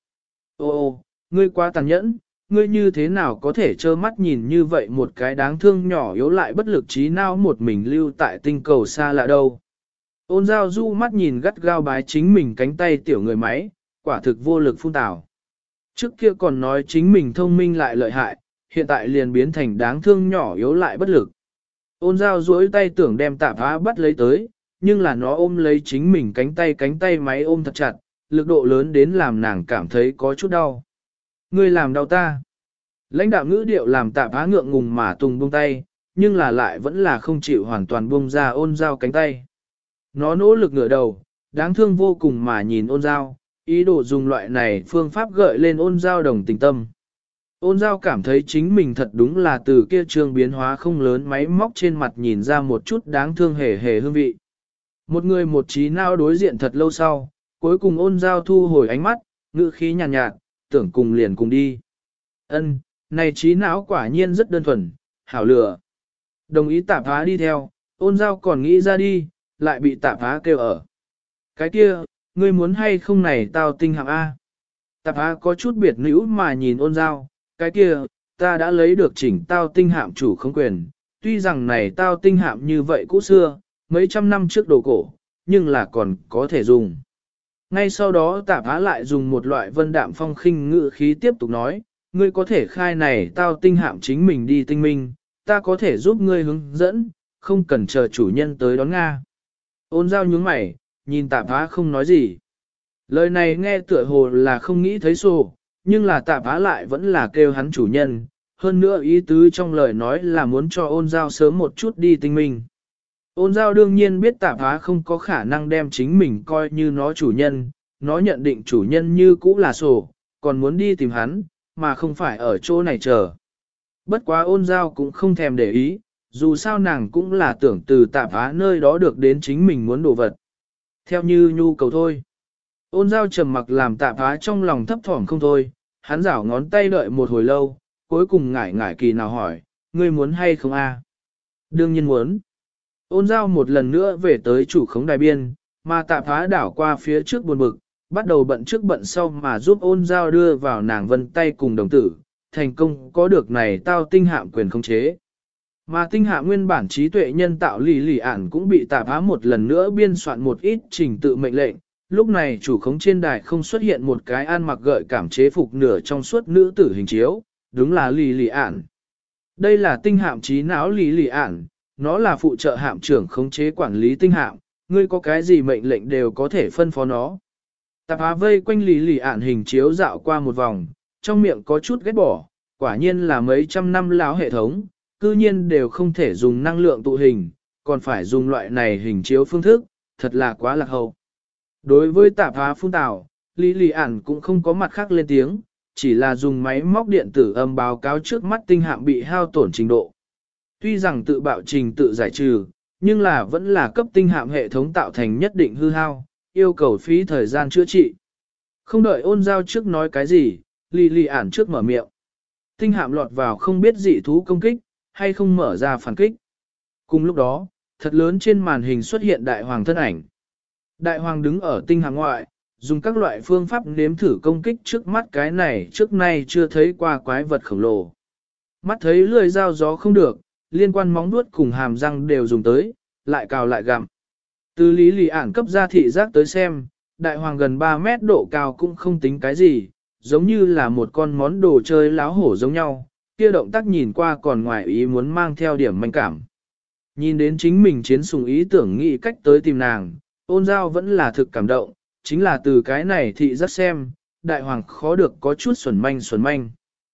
Ô, ngươi quá tàn nhẫn, ngươi như thế nào có thể trơ mắt nhìn như vậy một cái đáng thương nhỏ yếu lại bất lực trí não một mình lưu tại tinh cầu xa lạ đâu. Ôn giao du mắt nhìn gắt gao bái chính mình cánh tay tiểu người máy, quả thực vô lực phun tào. Trước kia còn nói chính mình thông minh lại lợi hại, hiện tại liền biến thành đáng thương nhỏ yếu lại bất lực. Ôn giao duỗi tay tưởng đem tạp á bắt lấy tới, nhưng là nó ôm lấy chính mình cánh tay máy ôm thật chặt, lực độ lớn đến làm nàng cảm thấy có chút đau. Ngươi làm đau ta. Lãnh đạo ngữ điệu làm tạp á ngượng ngùng mà tùng buông tay, nhưng là lại vẫn là không chịu hoàn toàn buông ra ôn giao cánh tay. Nó nỗ lực ngửa đầu, đáng thương vô cùng mà nhìn ôn giao, ý đồ dùng loại này phương pháp gợi lên ôn giao đồng tình tâm. Ôn giao cảm thấy chính mình thật đúng là từ kia trường biến hóa không lớn máy móc trên mặt nhìn ra một chút đáng thương hề hề hương vị. Một người một trí não đối diện thật lâu sau, cuối cùng ôn giao thu hồi ánh mắt, ngữ khí nhàn nhạt, tưởng cùng liền cùng đi. Ân, này trí não quả nhiên rất đơn thuần, hảo lửa. Đồng ý tạp phá đi theo, ôn giao còn nghĩ ra đi, lại bị tạp phá kêu ở. Cái kia, ngươi muốn hay không này tao tinh hạng A. Tạp phá có chút biệt nữ mà nhìn ôn giao, cái kia, ta đã lấy được chỉnh tao tinh hạm chủ không quyền, tuy rằng này tao tinh hạm như vậy cũ xưa, mấy trăm năm trước đồ cổ, nhưng là còn có thể dùng. Ngay sau đó Tạp Á lại dùng một loại vân đạm phong khinh ngữ khí tiếp tục nói, ngươi có thể khai này tao tinh hạm chính mình đi tinh minh, ta có thể giúp ngươi hướng dẫn, không cần chờ chủ nhân tới đón Nga. Ôn Giao nhướng mày, nhìn Tạp Á không nói gì. Lời này nghe tựa hồ là không nghĩ thấy sổ, nhưng là Tạp Á lại vẫn là kêu hắn chủ nhân, hơn nữa ý tứ trong lời nói là muốn cho Ôn Giao sớm một chút đi tinh minh. Ôn Giao đương nhiên biết Tạp Á không có khả năng đem chính mình coi như nó chủ nhân, nó nhận định chủ nhân như cũ là sổ, còn muốn đi tìm hắn, mà không phải ở chỗ này chờ. Bất quá Ôn Giao cũng không thèm để ý, dù sao nàng cũng là tưởng từ Tạp Á nơi đó được đến chính mình muốn đồ vật. Theo như nhu cầu thôi. Ôn Giao trầm mặc làm Tạp Á trong lòng thấp thỏm không thôi, hắn rảo ngón tay đợi một hồi lâu, cuối cùng ngải kỳ nào hỏi, ngươi muốn hay không a? Đương nhiên muốn. Ôn Giao một lần nữa về tới chủ khống đài biên, mà Tạp Á đảo qua phía trước buồn bực, bắt đầu bận trước bận sau mà giúp Ôn Giao đưa vào nàng vân tay cùng đồng tử, thành công có được này tao tinh hạm quyền khống chế. Mà tinh hạm nguyên bản trí tuệ nhân tạo lì ản cũng bị Tạp Á một lần nữa biên soạn một ít trình tự mệnh lệnh. Lúc này chủ khống trên đài không xuất hiện một cái ăn mặc gợi cảm chế phục nửa trong suốt nữ tử hình chiếu, đúng là lì ản. Đây là tinh hạm trí não lì ản, nó là phụ trợ hạm trưởng khống chế quản lý tinh hạm, ngươi có cái gì mệnh lệnh đều có thể phân phó nó. Tạp Á vây quanh lì ản hình chiếu dạo qua một vòng, trong miệng có chút ghét bỏ, quả nhiên là mấy trăm năm láo hệ thống, cư nhiên đều không thể dùng năng lượng tụ hình, còn phải dùng loại này hình chiếu phương thức, thật là quá lạc hậu. Đối với Tạp Á phun tào, lì ản cũng không có mặt khác lên tiếng, chỉ là dùng máy móc điện tử âm báo cáo trước mắt tinh hạm bị hao tổn trình độ. Tuy rằng tự bạo trình tự giải trừ, nhưng là vẫn là cấp tinh hạm hệ thống tạo thành nhất định hư hao, yêu cầu phí thời gian chữa trị. Không đợi Ôn Giao trước nói cái gì, lì ản trước mở miệng. Tinh hạm lọt vào không biết dị thú công kích, hay không mở ra phản kích. Cùng lúc đó, thật lớn trên màn hình xuất hiện đại hoàng thân ảnh. Đại hoàng đứng ở tinh hạm ngoại, dùng các loại phương pháp nếm thử công kích trước mắt cái này trước nay chưa thấy qua quái vật khổng lồ. Mắt thấy lưỡi dao gió không được, liên quan móng vuốt cùng hàm răng đều dùng tới, lại cào lại gặm. Từ lì ản cấp ra thị giác tới xem, đại hoàng gần 3 mét độ cao cũng không tính cái gì, giống như là một con món đồ chơi láo hổ giống nhau, kia động tác nhìn qua còn ngoài ý muốn mang theo điểm manh cảm. Nhìn đến chính mình chiến sùng ý tưởng nghĩ cách tới tìm nàng, Ôn Giao vẫn là thực cảm động, chính là từ cái này thị giác xem, đại hoàng khó được có chút xuẩn manh.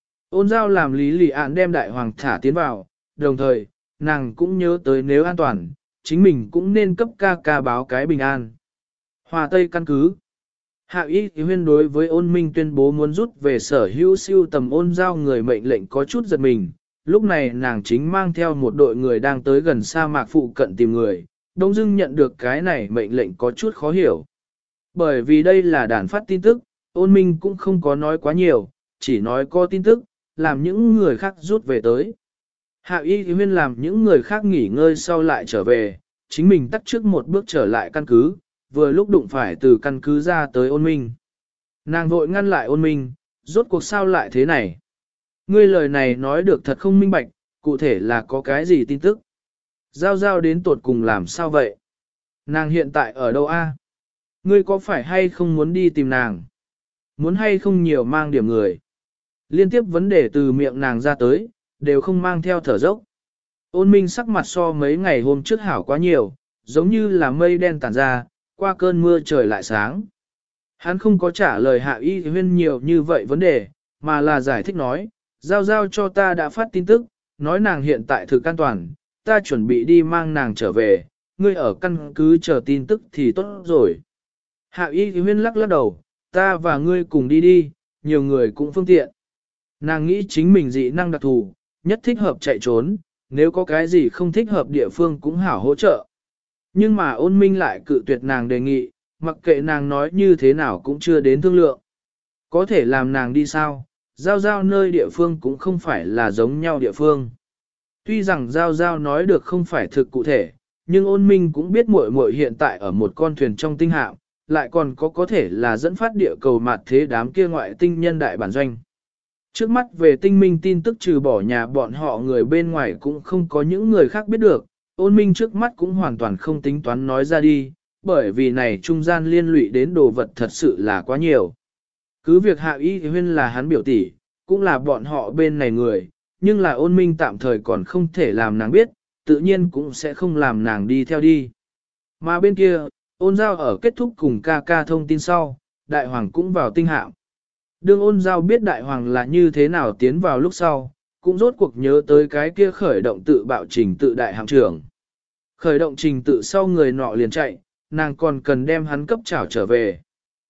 Ôn Giao làm lì ản đem đại hoàng thả tiến vào, đồng thời, nàng cũng nhớ tới nếu an toàn, chính mình cũng nên cấp ca báo cái bình an. Hòa Tây căn cứ. Hạ Y Huyên đối với Ôn Minh tuyên bố muốn rút về sở hữu siêu tầm Ôn Giao người mệnh lệnh có chút giật mình, lúc này nàng chính mang theo một đội người đang tới gần sa mạc phụ cận tìm người, đông dưng nhận được cái này mệnh lệnh có chút khó hiểu. Bởi vì đây là đàn phát tin tức, Ôn Minh cũng không có nói quá nhiều, chỉ nói có tin tức, làm những người khác rút về tới. Hạ Y Huyên làm những người khác nghỉ ngơi sau lại trở về, chính mình tắt trước một bước trở lại căn cứ, vừa lúc đụng phải từ căn cứ ra tới Ôn Minh. Nàng vội ngăn lại Ôn Minh, rốt cuộc sao lại thế này? Ngươi lời này nói được thật không minh bạch, cụ thể là có cái gì tin tức? Giao đến tột cùng làm sao vậy? Nàng hiện tại ở đâu a? Ngươi có phải hay không muốn đi tìm nàng? Muốn hay không nhiều mang điểm người? Liên tiếp vấn đề từ miệng nàng ra tới, đều không mang theo thở dốc. Ôn Minh sắc mặt so mấy ngày hôm trước hảo quá nhiều, giống như là mây đen tản ra, qua cơn mưa trời lại sáng. Hắn không có trả lời Hạ Y Huyên nhiều như vậy vấn đề, mà là giải thích nói, Giao cho ta đã phát tin tức, nói nàng hiện tại thực an toàn, ta chuẩn bị đi mang nàng trở về, ngươi ở căn cứ chờ tin tức thì tốt rồi. Hạ Y Huyên lắc đầu, ta và ngươi cùng đi, nhiều người cũng phương tiện. Nàng nghĩ chính mình dị năng đặc thù, nhất thích hợp chạy trốn, nếu có cái gì không thích hợp địa phương cũng hảo hỗ trợ. Nhưng mà Ôn Minh lại cự tuyệt nàng đề nghị, mặc kệ nàng nói như thế nào cũng chưa đến thương lượng. Có thể làm nàng đi sao, Giao nơi địa phương cũng không phải là giống nhau địa phương. Tuy rằng Giao nói được không phải thực cụ thể, nhưng Ôn Minh cũng biết muội muội hiện tại ở một con thuyền trong tinh hạm, lại còn có thể là dẫn phát địa cầu mạt thế đám kia ngoại tinh nhân đại bản doanh. Trước mắt về tinh minh tin tức trừ bỏ nhà bọn họ người bên ngoài cũng không có những người khác biết được, ôn minh trước mắt cũng hoàn toàn không tính toán nói ra đi, bởi vì này trung gian liên lụy đến đồ vật thật sự là quá nhiều. Cứ việc Hạ Y Huyên là hắn biểu tỷ, cũng là bọn họ bên này người, nhưng là ôn minh tạm thời còn không thể làm nàng biết, tự nhiên cũng sẽ không làm nàng đi theo đi. Mà bên kia, ôn giao ở kết thúc cùng ca ca thông tin sau, đại hoàng cũng vào tinh hạm. Đương ôn giao biết đại hoàng là như thế nào tiến vào lúc sau, cũng rốt cuộc nhớ tới cái kia khởi động tự bạo trình tự đại hạm trưởng. Khởi động trình tự sau người nọ liền chạy, nàng còn cần đem hắn cấp trảo trở về.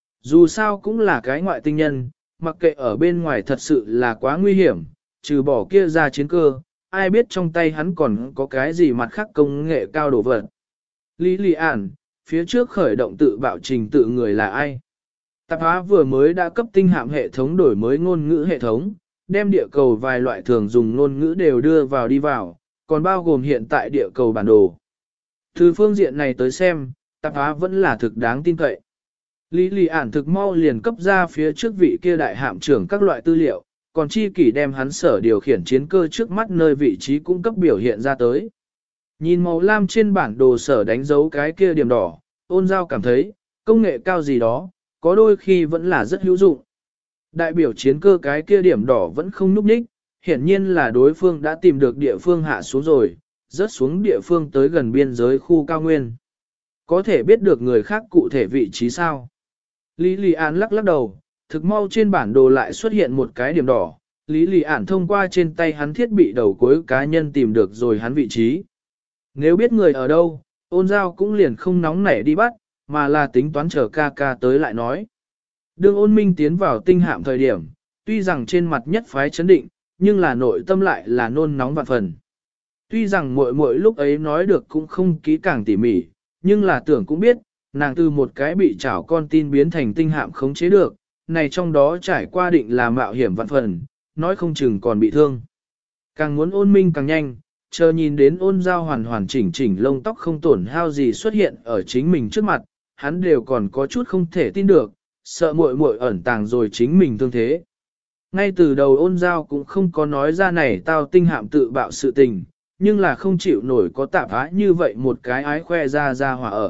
Dù sao cũng là cái ngoại tinh nhân, mặc kệ ở bên ngoài thật sự là quá nguy hiểm, trừ bỏ kia ra chiến cơ, ai biết trong tay hắn còn có cái gì mặt khác công nghệ cao đồ vật. Lý Lị Ản, phía trước khởi động tự bạo trình tự người là ai? Tạp hóa vừa mới đã cấp tinh hạm hệ thống đổi mới ngôn ngữ hệ thống, đem địa cầu vài loại thường dùng ngôn ngữ đều đưa vào đi vào, còn bao gồm hiện tại địa cầu bản đồ. Từ phương diện này tới xem, tạp hóa vẫn là thực đáng tin cậy. Lý Lị Ản thực mau liền cấp ra phía trước vị kia đại hạm trưởng các loại tư liệu, còn chi kỷ đem hắn sở điều khiển chiến cơ trước mắt nơi vị trí cung cấp biểu hiện ra tới. Nhìn màu lam trên bản đồ sở đánh dấu cái kia điểm đỏ, ôn giao cảm thấy, công nghệ cao gì đó, có đôi khi vẫn là rất hữu dụng. Đại biểu chiến cơ cái kia điểm đỏ vẫn không núp ních, hiển nhiên là đối phương đã tìm được địa phương hạ xuống rồi, rớt xuống địa phương tới gần biên giới khu cao nguyên. Có thể biết được người khác cụ thể vị trí sao? Lý Lị Ản lắc lắc đầu, thực mau trên bản đồ lại xuất hiện một cái điểm đỏ. Lý Lị Ản thông qua trên tay hắn thiết bị đầu cuối cá nhân tìm được rồi hắn vị trí. Nếu biết người ở đâu, ôn giao cũng liền không nóng nảy đi bắt, mà là tính toán chờ ca ca tới lại nói. Đương ôn minh tiến vào tinh hạm thời điểm, tuy rằng trên mặt nhất phái chấn định, nhưng là nội tâm lại là nôn nóng vạn phần. Tuy rằng muội muội lúc ấy nói được cũng không kỹ càng tỉ mỉ, nhưng là tưởng cũng biết, nàng từ một cái bị chảo con tin biến thành tinh hạm khống chế được, này trong đó trải qua định là mạo hiểm vạn phần, nói không chừng còn bị thương. Càng muốn ôn minh càng nhanh, chờ nhìn đến ôn giao hoàn hoàn chỉnh chỉnh lông tóc không tổn hao gì xuất hiện ở chính mình trước mặt, hắn đều còn có chút không thể tin được, sợ muội muội ẩn tàng rồi chính mình thương thế. Ngay từ đầu ôn giao cũng không có nói ra này tao tinh hạm tự bạo sự tình, nhưng là không chịu nổi có tạp á như vậy một cái ái khoe ra hòa ở.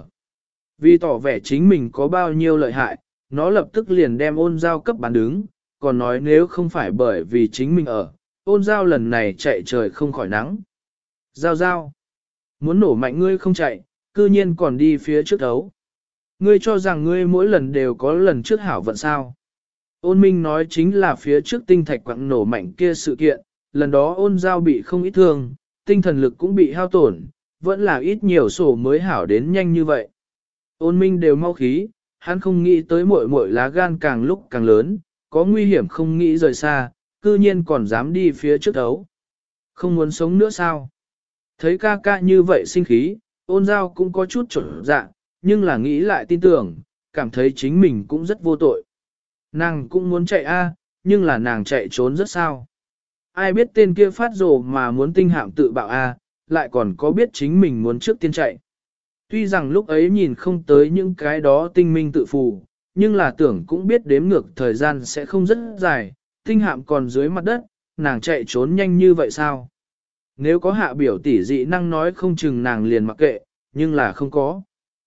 Vì tỏ vẻ chính mình có bao nhiêu lợi hại, nó lập tức liền đem ôn giao cấp bán đứng, còn nói nếu không phải bởi vì chính mình ở, ôn giao lần này chạy trời không khỏi nắng. Giao giao, muốn nổ mạnh ngươi không chạy, cư nhiên còn đi phía trước đấu. Ngươi cho rằng ngươi mỗi lần đều có lần trước hảo vận sao. Ôn minh nói chính là phía trước tinh thạch quặng nổ mạnh kia sự kiện, lần đó ôn giao bị không ít thương, tinh thần lực cũng bị hao tổn, vẫn là ít nhiều sổ mới hảo đến nhanh như vậy. Ôn minh đều mau khí, hắn không nghĩ tới muội muội lá gan càng lúc càng lớn, có nguy hiểm không nghĩ rời xa, cư nhiên còn dám đi phía trước đấu. Không muốn sống nữa sao? Thấy ca ca như vậy sinh khí, ôn giao cũng có chút trở dạ, nhưng là nghĩ lại tin tưởng, cảm thấy chính mình cũng rất vô tội. Nàng cũng muốn chạy nhưng là nàng chạy trốn rất sao. Ai biết tên kia phát rồ mà muốn tinh hạm tự bạo lại còn có biết chính mình muốn trước tiên chạy. Tuy rằng lúc ấy nhìn không tới những cái đó tinh minh tự phù, nhưng là tưởng cũng biết đếm ngược thời gian sẽ không rất dài, tinh hạm còn dưới mặt đất, nàng chạy trốn nhanh như vậy sao? Nếu có hạ biểu tỷ dị năng nói không chừng nàng liền mặc kệ, nhưng là không có.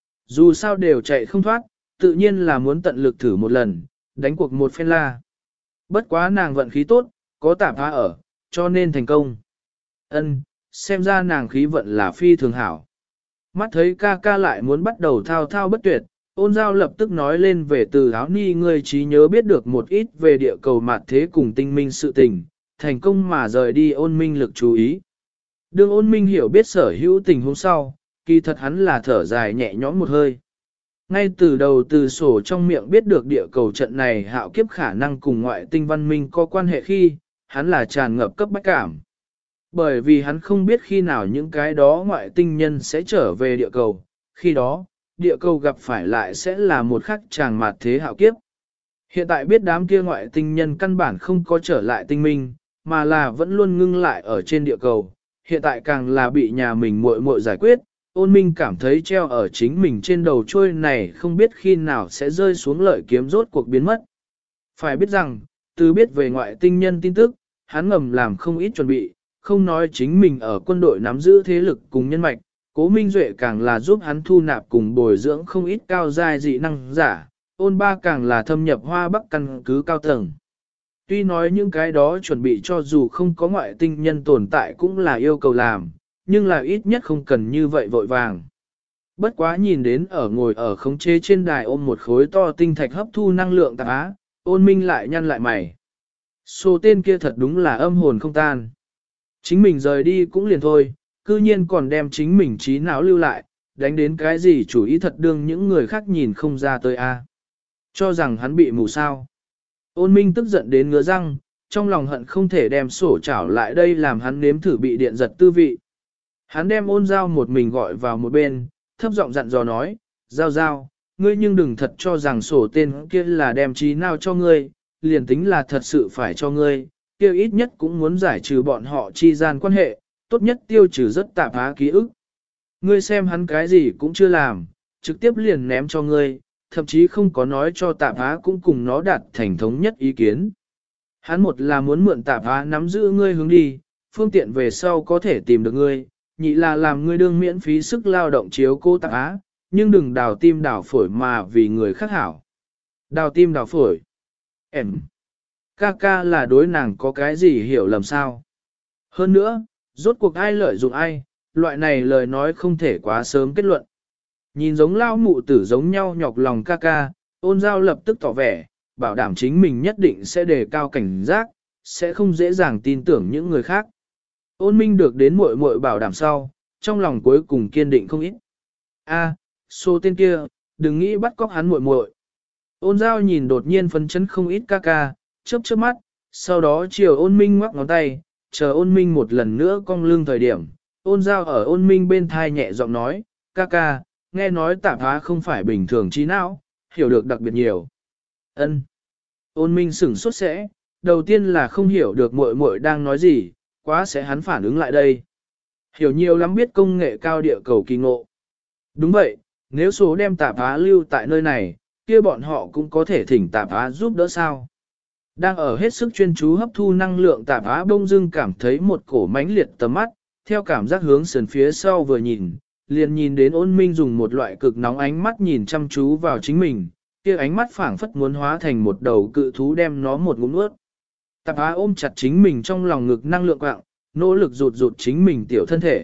Dù sao đều chạy không thoát, tự nhiên là muốn tận lực thử một lần, đánh cuộc một phen la. Bất quá nàng vận khí tốt, có tạp hóa ở, cho nên thành công. Xem ra nàng khí vận là phi thường hảo. Mắt thấy ca ca lại muốn bắt đầu thao thao bất tuyệt, ôn giao lập tức nói lên về từ áo ni người trí nhớ biết được một ít về địa cầu mạt thế cùng tinh minh sự tình, thành công mà rời đi ôn minh lực chú ý. Đương ôn minh hiểu biết sở hữu tình huống sau, kỳ thật hắn là thở dài nhẹ nhõm một hơi. Ngay từ đầu từ sổ trong miệng biết được địa cầu trận này hạo kiếp khả năng cùng ngoại tinh văn minh có quan hệ khi, hắn là tràn ngập cấp bách cảm. Bởi vì hắn không biết khi nào những cái đó ngoại tinh nhân sẽ trở về địa cầu, khi đó, địa cầu gặp phải lại sẽ là một khắc tràng mạt thế hạo kiếp. Hiện tại biết đám kia ngoại tinh nhân căn bản không có trở lại tinh minh, mà là vẫn luôn ngưng lại ở trên địa cầu, hiện tại càng là bị nhà mình muội muội giải quyết, ôn minh cảm thấy treo ở chính mình trên đầu trôi này không biết khi nào sẽ rơi xuống lợi kiếm rốt cuộc biến mất. Phải biết rằng, từ biết về ngoại tinh nhân tin tức, hắn ngầm làm không ít chuẩn bị, không nói chính mình ở quân đội nắm giữ thế lực cùng nhân mạch, Cố Minh Duệ càng là giúp hắn thu nạp cùng bồi dưỡng không ít cao giai dị năng giả, ôn ba càng là thâm nhập Hoa Bắc căn cứ cao tầng. Tuy nói những cái đó chuẩn bị cho dù không có ngoại tinh nhân tồn tại cũng là yêu cầu làm, nhưng là ít nhất không cần như vậy vội vàng. Bất quá nhìn đến ở ngồi ở khống chế trên đài ôm một khối to tinh thạch hấp thu năng lượng tạp á, ôn minh lại nhăn lại mày. Số tên kia thật đúng là âm hồn không tan. Chính mình rời đi cũng liền thôi, cư nhiên còn đem chính mình trí não lưu lại, đánh đến cái gì chủ ý thật đương những người khác nhìn không ra tới a. Cho rằng hắn bị mù sao. Ôn minh tức giận đến ngứa răng, trong lòng hận không thể đem sổ chảo lại đây làm hắn nếm thử bị điện giật tư vị. Hắn đem ôn dao một mình gọi vào một bên, thấp giọng dặn dò nói, Giao Giao, ngươi nhưng đừng thật cho rằng sổ tên kia là đem trí nào cho ngươi, liền tính là thật sự phải cho ngươi, kia ít nhất cũng muốn giải trừ bọn họ chi gian quan hệ, tốt nhất tiêu trừ rất tạp á ký ức. Ngươi xem hắn cái gì cũng chưa làm, trực tiếp liền ném cho ngươi, thậm chí không có nói cho tạp á cũng cùng nó đạt thành thống nhất ý kiến. Hắn một là muốn mượn tạp á nắm giữ ngươi hướng đi, phương tiện về sau có thể tìm được ngươi, nhị là làm ngươi đương miễn phí sức lao động chiếu cô tạp á, nhưng đừng đào tim đào phổi mà vì người khác hảo. Đào tim đào phổi. Em. Ca là đối nàng có cái gì hiểu lầm sao? Hơn nữa, rốt cuộc ai lợi dụng ai, loại này lời nói không thể quá sớm kết luận. Nhìn giống lao mụ tử giống nhau nhọc lòng ca, ôn giao lập tức tỏ vẻ, bảo đảm chính mình nhất định sẽ đề cao cảnh giác, sẽ không dễ dàng tin tưởng những người khác. Ôn minh được đến muội muội bảo đảm sau, trong lòng cuối cùng kiên định không ít. Số tên kia, đừng nghĩ bắt cóc hắn muội muội. Ôn giao nhìn đột nhiên phấn chấn không ít ca, chớp mắt, sau đó chiều ôn minh ngoắc ngón tay, chờ ôn minh một lần nữa cong lưng thời điểm. Ôn giao ở ôn minh bên thai nhẹ giọng nói, ca, nghe nói tạp á không phải bình thường trí não, hiểu được đặc biệt nhiều. Ân. Ôn minh sửng sốt sẽ, đầu tiên là không hiểu được muội muội đang nói gì, quá sẽ hắn phản ứng lại đây. Hiểu nhiều lắm biết công nghệ cao địa cầu kỳ ngộ. Đúng vậy, nếu số đem tạp á lưu tại nơi này, kia bọn họ cũng có thể thỉnh tạp á giúp đỡ sao. Đang ở hết sức chuyên chú hấp thu năng lượng tạp á bông dưng cảm thấy một cổ mãnh liệt tầm mắt, theo cảm giác hướng sườn phía sau vừa nhìn, liền nhìn đến ôn minh dùng một loại cực nóng ánh mắt nhìn chăm chú vào chính mình, kia ánh mắt phảng phất muốn hóa thành một đầu cự thú đem nó một ngụm nuốt. Tạp á ôm chặt chính mình trong lòng ngực năng lượng quạng, nỗ lực rụt chính mình tiểu thân thể.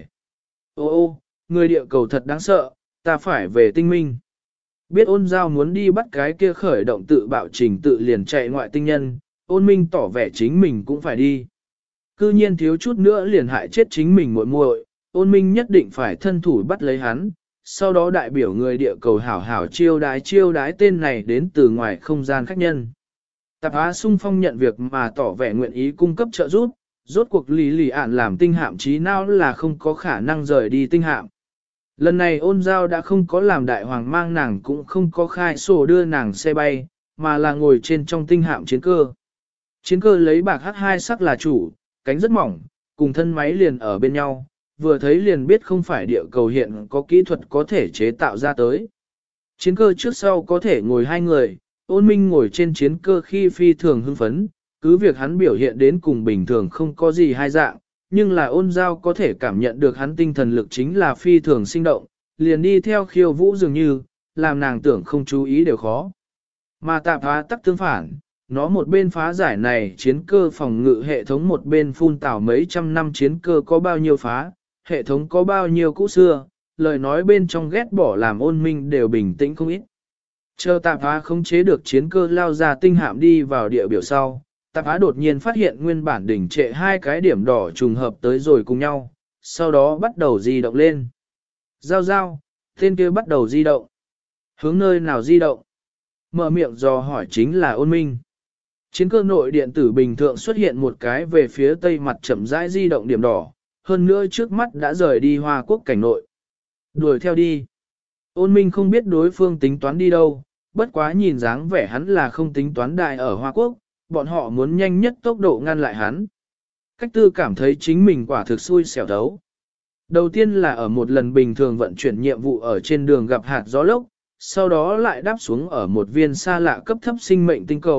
Ô, người địa cầu thật đáng sợ, ta phải về tinh minh. Biết ôn giao muốn đi bắt cái kia khởi động tự bạo trình tự liền chạy ngoại tinh nhân, ôn minh tỏ vẻ chính mình cũng phải đi. Cư nhiên thiếu chút nữa liền hại chết chính mình muội, ôn minh nhất định phải thân thủ bắt lấy hắn, sau đó đại biểu người địa cầu hảo hảo chiêu đái tên này đến từ ngoài không gian khách nhân. Tạp á sung phong nhận việc mà tỏ vẻ nguyện ý cung cấp trợ giúp, rốt cuộc lì ạn làm tinh hạm trí não là không có khả năng rời đi tinh hạm. Lần này ôn giao đã không có làm đại hoàng mang nàng cũng không có khai sổ đưa nàng xe bay, mà là ngồi trên trong tinh hạm chiến cơ. Chiến cơ lấy bạc H2 sắc là chủ, cánh rất mỏng, cùng thân máy liền ở bên nhau, vừa thấy liền biết không phải địa cầu hiện có kỹ thuật có thể chế tạo ra tới. Chiến cơ trước sau có thể ngồi hai người, ôn minh ngồi trên chiến cơ khi phi thường hưng phấn, cứ việc hắn biểu hiện đến cùng bình thường không có gì hai dạng, nhưng là ôn giao có thể cảm nhận được hắn tinh thần lực chính là phi thường sinh động, liền đi theo khiêu vũ dường như, làm nàng tưởng không chú ý đều khó. Mà tạp phá tắc tương phản, nó một bên phá giải này chiến cơ phòng ngự hệ thống một bên phun tảo mấy trăm năm chiến cơ có bao nhiêu phá, hệ thống có bao nhiêu cũ xưa, lời nói bên trong ghét bỏ làm ôn minh đều bình tĩnh không ít. Chờ tạp phá không chế được chiến cơ lao ra tinh hạm đi vào địa biểu sau, tạp phá đột nhiên phát hiện nguyên bản đỉnh trệ hai cái điểm đỏ trùng hợp tới rồi cùng nhau, sau đó bắt đầu di động lên. Giao, tên kia bắt đầu di động. Hướng nơi nào di động? Mở miệng dò hỏi chính là ôn minh. Chiến cơ nội điện tử bình thường xuất hiện một cái về phía tây mặt chậm rãi di động điểm đỏ, hơn nữa trước mắt đã rời đi Hoa Quốc cảnh nội. Đuổi theo đi. Ôn minh không biết đối phương tính toán đi đâu, bất quá nhìn dáng vẻ hắn là không tính toán đại ở Hoa Quốc, bọn họ muốn nhanh nhất tốc độ ngăn lại hắn. Cách tư cảm thấy chính mình quả thực xui xẻo thấu. Đầu tiên là ở một lần bình thường vận chuyển nhiệm vụ ở trên đường gặp hạt gió lốc, sau đó lại đáp xuống ở một viên xa lạ cấp thấp sinh mệnh tinh cầu,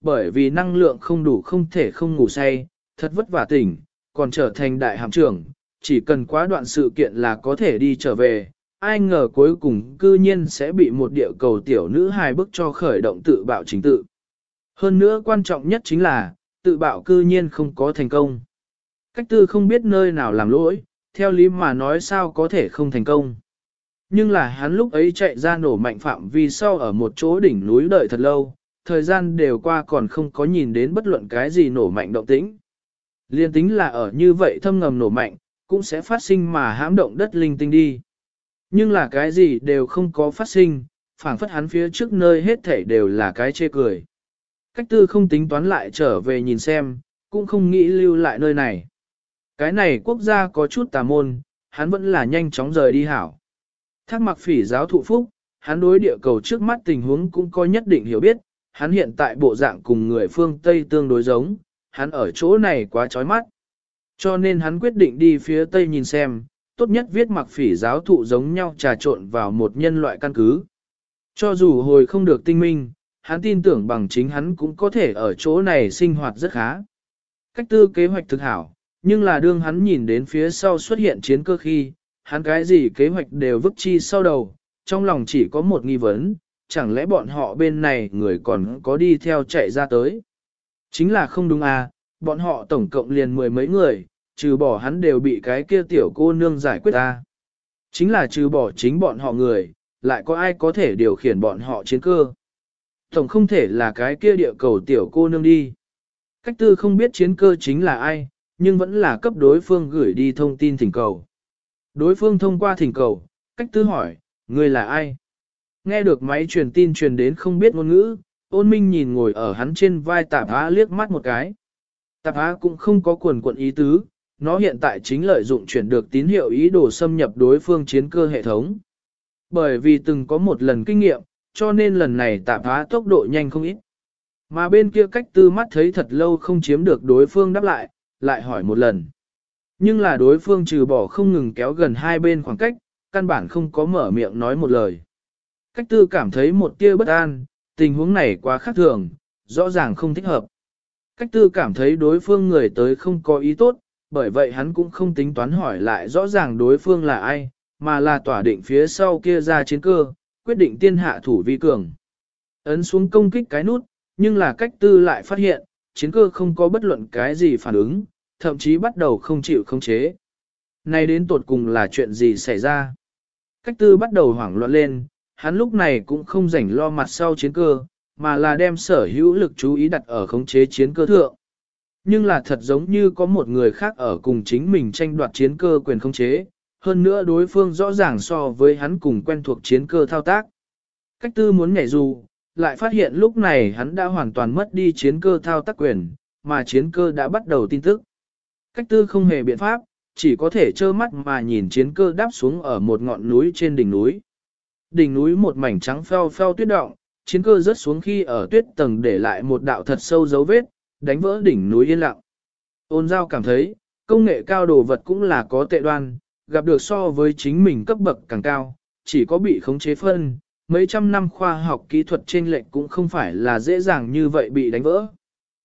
bởi vì năng lượng không đủ không thể không ngủ say, thật vất vả tỉnh, còn trở thành đại hàm trưởng, chỉ cần quá đoạn sự kiện là có thể đi trở về. Ai ngờ cuối cùng cư nhiên sẽ bị một địa cầu tiểu nữ hài bức cho khởi động tự bạo chính tự. Hơn nữa quan trọng nhất chính là, tự bạo cư nhiên không có thành công. Cách tư không biết nơi nào làm lỗi, theo lý mà nói sao có thể không thành công. Nhưng là hắn lúc ấy chạy ra nổ mạnh phạm vi sau ở một chỗ đỉnh núi đợi thật lâu, thời gian đều qua còn không có nhìn đến bất luận cái gì nổ mạnh động tĩnh. Liên tính là ở như vậy thâm ngầm nổ mạnh, cũng sẽ phát sinh mà hãm động đất linh tinh đi. Nhưng là cái gì đều không có phát sinh, phảng phất hắn phía trước nơi hết thảy đều là cái chê cười. Cách tư không tính toán lại trở về nhìn xem, cũng không nghĩ lưu lại nơi này. Cái này quốc gia có chút tà môn, hắn vẫn là nhanh chóng rời đi hảo. Thác mặc phỉ giáo thụ phúc, hắn đối địa cầu trước mắt tình huống cũng có nhất định hiểu biết, hắn hiện tại bộ dạng cùng người phương Tây tương đối giống, hắn ở chỗ này quá chói mắt. Cho nên hắn quyết định đi phía Tây nhìn xem, tốt nhất viết mặc phỉ giáo thụ giống nhau trà trộn vào một nhân loại căn cứ. Cho dù hồi không được tinh minh, hắn tin tưởng bằng chính hắn cũng có thể ở chỗ này sinh hoạt rất khá. Cách tư kế hoạch thực hảo, nhưng là đương hắn nhìn đến phía sau xuất hiện chiến cơ khi, hắn cái gì kế hoạch đều vứt chi sau đầu, trong lòng chỉ có một nghi vấn, chẳng lẽ bọn họ bên này người còn có đi theo chạy ra tới. Chính là không đúng à, bọn họ tổng cộng liền mười mấy người, trừ bỏ hắn đều bị cái kia tiểu cô nương giải quyết ta. Chính là trừ bỏ chính bọn họ người, lại có ai có thể điều khiển bọn họ chiến cơ. Tổng không thể là cái kia địa cầu tiểu cô nương đi. Cách tư không biết chiến cơ chính là ai, nhưng vẫn là cấp đối phương gửi đi thông tin thỉnh cầu. Đối phương thông qua thỉnh cầu, cách tư hỏi, người là ai? Nghe được máy truyền tin truyền đến không biết ngôn ngữ, Ôn Minh nhìn ngồi ở hắn trên vai Tạp Á liếc mắt một cái. Tạp Á cũng không có quần quận ý tứ, nó hiện tại chính lợi dụng chuyển được tín hiệu ý đồ xâm nhập đối phương chiến cơ hệ thống. Bởi vì từng có một lần kinh nghiệm, cho nên lần này Tạp Á tốc độ nhanh không ít. Mà bên kia cách tư mắt thấy thật lâu không chiếm được đối phương đáp lại hỏi một lần. Nhưng là đối phương trừ bỏ không ngừng kéo gần hai bên khoảng cách, căn bản không có mở miệng nói một lời. Cách tư cảm thấy một tia bất an, tình huống này quá khác thường, rõ ràng không thích hợp. Cách tư cảm thấy đối phương người tới không có ý tốt, bởi vậy hắn cũng không tính toán hỏi lại rõ ràng đối phương là ai, mà là tỏa định phía sau kia ra chiến cơ, quyết định tiên hạ thủ vi cường. Ấn xuống công kích cái nút, nhưng là cách tư lại phát hiện, chiến cơ không có bất luận cái gì phản ứng, thậm chí bắt đầu không chịu khống chế. Này đến tột cùng là chuyện gì xảy ra? Cách tư bắt đầu hoảng loạn lên, hắn lúc này cũng không rảnh lo mặt sau chiến cơ, mà là đem sở hữu lực chú ý đặt ở khống chế chiến cơ thượng. Nhưng là thật giống như có một người khác ở cùng chính mình tranh đoạt chiến cơ quyền khống chế, hơn nữa đối phương rõ ràng so với hắn cùng quen thuộc chiến cơ thao tác. Cách tư muốn nhảy dù, lại phát hiện lúc này hắn đã hoàn toàn mất đi chiến cơ thao tác quyền, mà chiến cơ đã bắt đầu tin tức. Cách tư không hề biện pháp, chỉ có thể trơ mắt mà nhìn chiến cơ đáp xuống ở một ngọn núi trên đỉnh núi. Đỉnh núi một mảnh trắng pheo pheo tuyết động, chiến cơ rớt xuống khi ở tuyết tầng để lại một đạo thật sâu dấu vết, đánh vỡ đỉnh núi yên lặng. Ôn giao cảm thấy, công nghệ cao đồ vật cũng là có tệ đoan, gặp được so với chính mình cấp bậc càng cao, chỉ có bị khống chế phân, mấy trăm năm khoa học kỹ thuật trên lệch cũng không phải là dễ dàng như vậy bị đánh vỡ.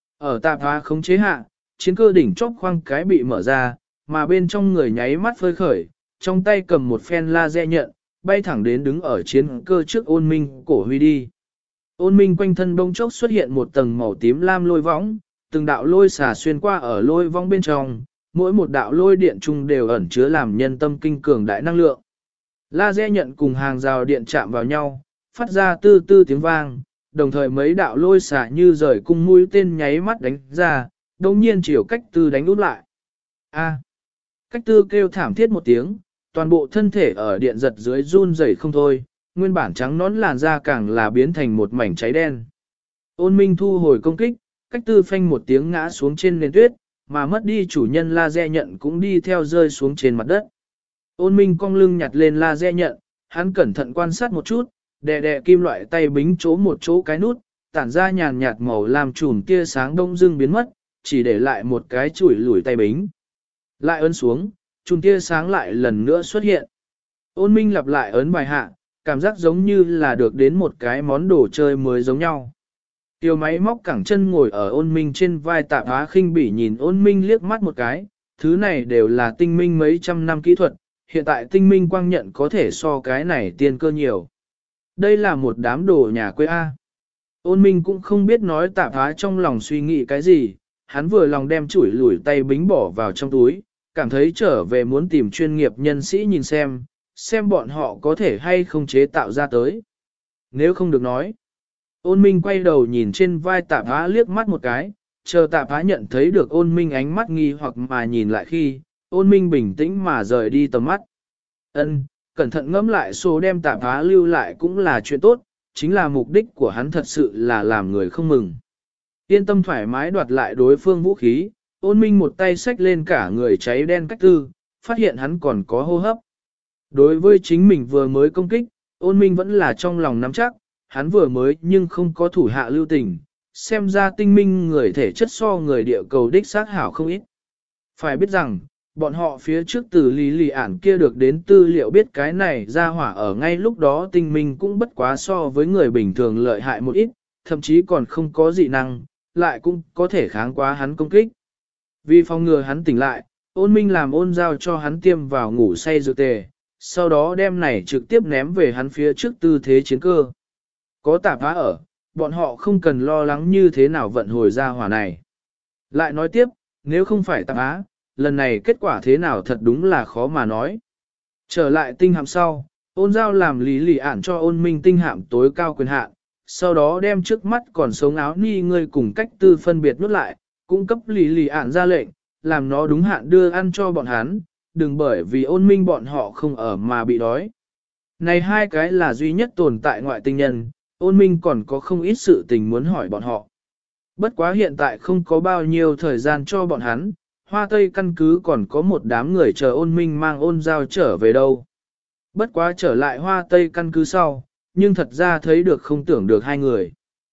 Ở tạp hóa khống chế hạ, chiến cơ đỉnh chóp khoang cái bị mở ra, mà bên trong người nháy mắt phơi khởi, trong tay cầm một phen laser nhận, bay thẳng đến đứng ở chiến cơ trước Ôn Minh cổ huy đi. Ôn Minh quanh thân bông chốc xuất hiện một tầng màu tím lam lôi võng, từng đạo lôi xả xuyên qua ở lôi võng bên trong, mỗi một đạo lôi điện chung đều ẩn chứa làm nhân tâm kinh cường đại năng lượng. Laser nhận cùng hàng rào điện chạm vào nhau, phát ra tư tư tiếng vang, đồng thời mấy đạo lôi xả như rời cung mũi tên nháy mắt đánh ra, đồng nhiên chiều cách tư đánh út lại. A. Cách tư kêu thảm thiết một tiếng, toàn bộ thân thể ở điện giật dưới run rẩy không thôi, nguyên bản trắng nón làn da càng là biến thành một mảnh cháy đen. Ôn Minh thu hồi công kích, cách tư phanh một tiếng ngã xuống trên nền tuyết, mà mất đi chủ nhân laser nhận cũng đi theo rơi xuống trên mặt đất. Ôn Minh cong lưng nhặt lên laser nhận, hắn cẩn thận quan sát một chút, đè đè kim loại tay bính chỗ một chỗ cái nút, tản ra nhàn nhạt màu làm chùm tia sáng đông dưng biến mất, chỉ để lại một cái chủi lủi tay bính. Lại ấn xuống, chùm tia sáng lại lần nữa xuất hiện. Ôn Minh lặp lại ấn bài hạ, cảm giác giống như là được đến một cái món đồ chơi mới giống nhau. Tiểu máy móc cẳng chân ngồi ở ôn minh trên vai tạp á khinh bỉ nhìn ôn minh liếc mắt một cái, thứ này đều là tinh minh mấy trăm năm kỹ thuật, hiện tại tinh minh quang nhận có thể so cái này tiên cơ nhiều. Đây là một đám đồ nhà quê A. Ôn minh cũng không biết nói tạp á trong lòng suy nghĩ cái gì, hắn vừa lòng đem chủi lủi tay bính bỏ vào trong túi, cảm thấy trở về muốn tìm chuyên nghiệp nhân sĩ nhìn xem bọn họ có thể hay không chế tạo ra tới. Nếu không được nói, ôn minh quay đầu nhìn trên vai tạp á liếc mắt một cái, chờ tạp á nhận thấy được ôn minh ánh mắt nghi hoặc mà nhìn lại khi, ôn minh bình tĩnh mà rời đi tầm mắt. Ân, cẩn thận ngẫm lại số đem tạp á lưu lại cũng là chuyện tốt, chính là mục đích của hắn thật sự là làm người không mừng. Yên tâm thoải mái đoạt lại đối phương vũ khí, ôn minh một tay xách lên cả người cháy đen cách tư, phát hiện hắn còn có hô hấp. Đối với chính mình vừa mới công kích, ôn minh vẫn là trong lòng nắm chắc, hắn vừa mới nhưng không có thủ hạ lưu tình, xem ra tinh minh người thể chất so người địa cầu đích xác hảo không ít. Phải biết rằng, bọn họ phía trước từ lý lì ản kia được đến tư liệu biết cái này ra hỏa ở ngay lúc đó tinh minh cũng bất quá so với người bình thường lợi hại một ít, thậm chí còn không có dị năng, lại cũng có thể kháng quá hắn công kích. Vì phòng ngừa hắn tỉnh lại, ôn minh làm ôn giao cho hắn tiêm vào ngủ say dược tề, sau đó đem này trực tiếp ném về hắn phía trước tư thế chiến cơ. Có tạp phá ở, bọn họ không cần lo lắng như thế nào vận hồi ra hỏa này. Lại nói tiếp, nếu không phải tạp phá, lần này kết quả thế nào thật đúng là khó mà nói. Trở lại tinh hạm sau, ôn giao làm lý lì ản cho ôn minh tinh hạm tối cao quyền hạn, sau đó đem trước mắt còn sống áo ni ngươi cùng cách tư phân biệt nút lại, cung cấp lý lì ản ra lệnh, làm nó đúng hạn đưa ăn cho bọn hắn, đừng bởi vì ôn minh bọn họ không ở mà bị đói. Này hai cái là duy nhất tồn tại ngoại tinh nhân, ôn minh còn có không ít sự tình muốn hỏi bọn họ. Bất quá hiện tại không có bao nhiêu thời gian cho bọn hắn, Hoa Tây căn cứ còn có một đám người chờ ôn minh mang ôn giao trở về đâu. Bất quá trở lại Hoa Tây căn cứ sau, nhưng thật ra thấy được không tưởng được hai người.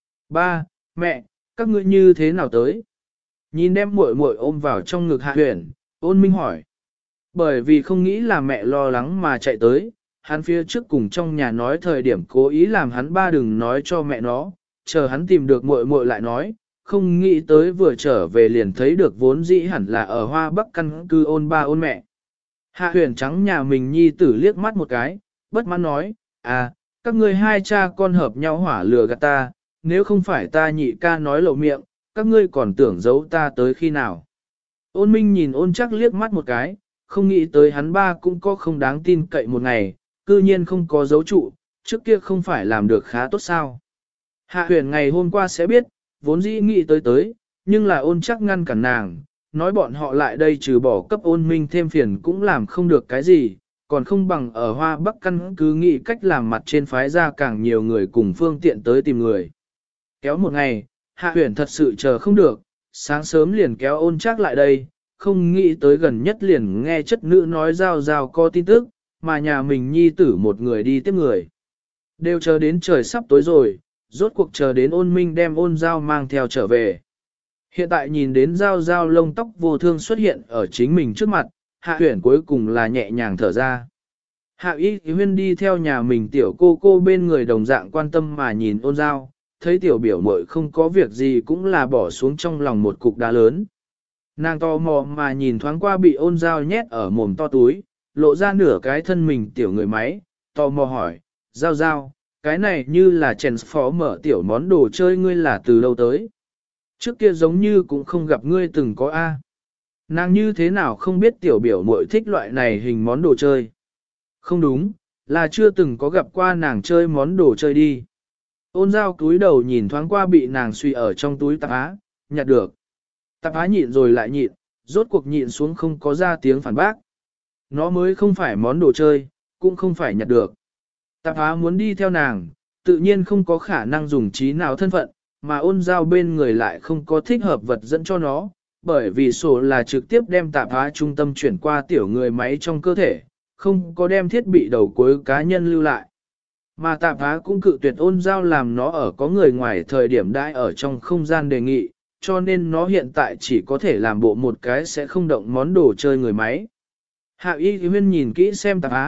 Ba, mẹ, các ngươi như thế nào tới? Nhìn đem muội muội ôm vào trong ngực Hạ Huyền, ôn minh hỏi. Bởi vì không nghĩ là mẹ lo lắng mà chạy tới, hắn phía trước cùng trong nhà nói thời điểm cố ý làm hắn ba đừng nói cho mẹ nó, chờ hắn tìm được muội muội lại nói, không nghĩ tới vừa trở về liền thấy được vốn dĩ hẳn là ở Hoa Bắc căn cứ ôn ba ôn mẹ. Hạ Huyền trắng nhà mình nhi tử liếc mắt một cái, bất mãn nói, à, các ngươi hai cha con hợp nhau hỏa lừa gạt ta, nếu không phải ta nhị ca nói lộ miệng, các ngươi còn tưởng giấu ta tới khi nào. Ôn minh nhìn ôn chắc liếc mắt một cái, không nghĩ tới hắn ba cũng có không đáng tin cậy một ngày, cư nhiên không có dấu trụ, trước kia không phải làm được khá tốt sao. Hạ Huyền ngày hôm qua sẽ biết, vốn dĩ nghĩ tới, nhưng là ôn chắc ngăn cản nàng, nói bọn họ lại đây trừ bỏ cấp ôn minh thêm phiền cũng làm không được cái gì, còn không bằng ở Hoa Bắc căn cứ nghĩ cách làm mặt trên phái ra càng nhiều người cùng phương tiện tới tìm người. Kéo một ngày, Hạ Huyền thật sự chờ không được, sáng sớm liền kéo ôn chắc lại đây, không nghĩ tới gần nhất liền nghe chất nữ nói giao có tin tức, mà nhà mình nhi tử một người đi tiếp người. Đều chờ đến trời sắp tối rồi, rốt cuộc chờ đến ôn minh đem ôn giao mang theo trở về. Hiện tại nhìn đến giao lông tóc vô thương xuất hiện ở chính mình trước mặt, Hạ Huyền cuối cùng là nhẹ nhàng thở ra. Hạ Y Huyên đi theo nhà mình tiểu cô bên người đồng dạng quan tâm mà nhìn ôn giao, thấy tiểu biểu muội không có việc gì cũng là bỏ xuống trong lòng một cục đá lớn. Nàng to mò mà nhìn thoáng qua bị ôn giao nhét ở mồm to túi, lộ ra nửa cái thân mình tiểu người máy, to mò hỏi, giao, cái này như là chèn phó mở tiểu món đồ chơi ngươi là từ lâu tới. Trước kia giống như cũng không gặp ngươi từng có A. Nàng như thế nào không biết tiểu biểu muội thích loại này hình món đồ chơi. Không đúng, là chưa từng có gặp qua nàng chơi món đồ chơi đi. Ôn giao túi đầu nhìn thoáng qua bị nàng suy ở trong túi tạp á, nhặt được. Tạp á nhịn rồi lại nhịn, rốt cuộc nhịn xuống không có ra tiếng phản bác. Nó mới không phải món đồ chơi, cũng không phải nhặt được. Tạp á muốn đi theo nàng, tự nhiên không có khả năng dùng trí nào thân phận, mà ôn giao bên người lại không có thích hợp vật dẫn cho nó, bởi vì sổ là trực tiếp đem tạp á trung tâm chuyển qua tiểu người máy trong cơ thể, không có đem thiết bị đầu cuối cá nhân lưu lại. Mà tạp á cũng cự tuyệt ôn giao làm nó ở có người ngoài thời điểm đãi ở trong không gian đề nghị, cho nên nó hiện tại chỉ có thể làm bộ một cái sẽ không động món đồ chơi người máy. Hạ Y Huyên nhìn kỹ xem tạp á,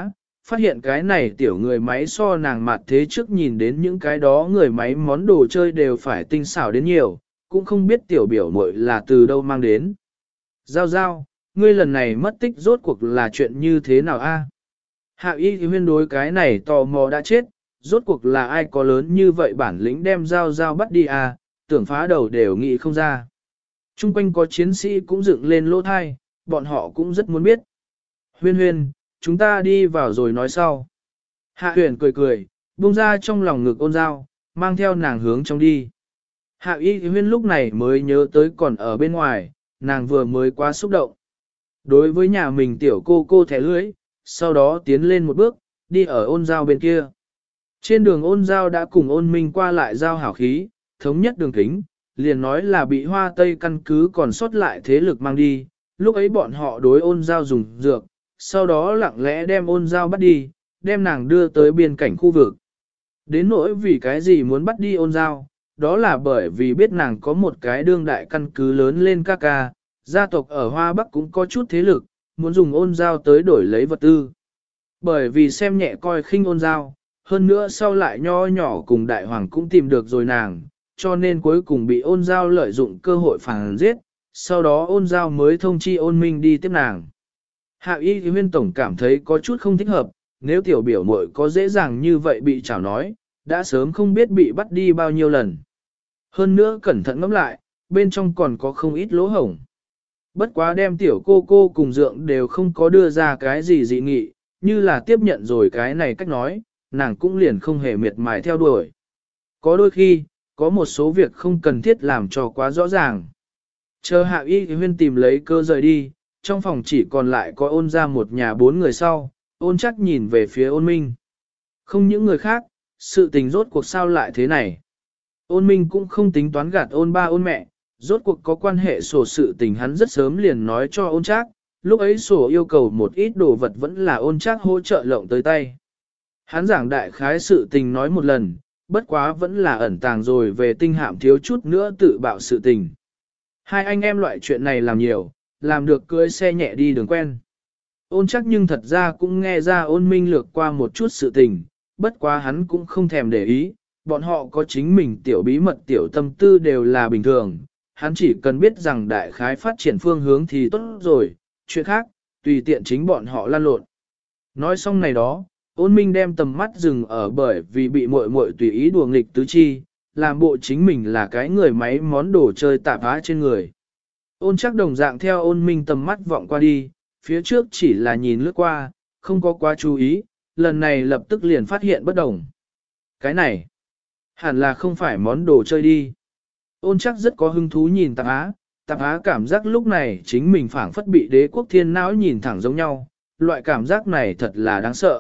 phát hiện cái này tiểu người máy so nàng mặt thế trước nhìn đến những cái đó người máy món đồ chơi đều phải tinh xảo đến nhiều, cũng không biết tiểu biểu muội là từ đâu mang đến. Giao giao, ngươi lần này mất tích rốt cuộc là chuyện như thế nào a? Hạ y huyên đối cái này tò mò đã chết, rốt cuộc là ai có lớn như vậy bản lĩnh đem giao giao bắt đi à, tưởng phá đầu đều nghĩ không ra. Trung quanh có chiến sĩ cũng dựng lên lỗ thai, bọn họ cũng rất muốn biết. Huyên huyên, chúng ta đi vào rồi nói sau. Hạ huyền cười cười, buông ra trong lòng ngực ôn giao, mang theo nàng hướng trong đi. Hạ y huyên lúc này mới nhớ tới còn ở bên ngoài, nàng vừa mới quá xúc động. Đối với nhà mình tiểu cô thẻ lưới, sau đó tiến lên một bước, đi ở ôn giao bên kia. Trên đường ôn giao đã cùng ôn minh qua lại giao hảo khí, thống nhất đường kính, liền nói là bị hoa tây căn cứ còn sót lại thế lực mang đi, lúc ấy bọn họ đối ôn giao dùng dược, sau đó lặng lẽ đem ôn giao bắt đi, đem nàng đưa tới biên cảnh khu vực. Đến nỗi vì cái gì muốn bắt đi ôn giao, đó là bởi vì biết nàng có một cái đương đại căn cứ lớn lên ca ca, gia tộc ở Hoa Bắc cũng có chút thế lực, muốn dùng ôn giao tới đổi lấy vật tư. Bởi vì xem nhẹ coi khinh ôn giao, hơn nữa sau lại nho nhỏ cùng đại hoàng cũng tìm được rồi nàng, cho nên cuối cùng bị ôn giao lợi dụng cơ hội phản giết, sau đó ôn giao mới thông chi ôn minh đi tiếp nàng. Hạ y thì huyên tổng cảm thấy có chút không thích hợp, nếu tiểu biểu muội có dễ dàng như vậy bị chảo nói, đã sớm không biết bị bắt đi bao nhiêu lần. Hơn nữa cẩn thận ngẫm lại, bên trong còn có không ít lỗ hổng. Bất quá đem tiểu cô cùng dượng đều không có đưa ra cái gì dị nghị, như là tiếp nhận rồi cái này cách nói, nàng cũng liền không hề miệt mài theo đuổi. Có đôi khi, có một số việc không cần thiết làm cho quá rõ ràng. Chờ hạ y thì huyên tìm lấy cơ rời đi, trong phòng chỉ còn lại có ôn ra một nhà 4 người sau, ôn chắc nhìn về phía ôn minh. Không những người khác, sự tình rốt cuộc sao lại thế này. Ôn minh cũng không tính toán gạt ôn ba ôn mẹ, rốt cuộc có quan hệ sổ sự tình hắn rất sớm liền nói cho ôn chắc, lúc ấy sổ yêu cầu một ít đồ vật vẫn là ôn chắc hỗ trợ lộng tới tay. Hắn giảng đại khái sự tình nói một lần, bất quá vẫn là ẩn tàng rồi về tinh hạm thiếu chút nữa tự bạo sự tình. Hai anh em loại chuyện này làm nhiều, làm được cưới xe nhẹ đi đường quen. Ôn chắc nhưng thật ra cũng nghe ra ôn minh lược qua một chút sự tình, bất quá hắn cũng không thèm để ý, bọn họ có chính mình tiểu bí mật tiểu tâm tư đều là bình thường, hắn chỉ cần biết rằng đại khái phát triển phương hướng thì tốt rồi, chuyện khác, tùy tiện chính bọn họ lan lộn. Nói xong này đó, ôn minh đem tầm mắt dừng ở bởi vì bị muội muội tùy ý đùa nghịch tứ chi, làm bộ chính mình là cái người máy món đồ chơi tạp á trên người. Ôn chắc đồng dạng theo ôn minh tầm mắt vọng qua đi, phía trước chỉ là nhìn lướt qua, không có quá chú ý, lần này lập tức liền phát hiện bất đồng. Cái này, hẳn là không phải món đồ chơi đi. Ôn chắc rất có hứng thú nhìn tạp á cảm giác lúc này chính mình phảng phất bị đế quốc thiên não nhìn thẳng giống nhau, loại cảm giác này thật là đáng sợ.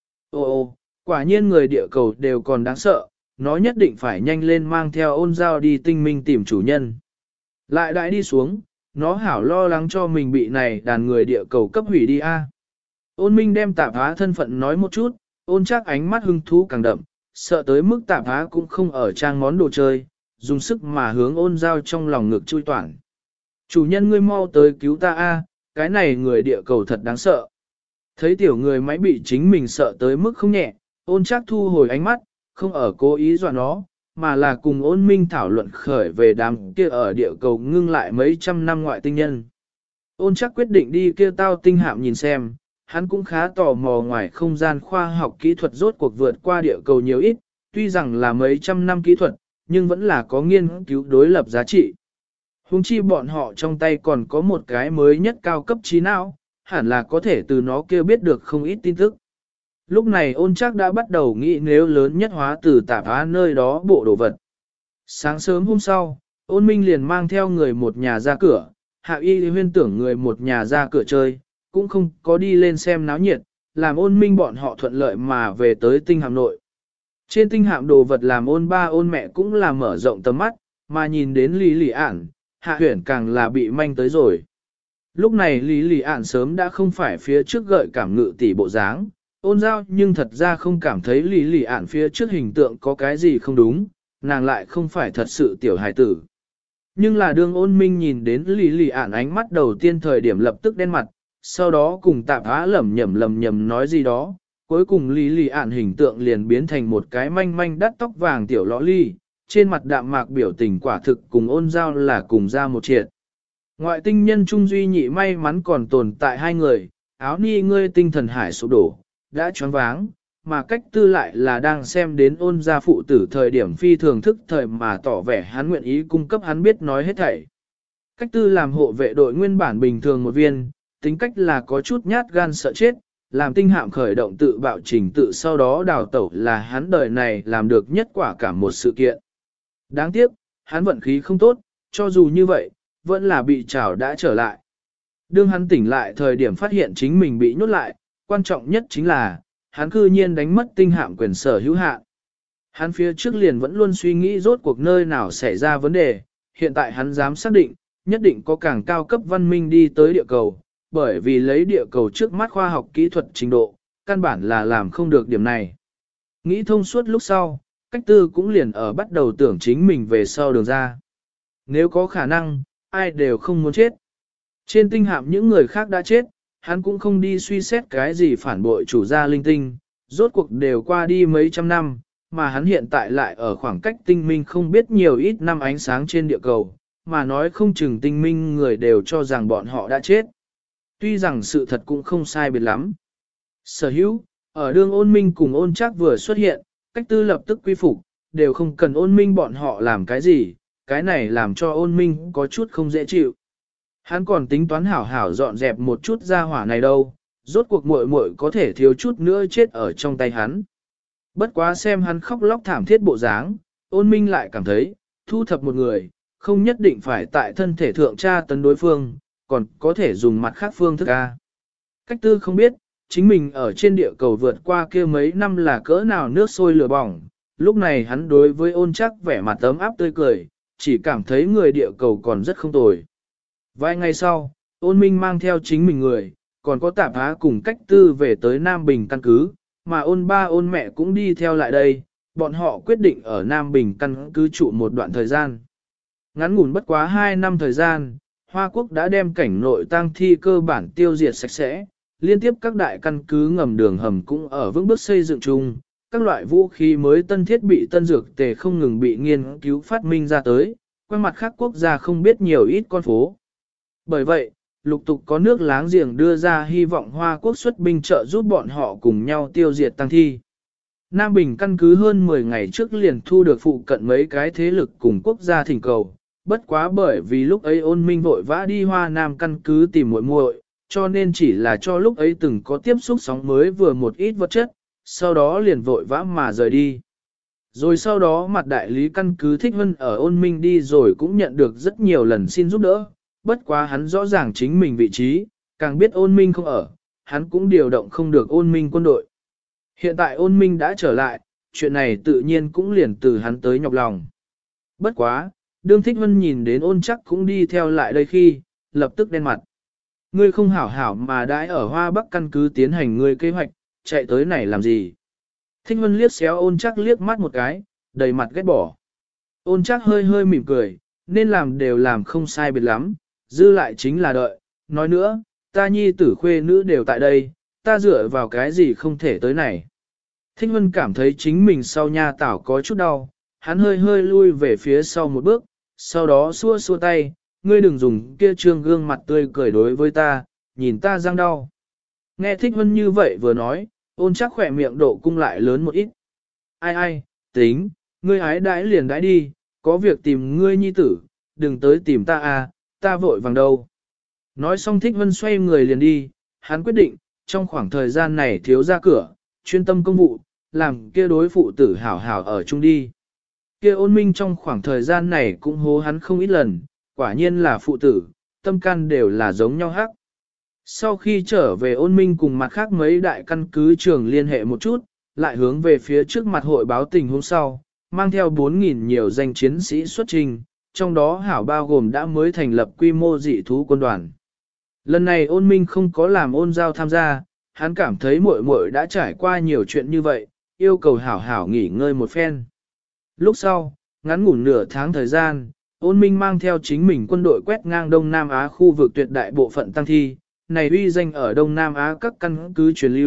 Ô, quả nhiên người địa cầu đều còn đáng sợ, nó nhất định phải nhanh lên mang theo ôn giao đi tinh minh tìm chủ nhân. Lại đại đi xuống, nó hảo lo lắng cho mình bị này đàn người địa cầu cấp hủy đi a. Ôn minh đem tạp á thân phận nói một chút, ôn chắc ánh mắt hứng thú càng đậm, sợ tới mức tạp á cũng không ở trang món đồ chơi, dùng sức mà hướng ôn giao trong lòng ngực chui toản. Chủ nhân ngươi mau tới cứu ta a, cái này người địa cầu thật đáng sợ. Thấy tiểu người máy bị chính mình sợ tới mức không nhẹ, ôn chắc thu hồi ánh mắt, không ở cố ý dọa nó, mà là cùng ôn minh thảo luận khởi về đám kia ở địa cầu ngưng lại mấy trăm năm ngoại tinh nhân. Ôn chắc quyết định đi kia tao tinh hạm nhìn xem, hắn cũng khá tò mò ngoài không gian khoa học kỹ thuật rốt cuộc vượt qua địa cầu nhiều ít, tuy rằng là mấy trăm năm kỹ thuật, nhưng vẫn là có nghiên cứu đối lập giá trị. Hùng chi bọn họ trong tay còn có một cái mới nhất cao cấp trí não, hẳn là có thể từ nó kia biết được không ít tin tức. Lúc này ôn chắc đã bắt đầu nghĩ nếu lớn nhất hóa từ tạp á nơi đó bộ đồ vật. Sáng sớm hôm sau, ôn minh liền mang theo người một nhà ra cửa, hạ y huyên tưởng người một nhà ra cửa chơi, cũng không có đi lên xem náo nhiệt, làm ôn minh bọn họ thuận lợi mà về tới tinh hạm nội. Trên tinh hạm đồ vật làm ôn ba ôn mẹ cũng là mở rộng tầm mắt, mà nhìn đến Lý Lị Ản, hạ huyển càng là bị manh tới rồi. Lúc này Lý Lị Ản sớm đã không phải phía trước gợi cảm ngự tỷ bộ dáng, ôn giao nhưng thật ra không cảm thấy Lý Lị Ản phía trước hình tượng có cái gì không đúng, nàng lại không phải thật sự tiểu hài tử. Nhưng là đương ôn minh nhìn đến Lý Lị Ản ánh mắt đầu tiên thời điểm lập tức đen mặt, sau đó cùng tạp á lẩm nhẩm nói gì đó, cuối cùng Lý Lì ản hình tượng liền biến thành một cái manh manh đắt tóc vàng tiểu lõ ly, trên mặt đạm mạc biểu tình quả thực cùng ôn giao là cùng ra một triệt. Ngoại tinh nhân trung duy nhị may mắn còn tồn tại hai người, áo ni ngươi tinh thần hải sụp đổ, đã choáng váng, mà cách tư lại là đang xem đến ôn gia phụ tử thời điểm phi thường thức thời mà tỏ vẻ hắn nguyện ý cung cấp hắn biết nói hết thảy. Cách tư làm hộ vệ đội nguyên bản bình thường một viên, tính cách là có chút nhát gan sợ chết, làm tinh hạm khởi động tự bạo trình tự sau đó đào tẩu là hắn đời này làm được nhất quả cả một sự kiện. Đáng tiếc, hắn vận khí không tốt, cho dù như vậy, vẫn là bị trảo đã trở lại. Đương hắn tỉnh lại thời điểm phát hiện chính mình bị nhốt lại, quan trọng nhất chính là, hắn cư nhiên đánh mất tinh hạm quyền sở hữu hạn. Hắn phía trước liền vẫn luôn suy nghĩ rốt cuộc nơi nào xảy ra vấn đề, hiện tại hắn dám xác định, nhất định có càng cao cấp văn minh đi tới địa cầu, bởi vì lấy địa cầu trước mắt khoa học kỹ thuật trình độ, căn bản là làm không được điểm này. Nghĩ thông suốt lúc sau, cách tư cũng liền ở bắt đầu tưởng chính mình về sau đường ra. Nếu có khả năng, ai đều không muốn chết. Trên tinh hạm những người khác đã chết, hắn cũng không đi suy xét cái gì phản bội chủ gia linh tinh, rốt cuộc đều qua đi mấy trăm năm, mà hắn hiện tại lại ở khoảng cách tinh minh không biết nhiều ít năm ánh sáng trên địa cầu, mà nói không chừng tinh minh người đều cho rằng bọn họ đã chết. Tuy rằng sự thật cũng không sai biệt lắm. Sở hữu, ở đương ôn minh cùng ôn chắc vừa xuất hiện, cách tư lập tức quy phục, đều không cần ôn minh bọn họ làm cái gì, cái này làm cho ôn minh có chút không dễ chịu. Hắn còn tính toán hảo hảo dọn dẹp một chút ra hỏa này đâu, rốt cuộc muội muội có thể thiếu chút nữa chết ở trong tay hắn. Bất quá xem hắn khóc lóc thảm thiết bộ dáng, ôn minh lại cảm thấy, thu thập một người, không nhất định phải tại thân thể thượng tra tấn đối phương, còn có thể dùng mặt khác phương thức A. Cách tư không biết, chính mình ở trên địa cầu vượt qua kia mấy năm là cỡ nào nước sôi lửa bỏng, lúc này hắn đối với ôn chắc vẻ mặt ấm áp tươi cười, chỉ cảm thấy người địa cầu còn rất không tồi. Vài ngày sau, ôn minh mang theo chính mình người, còn có tạp á cùng cách tư về tới Nam Bình căn cứ, mà ôn ba ôn mẹ cũng đi theo lại đây, bọn họ quyết định ở Nam Bình căn cứ trụ một đoạn thời gian. Ngắn ngủn bất quá 2 năm thời gian, Hoa Quốc đã đem cảnh nội tang thi cơ bản tiêu diệt sạch sẽ, liên tiếp các đại căn cứ ngầm đường hầm cũng ở vững bước xây dựng chung, các loại vũ khí mới tân thiết bị tân dược tề không ngừng bị nghiên cứu phát minh ra tới, qua mặt khác quốc gia không biết nhiều ít con phố. Bởi vậy, lục tục có nước láng giềng đưa ra hy vọng Hoa Quốc xuất binh trợ giúp bọn họ cùng nhau tiêu diệt tăng thi. Nam Bình căn cứ hơn 10 ngày trước liền thu được phụ cận mấy cái thế lực cùng quốc gia thỉnh cầu, bất quá bởi vì lúc ấy ôn minh vội vã đi Hoa Nam căn cứ tìm muội muội, cho nên chỉ là cho lúc ấy từng có tiếp xúc sóng mới vừa một ít vật chất, sau đó liền vội vã mà rời đi. Rồi sau đó mặt đại lý căn cứ Thích Hân ở ôn minh đi rồi cũng nhận được rất nhiều lần xin giúp đỡ, bất quá hắn rõ ràng chính mình vị trí, càng biết ôn minh không ở, hắn cũng điều động không được ôn minh quân đội. Hiện tại ôn minh đã trở lại, chuyện này tự nhiên cũng liền từ hắn tới nhọc lòng. Bất quá, đương Thích Hân nhìn đến ôn chắc cũng đi theo lại đây khi, lập tức đen mặt. Ngươi không hảo hảo mà đãi ở Hoa Bắc căn cứ tiến hành ngươi kế hoạch, chạy tới này làm gì? Thích Hân liếc xéo ôn chắc liếc mắt một cái, đầy mặt ghét bỏ. Ôn chắc hơi hơi mỉm cười, nên làm đều làm không sai biệt lắm, dư lại chính là đợi. Nói nữa, ta nhi tử khuê nữ đều tại đây, ta dựa vào cái gì không thể tới này. Thích Hân cảm thấy chính mình sau nha tảo có chút đau, hắn hơi hơi lui về phía sau một bước, sau đó xua xua tay, ngươi đừng dùng kia trương gương mặt tươi cười đối với ta, nhìn ta răng đau. Nghe Thích Hân như vậy vừa nói, ôn chắc khỏe miệng độ cung lại lớn một ít. Ai, tính, ngươi hái đãi liền đãi đi, có việc tìm ngươi nhi tử, đừng tới tìm ta à, ta vội vàng đâu. Nói xong Thích Hân xoay người liền đi, hắn quyết định, trong khoảng thời gian này thiếu ra cửa, chuyên tâm công vụ, làm kia đối phụ tử hảo hảo ở chung đi. Kia ôn minh trong khoảng thời gian này cũng hố hắn không ít lần, quả nhiên là phụ tử, tâm can đều là giống nhau hắc. Sau khi trở về ôn minh cùng mặt khác mấy đại căn cứ trường liên hệ một chút, lại hướng về phía trước mặt hội báo tình hôm sau, mang theo 4.000 nhiều danh chiến sĩ xuất trình, trong đó hảo bao gồm đã mới thành lập quy mô dị thú quân đoàn. Lần này ôn minh không có làm ôn giao tham gia, hắn cảm thấy muội muội đã trải qua nhiều chuyện như vậy, yêu cầu hảo hảo nghỉ ngơi một phen. Lúc sau, ngắn ngủn nửa tháng thời gian, ôn minh mang theo chính mình quân đội quét ngang Đông Nam Á khu vực tuyệt đại bộ phận tăng thi, này uy danh ở Đông Nam Á các căn cứ truyền lưu,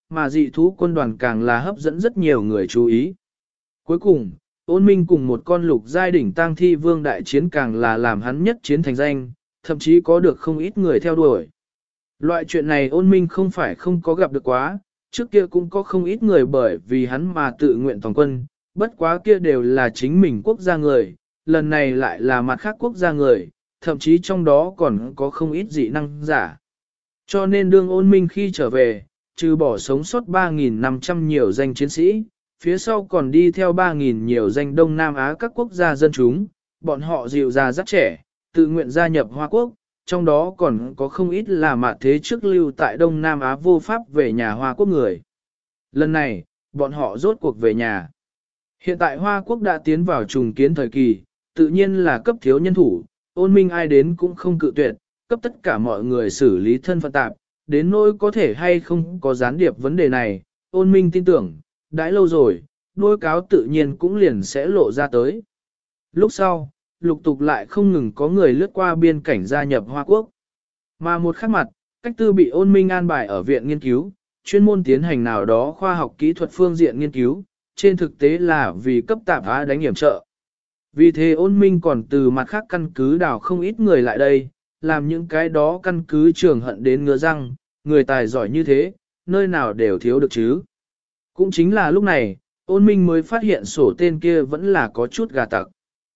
mà dị thú quân đoàn càng là hấp dẫn rất nhiều người chú ý. Cuối cùng, Ôn Minh cùng một con lục giai đỉnh tang thi vương đại chiến càng là làm hắn nhất chiến thành danh, thậm chí có được không ít người theo đuổi. Loại chuyện này Ôn Minh không phải không có gặp được quá, trước kia cũng có không ít người bởi vì hắn mà tự nguyện toàn quân, bất quá kia đều là chính mình quốc gia người, lần này lại là mặt khác quốc gia người, thậm chí trong đó còn có không ít dị năng giả. Cho nên đương Ôn Minh khi trở về, trừ bỏ sống sót 3.500 nhiều danh chiến sĩ, phía sau còn đi theo 3.000 nhiều danh Đông Nam Á các quốc gia dân chúng, bọn họ dịu già rất trẻ, tự nguyện gia nhập Hoa Quốc, trong đó còn có không ít là mạt thế trước lưu tại Đông Nam Á vô pháp về nhà Hoa Quốc người. Lần này, bọn họ rốt cuộc về nhà. Hiện tại Hoa Quốc đã tiến vào trùng kiến thời kỳ, tự nhiên là cấp thiếu nhân thủ, Ôn Minh ai đến cũng không cự tuyệt, cấp tất cả mọi người xử lý thân phận tạp, đến nỗi có thể hay không có gián điệp vấn đề này, Ôn Minh tin tưởng, đãi lâu rồi, nuôi cáo tự nhiên cũng liền sẽ lộ ra tới. Lúc sau, lục tục lại không ngừng có người lướt qua biên cảnh gia nhập Hoa Quốc. Mà một khác mặt, cách tư bị Ôn Minh an bài ở viện nghiên cứu, chuyên môn tiến hành nào đó khoa học kỹ thuật phương diện nghiên cứu, trên thực tế là vì cấp tạp á đánh hiểm trợ. Vì thế Ôn Minh còn từ mặt khác căn cứ đào không ít người lại đây, làm những cái đó căn cứ trường hận đến ngứa răng, người tài giỏi như thế, nơi nào đều thiếu được chứ. Cũng chính là lúc này, Ôn Minh mới phát hiện sổ tên kia vẫn là có chút gà tặc.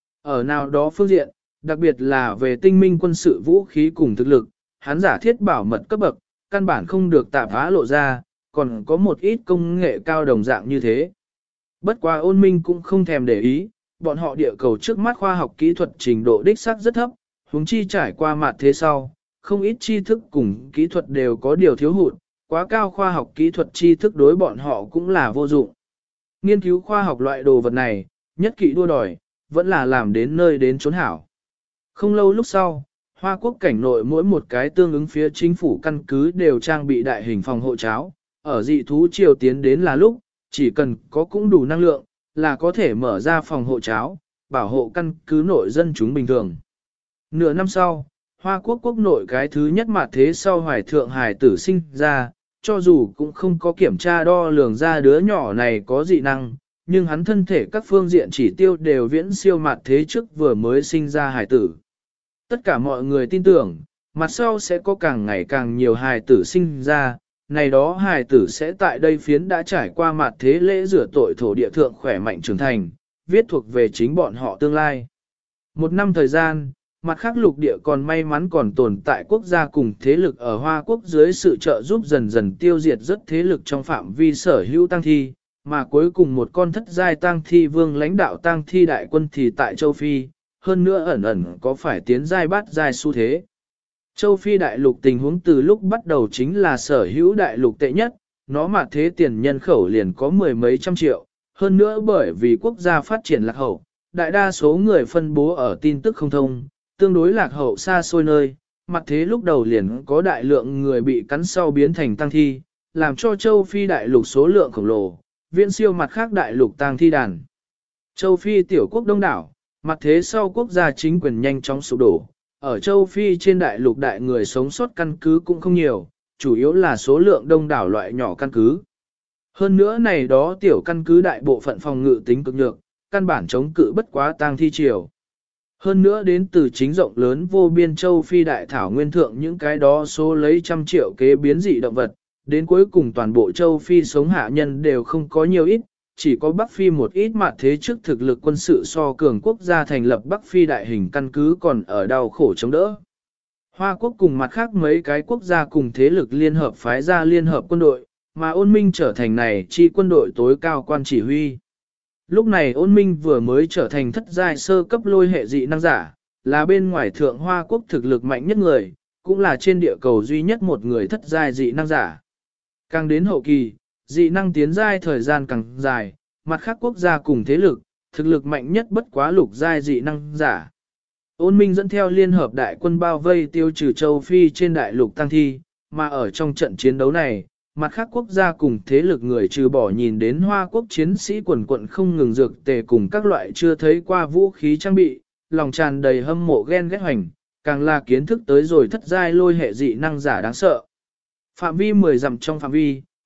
Ở nào đó phương diện, đặc biệt là về tinh minh quân sự vũ khí cùng thực lực, hắn giả thiết bảo mật cấp bậc, căn bản không được tạp phá lộ ra, còn có một ít công nghệ cao đồng dạng như thế. Bất quá Ôn Minh cũng không thèm để ý, bọn họ địa cầu trước mắt khoa học kỹ thuật trình độ đích xác rất thấp, huống chi trải qua mặt thế sau, không ít tri thức cùng kỹ thuật đều có điều thiếu hụt, quá cao khoa học kỹ thuật tri thức đối bọn họ cũng là vô dụng. Nghiên cứu khoa học loại đồ vật này, nhất kỵ đua đòi, vẫn là làm đến nơi đến chốn hảo. Không lâu lúc sau, Hoa Quốc cảnh nội mỗi một cái tương ứng phía chính phủ căn cứ đều trang bị đại hình phòng hộ cháo, ở dị thú triều tiến đến là lúc, chỉ cần có cũng đủ năng lượng, là có thể mở ra phòng hộ cháo, bảo hộ căn cứ nội dân chúng bình thường. Nửa năm sau, Hoa Quốc quốc nội cái thứ nhất mặt thế sau Hoài Thượng Hải tử sinh ra, cho dù cũng không có kiểm tra đo lường ra đứa nhỏ này có dị năng, nhưng hắn thân thể các phương diện chỉ tiêu đều viễn siêu mặt thế trước vừa mới sinh ra hải tử. Tất cả mọi người tin tưởng, mặt sau sẽ có càng ngày càng nhiều hài tử sinh ra, này đó hài tử sẽ tại đây phiến đã trải qua mặt thế lễ rửa tội thổ địa thượng khỏe mạnh trưởng thành, viết thuộc về chính bọn họ tương lai. Một năm thời gian, mặt khác lục địa còn may mắn còn tồn tại quốc gia cùng thế lực ở Hoa Quốc dưới sự trợ giúp dần dần tiêu diệt rất thế lực trong phạm vi sở hữu tăng thi, mà cuối cùng một con thất giai tăng thi vương lãnh đạo tăng thi đại quân thì tại châu Phi, hơn nữa ẩn ẩn có phải tiến giai bát giai xu thế. Châu Phi đại lục tình huống từ lúc bắt đầu chính là sở hữu đại lục tệ nhất, nó mà thế tiền nhân khẩu liền có mười mấy trăm triệu, hơn nữa bởi vì quốc gia phát triển lạc hậu, đại đa số người phân bố ở tin tức không thông, tương đối lạc hậu xa xôi nơi, mặt thế lúc đầu liền có đại lượng người bị cắn sau biến thành tăng thi, làm cho châu Phi đại lục số lượng khổng lồ, viễn siêu mặt khác đại lục tăng thi đàn. Châu Phi tiểu quốc đông đảo, mặt thế sau quốc gia chính quyền nhanh chóng sụp đổ, ở châu Phi trên đại lục đại người sống sót căn cứ cũng không nhiều, chủ yếu là số lượng đông đảo loại nhỏ căn cứ. Hơn nữa này đó tiểu căn cứ đại bộ phận phòng ngự tính cực nhược, căn bản chống cự bất quá tang thi triều. Hơn nữa đến từ chính rộng lớn vô biên châu Phi đại thảo nguyên thượng những cái đó số lấy trăm triệu kế biến dị động vật, đến cuối cùng toàn bộ châu Phi sống hạ nhân đều không có nhiều ít, chỉ có Bắc Phi một ít mặt thế trước thực lực quân sự so cường quốc gia thành lập Bắc Phi đại hình căn cứ còn ở đau khổ chống đỡ. Hoa Quốc cùng mặt khác mấy cái quốc gia cùng thế lực liên hợp phái ra liên hợp quân đội, mà Ôn Minh trở thành này chi quân đội tối cao quan chỉ huy. Lúc này Ôn Minh vừa mới trở thành thất giai sơ cấp lôi hệ dị năng giả, là bên ngoài thượng Hoa Quốc thực lực mạnh nhất người, cũng là trên địa cầu duy nhất một người thất giai dị năng giả. Càng đến hậu kỳ, dị năng tiến giai thời gian càng dài, mặt khác quốc gia cùng thế lực, thực lực mạnh nhất bất quá lục giai dị năng giả. Ôn Minh dẫn theo liên hợp đại quân bao vây tiêu trừ châu Phi trên đại lục tăng thi, mà ở trong trận chiến đấu này, mặt khác quốc gia cùng thế lực người trừ bỏ nhìn đến Hoa Quốc chiến sĩ quần quận không ngừng dược tề cùng các loại chưa thấy qua vũ khí trang bị, lòng tràn đầy hâm mộ ghen ghét hoành, càng là kiến thức tới rồi thất giai lôi hệ dị năng giả đáng sợ. Phạm vi 10 dặm trong phạm vi,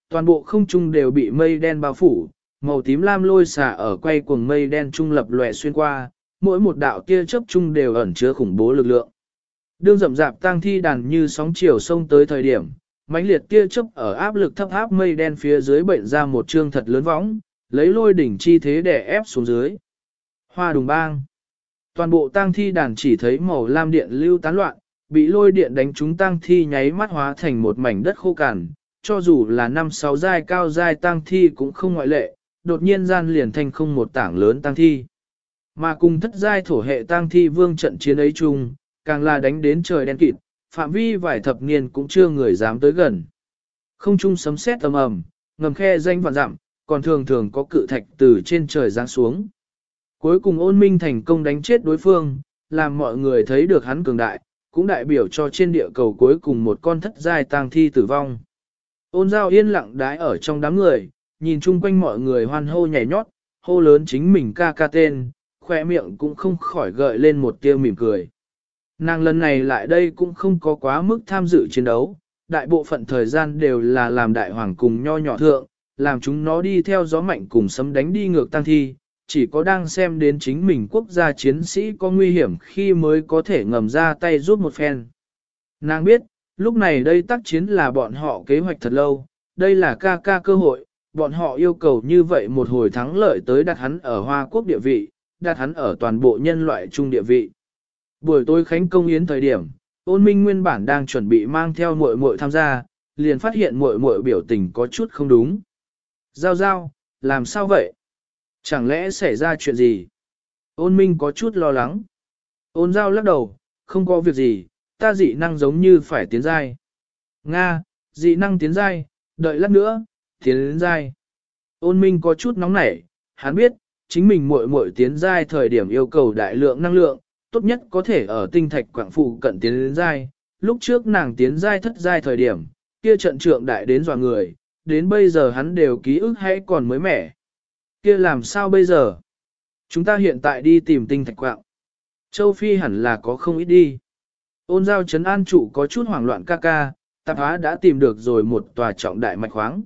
Toàn bộ không trung đều bị mây đen bao phủ, màu tím lam lôi xả ở quay cuồng mây đen trung lập lòe xuyên qua, mỗi một đạo tia chớp trung đều ẩn chứa khủng bố lực lượng. Đương rậm rạp tang thi đàn như sóng chiều sông tới thời điểm, mãnh liệt tia chớp ở áp lực thấp áp mây đen phía dưới bệnh ra một trương thật lớn võng, lấy lôi đỉnh chi thế để ép xuống dưới. Hoa đùng bang. Toàn bộ tang thi đàn chỉ thấy màu lam điện lưu tán loạn, bị lôi điện đánh trúng tang thi nháy mắt hóa thành một mảnh đất khô cằn, cho dù là 5-6 giai cao giai tang thi cũng không ngoại lệ, đột nhiên gian liền thành không một tảng lớn tang thi. Mà cùng thất giai thổ hệ tang thi vương trận chiến ấy chung, càng là đánh đến trời đen kịt, phạm vi vài thập niên cũng chưa người dám tới gần. Không trung sấm sét ầm ầm, ngầm khe danh vạn dặm, còn thường thường có cự thạch từ trên trời giáng xuống. Cuối cùng Ôn Minh thành công đánh chết đối phương, làm mọi người thấy được hắn cường đại, cũng đại biểu cho trên địa cầu cuối cùng một con thất giai tang thi tử vong. Ôn Giao yên lặng đái ở trong đám người, nhìn chung quanh mọi người hoan hô nhảy nhót, hô lớn chính mình ca ca tên, khỏe miệng cũng không khỏi gợi lên một tia mỉm cười. Nàng lần này lại đây cũng không có quá mức tham dự chiến đấu, đại bộ phận thời gian đều là làm đại hoàng cùng nho nhỏ thượng, làm chúng nó đi theo gió mạnh cùng sấm đánh đi ngược tăng thi, chỉ có đang xem đến chính mình quốc gia chiến sĩ có nguy hiểm khi mới có thể ngầm ra tay giúp một phen. Nàng biết, lúc này đây tác chiến là bọn họ kế hoạch thật lâu, đây là ca ca cơ hội, bọn họ yêu cầu như vậy một hồi thắng lợi tới đặt hắn ở Hoa Quốc địa vị, đặt hắn ở toàn bộ nhân loại chung địa vị. Buổi tối khánh công yến thời điểm, Ôn Minh nguyên bản đang chuẩn bị mang theo muội muội tham gia, liền phát hiện muội muội biểu tình có chút không đúng. Giao giao, làm sao vậy? Chẳng lẽ xảy ra chuyện gì? Ôn Minh có chút lo lắng. Ôn giao lắc đầu, không có việc gì, ta dị năng giống như phải tiến giai. Nga, dị năng tiến giai, đợi lát nữa, tiến đến giai. Ôn Minh có chút nóng nảy, hắn biết, chính mình muội muội tiến giai thời điểm yêu cầu đại lượng năng lượng, tốt nhất có thể ở tinh thạch quảng phụ cận tiến đến giai. Lúc trước nàng tiến giai thất giai thời điểm, kia trận trượng đại đến dọa người, đến bây giờ hắn đều ký ức hay còn mới mẻ. Kia làm sao bây giờ? Chúng ta hiện tại đi tìm tinh thạch quạng. Châu Phi hẳn là có không ít đi. Ôn giao trấn an trụ có chút hoảng loạn ca ca, tạp hóa đã tìm được rồi một tòa trọng đại mạch khoáng.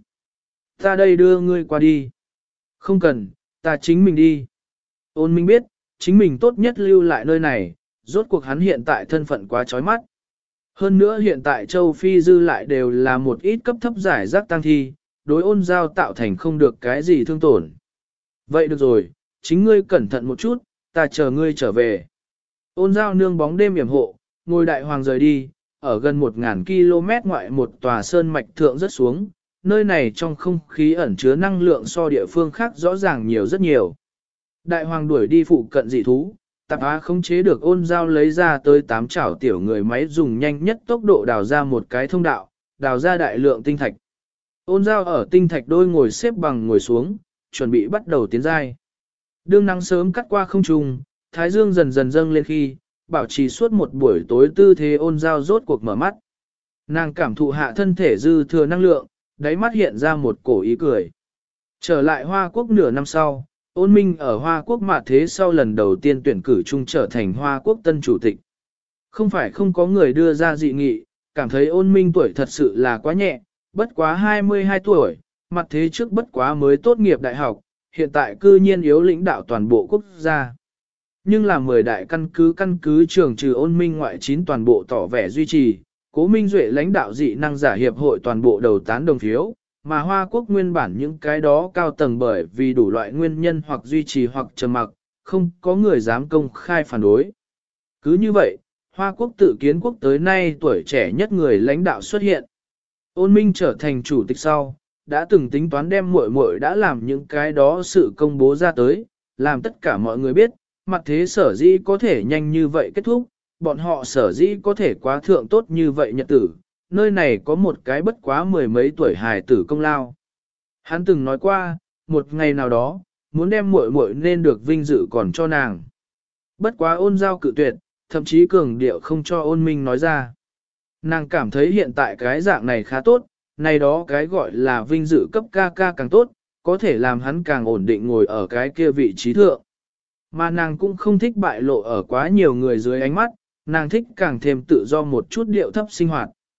Ta đây đưa ngươi qua đi. Không cần, ta chính mình đi. Ôn Minh biết, chính mình tốt nhất lưu lại nơi này, rốt cuộc hắn hiện tại thân phận quá chói mắt. Hơn nữa hiện tại châu Phi dư lại đều là một ít cấp thấp giải rác tăng thi, đối ôn giao tạo thành không được cái gì thương tổn. Vậy được rồi, chính ngươi cẩn thận một chút, ta chờ ngươi trở về. Ôn giao nương bóng đêm yểm hộ, ngồi đại hoàng rời đi, ở gần 1000 km ngoại một tòa sơn mạch thượng rất xuống, nơi này trong không khí ẩn chứa năng lượng so địa phương khác rõ ràng nhiều rất nhiều. Đại hoàng đuổi đi phụ cận dị thú, tạp á không chế được ôn giao lấy ra tới 8 chảo tiểu người máy dùng nhanh nhất tốc độ đào ra một cái thông đạo, đào ra đại lượng tinh thạch. Ôn giao ở tinh thạch đôi ngồi xếp bằng ngồi xuống, chuẩn bị bắt đầu tiến giai. Đương nắng sớm cắt qua không trung, thái dương dần dần dâng lên khi, bảo trì suốt một buổi tối tư thế ôn giao rốt cuộc mở mắt. Nàng cảm thụ hạ thân thể dư thừa năng lượng, đáy mắt hiện ra một cổ ý cười. Trở lại Hoa Quốc nửa năm sau, Ôn Minh ở Hoa Quốc mà thế sau lần đầu tiên tuyển cử chung trở thành Hoa Quốc tân chủ tịch. Không phải không có người đưa ra dị nghị, cảm thấy Ôn Minh tuổi thật sự là quá nhẹ, bất quá 22 tuổi, mặt thế trước bất quá mới tốt nghiệp đại học, hiện tại cư nhiên yếu lãnh đạo toàn bộ quốc gia. Nhưng là 10 đại căn cứ trường trừ Ôn Minh ngoại 9 toàn bộ tỏ vẻ duy trì, Cố Minh Duệ lãnh đạo dị năng giả hiệp hội toàn bộ đầu tán đồng phiếu, mà Hoa Quốc nguyên bản những cái đó cao tầng bởi vì đủ loại nguyên nhân hoặc duy trì hoặc trầm mặc, không có người dám công khai phản đối. Cứ như vậy, Hoa Quốc tự kiến quốc tới nay tuổi trẻ nhất người lãnh đạo xuất hiện. Ôn Minh trở thành chủ tịch sau, đã từng tính toán đem muội muội đã làm những cái đó sự công bố ra tới, làm tất cả mọi người biết, mặt thế sở dĩ có thể nhanh như vậy kết thúc, bọn họ sở dĩ có thể quá thượng tốt như vậy nhật tử, nơi này có một cái bất quá 10 mấy tuổi hài tử công lao. Hắn từng nói qua, một ngày nào đó, muốn đem muội muội nên được vinh dự còn cho nàng. Bất quá ôn giao cự tuyệt, thậm chí cường điệu không cho ôn minh nói ra. Nàng cảm thấy hiện tại cái dạng này khá tốt, này đó cái gọi là vinh dự cấp ca ca càng tốt, có thể làm hắn càng ổn định ngồi ở cái kia vị trí thượng. Mà nàng cũng không thích bại lộ ở quá nhiều người dưới ánh mắt, nàng thích càng thêm tự do một chút điệu thấp sinh hoạt.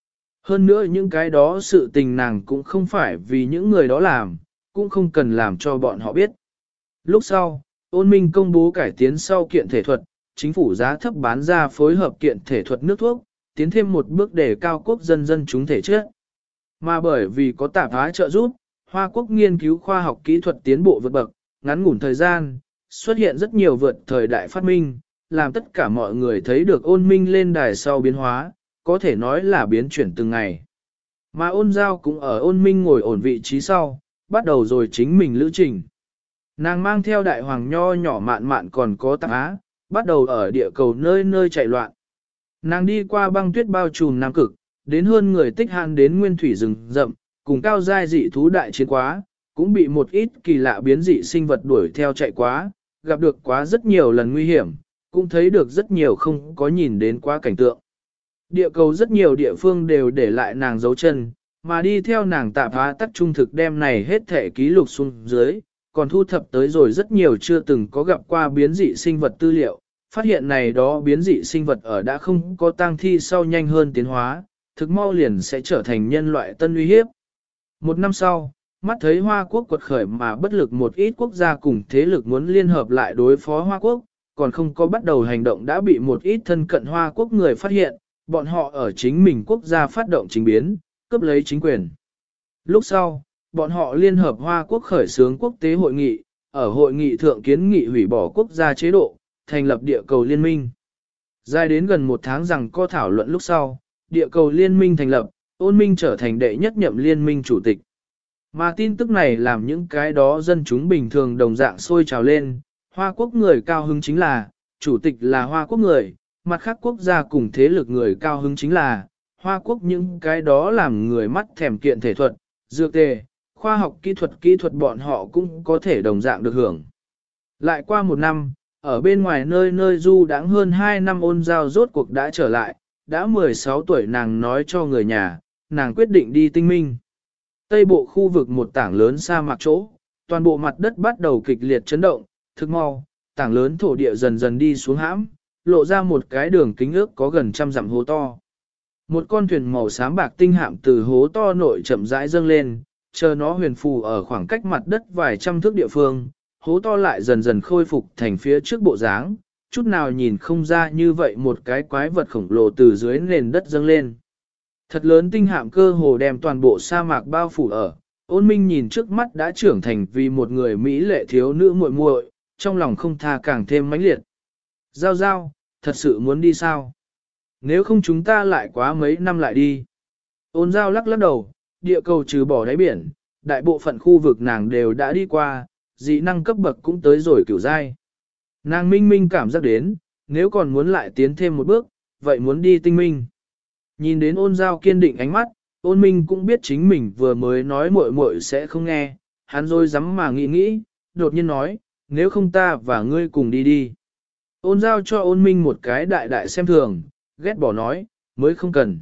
Hơn nữa những cái đó sự tình nàng cũng không phải vì những người đó làm, cũng không cần làm cho bọn họ biết. Lúc sau, Ôn Minh công bố cải tiến sau kiện thể thuật, chính phủ giá thấp bán ra phối hợp kiện thể thuật nước thuốc, tiến thêm một bước để cao quốc dân dân chúng thể chất. Mà bởi vì có tạp hóa trợ giúp, Hoa Quốc nghiên cứu khoa học kỹ thuật tiến bộ vượt bậc, ngắn ngủn thời gian, xuất hiện rất nhiều vượt thời đại phát minh, làm tất cả mọi người thấy được Ôn Minh lên đài sau biến hóa, có thể nói là biến chuyển từng ngày. Mà Ôn Giao cũng ở Ôn Minh ngồi ổn vị trí sau, bắt đầu rồi chính mình lữ trình. Nàng mang theo đại hoàng nho nhỏ mạn mạn còn có tạp á, bắt đầu ở địa cầu nơi nơi chạy loạn. Nàng đi qua băng tuyết bao trùm Nam Cực, đến hơn người tích hạn đến nguyên thủy rừng rậm, cùng cao giai dị thú đại chiến quá, cũng bị một ít kỳ lạ biến dị sinh vật đuổi theo chạy quá, gặp được quá rất nhiều lần nguy hiểm, cũng thấy được rất nhiều không có nhìn đến quá cảnh tượng. Địa cầu rất nhiều địa phương đều để lại nàng dấu chân, mà đi theo nàng tạp hóa tắc trung thực đem này hết thể ký lục xuống dưới, còn thu thập tới rồi rất nhiều chưa từng có gặp qua biến dị sinh vật tư liệu, phát hiện này đó biến dị sinh vật ở đã không có tang thi sau nhanh hơn tiến hóa, thực mau liền sẽ trở thành nhân loại tân uy hiếp. Một năm sau, mắt thấy Hoa Quốc quật khởi mà bất lực một ít quốc gia cùng thế lực muốn liên hợp lại đối phó Hoa Quốc, còn không có bắt đầu hành động đã bị một ít thân cận Hoa Quốc người phát hiện, bọn họ ở chính mình quốc gia phát động chính biến, cướp lấy chính quyền. Lúc sau, bọn họ liên hợp Hoa Quốc khởi xướng quốc tế hội nghị, ở hội nghị thượng kiến nghị hủy bỏ quốc gia chế độ, thành lập địa cầu liên minh. Dài đến gần một tháng rằng có thảo luận lúc sau, địa cầu liên minh thành lập, Ôn Minh trở thành đệ nhất nhậm liên minh chủ tịch. Mà tin tức này làm những cái đó dân chúng bình thường đồng dạng sôi trào lên, Hoa Quốc người cao hứng chính là, chủ tịch là Hoa Quốc người, mặt khác quốc gia cùng thế lực người cao hứng chính là, Hoa Quốc những cái đó làm người mắt thèm kiện thể thuật, dược tề, khoa học kỹ thuật bọn họ cũng có thể đồng dạng được hưởng. Lại qua một năm, ở bên ngoài nơi nơi du đãng hơn 2 năm Ôn Giao rốt cuộc đã trở lại, đã 16 tuổi nàng nói cho người nhà, nàng quyết định đi tinh minh. Tây bộ khu vực một tảng lớn sa mạc chỗ, toàn bộ mặt đất bắt đầu kịch liệt chấn động, thực mau, tảng lớn thổ địa dần dần đi xuống hãm, lộ ra một cái đường kính ước có gần 100 dặm hố to. Một con thuyền màu xám bạc tinh hạm từ hố to nội chậm rãi dâng lên, chờ nó huyền phù ở khoảng cách mặt đất vài trăm thước địa phương, hố to lại dần dần khôi phục thành phía trước bộ dáng, chút nào nhìn không ra như vậy một cái quái vật khổng lồ từ dưới nền đất dâng lên. Thật lớn tinh hạm cơ hồ đem toàn bộ sa mạc bao phủ ở, Ôn Minh nhìn trước mắt đã trưởng thành vì một người Mỹ lệ thiếu nữ muội muội, trong lòng không tha càng thêm mãnh liệt. Giao giao, thật sự muốn đi sao? Nếu không chúng ta lại quá mấy năm lại đi. Ôn Giao lắc lắc đầu, địa cầu trừ bỏ đáy biển, đại bộ phận khu vực nàng đều đã đi qua, dị năng cấp bậc cũng tới rồi cửu giai. Nàng minh minh cảm giác đến, nếu còn muốn lại tiến thêm một bước, vậy muốn đi tinh minh. Nhìn đến Ôn Giao kiên định ánh mắt, Ôn Minh cũng biết chính mình vừa mới nói muội muội sẽ không nghe, hắn rồi dám mà nghĩ, đột nhiên nói, nếu không ta và ngươi cùng đi đi. Ôn Giao cho Ôn Minh một cái đại đại xem thường, ghét bỏ nói, mới không cần.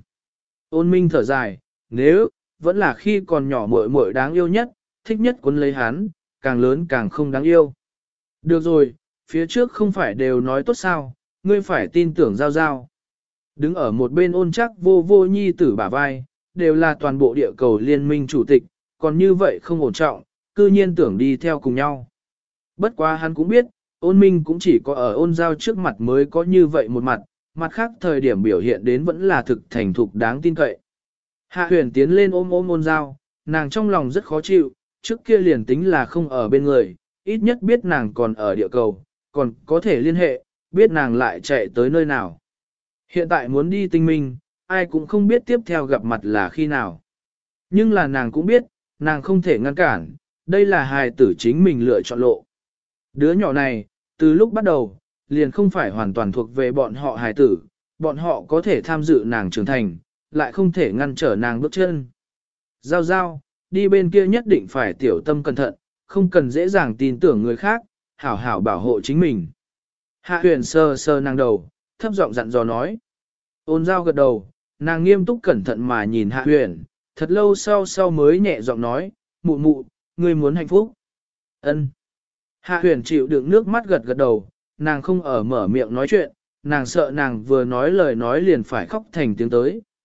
Ôn Minh thở dài, nếu, vẫn là khi còn nhỏ muội muội đáng yêu nhất, thích nhất quấn lấy hắn, càng lớn càng không đáng yêu. Được rồi, phía trước không phải đều nói tốt sao, ngươi phải tin tưởng Giao Giao. Đứng ở một bên Ôn Chắc vô vô nhi tử bả vai, đều là toàn bộ địa cầu liên minh chủ tịch, còn như vậy không ổn trọng, cư nhiên tưởng đi theo cùng nhau. Bất quá hắn cũng biết, Ôn Minh cũng chỉ có ở Ôn Giao trước mặt mới có như vậy một mặt, mặt khác thời điểm biểu hiện đến vẫn là thực thành thục đáng tin cậy. Hạ Huyền tiến lên ôm Ôn Giao, nàng trong lòng rất khó chịu, trước kia liền tính là không ở bên người, ít nhất biết nàng còn ở địa cầu, còn có thể liên hệ, biết nàng lại chạy tới nơi nào. Hiện tại muốn đi tinh minh, ai cũng không biết tiếp theo gặp mặt là khi nào. Nhưng là nàng cũng biết, nàng không thể ngăn cản, đây là hài tử chính mình lựa chọn lộ. Đứa nhỏ này, từ lúc bắt đầu, liền không phải hoàn toàn thuộc về bọn họ hài tử, bọn họ có thể tham dự nàng trưởng thành, lại không thể ngăn trở nàng bước chân. Giao giao, đi bên kia nhất định phải tiểu tâm cẩn thận, không cần dễ dàng tin tưởng người khác, hảo hảo bảo hộ chính mình. Hạ Huyền sờ sờ nàng đầu, thấp giọng dặn dò nói. Ôn Giao gật đầu, nàng nghiêm túc cẩn thận mà nhìn Hạ Huyền, thật lâu sau mới nhẹ giọng nói, mụ mụ, ngươi muốn hạnh phúc. Ân. Hạ Huyền chịu đựng nước mắt gật gật đầu, nàng không ở mở miệng nói chuyện, nàng sợ nàng vừa nói lời nói liền phải khóc thành tiếng tới.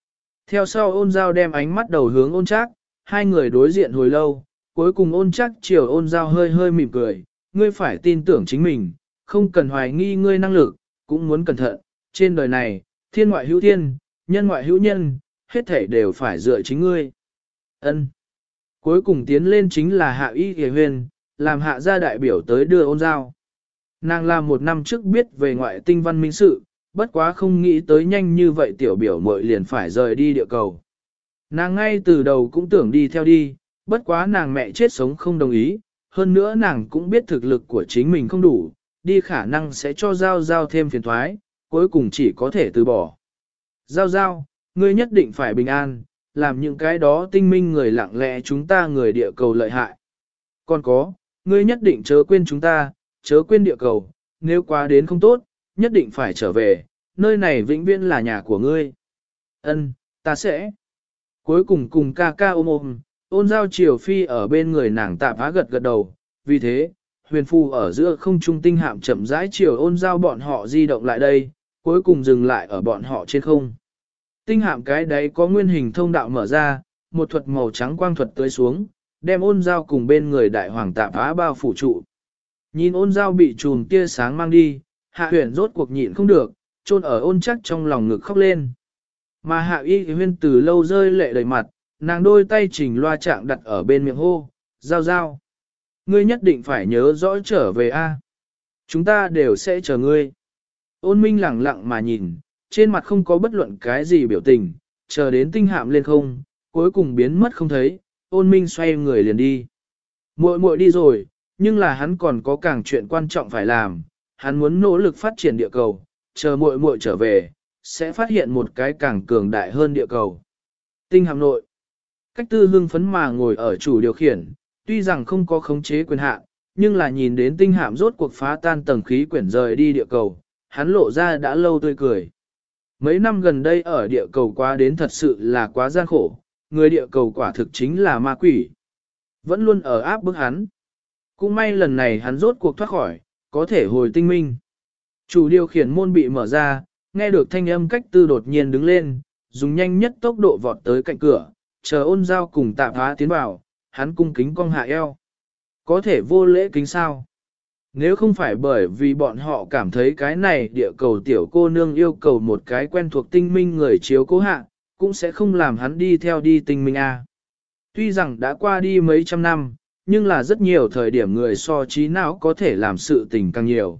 Theo sau ôn giao đem ánh mắt đầu hướng ôn trác, hai người đối diện hồi lâu, cuối cùng ôn trác chiều ôn giao hơi hơi mỉm cười, ngươi phải tin tưởng chính mình, không cần hoài nghi ngươi năng lực, cũng muốn cẩn thận, trên đời này, thiên ngoại hữu thiên, nhân ngoại hữu nhân, hết thể đều phải dựa chính ngươi. Ân. Cuối cùng tiến lên chính là Hạ Y Kỳ Huyền, làm Hạ gia đại biểu tới đưa ôn giao. Nàng làm một năm trước biết về ngoại tinh văn minh sự, bất quá không nghĩ tới nhanh như vậy tiểu biểu muội liền phải rời đi địa cầu. Nàng ngay từ đầu cũng tưởng đi theo đi, bất quá nàng mẹ chết sống không đồng ý, hơn nữa nàng cũng biết thực lực của chính mình không đủ, đi khả năng sẽ cho Giao Giao thêm phiền thoái, cuối cùng chỉ có thể từ bỏ. Giao Giao, ngươi nhất định phải bình an, làm những cái đó tinh minh người lặng lẽ chúng ta người địa cầu lợi hại. Còn có, ngươi nhất định chớ quên chúng ta, chớ quên địa cầu, nếu quá đến không tốt, nhất định phải trở về, nơi này vĩnh viễn là nhà của ngươi. Ân, ta sẽ. Cuối cùng cùng ca ca ôm ôm, ôn giao triều phi ở bên người nàng tạm phá gật gật đầu, vì thế, huyền phù ở giữa không trung tinh hạm chậm rãi chiều ôn giao bọn họ di động lại đây, cuối cùng dừng lại ở bọn họ trên không. Tinh hạm cái đấy có nguyên hình thông đạo mở ra, một thuật màu trắng quang thuật tưới xuống, đem ôn giao cùng bên người đại hoàng tạm phá bao phủ trụ. Nhìn ôn giao bị chùm tia sáng mang đi, hạ huyền rốt cuộc nhịn không được, chôn ở ôn chắc trong lòng ngực khóc lên. Mà Hạ Y Huyên từ lâu rơi lệ đầy mặt, nàng đôi tay chỉnh loa trạng đặt ở bên miệng hô, giao giao. Ngươi nhất định phải nhớ rõ trở về a. Chúng ta đều sẽ chờ ngươi. Ôn Minh lẳng lặng mà nhìn, trên mặt không có bất luận cái gì biểu tình, chờ đến tinh hạm lên không, cuối cùng biến mất không thấy, Ôn Minh xoay người liền đi. Muội muội đi rồi, nhưng là hắn còn có càng chuyện quan trọng phải làm, hắn muốn nỗ lực phát triển địa cầu, chờ muội muội trở về, sẽ phát hiện một cái càng cường đại hơn địa cầu. Tinh hạm nội. Cách Tư hưng phấn mà ngồi ở chủ điều khiển, tuy rằng không có khống chế quyền hạn, nhưng là nhìn đến tinh hạm rốt cuộc phá tan tầng khí quyển rời đi địa cầu, hắn lộ ra đã lâu tươi cười. Mấy năm gần đây ở địa cầu quá đến thật sự là quá gian khổ, người địa cầu quả thực chính là ma quỷ. Vẫn luôn ở áp bức hắn. Cũng may lần này hắn rốt cuộc thoát khỏi, có thể hồi tinh minh. Chủ điều khiển môn bị mở ra, nghe được thanh âm Cách Tư đột nhiên đứng lên, dùng nhanh nhất tốc độ vọt tới cạnh cửa, chờ ôn giao cùng Tạ Phá tiến vào, hắn cung kính cong hạ eo. Có thể vô lễ kính sao? Nếu không phải bởi vì bọn họ cảm thấy cái này địa cầu tiểu cô nương yêu cầu một cái quen thuộc tinh minh người chiếu cố hạ, cũng sẽ không làm hắn đi theo đi tinh minh A. Tuy rằng đã qua đi mấy trăm năm, nhưng là rất nhiều thời điểm người so trí não có thể làm sự tình càng nhiều.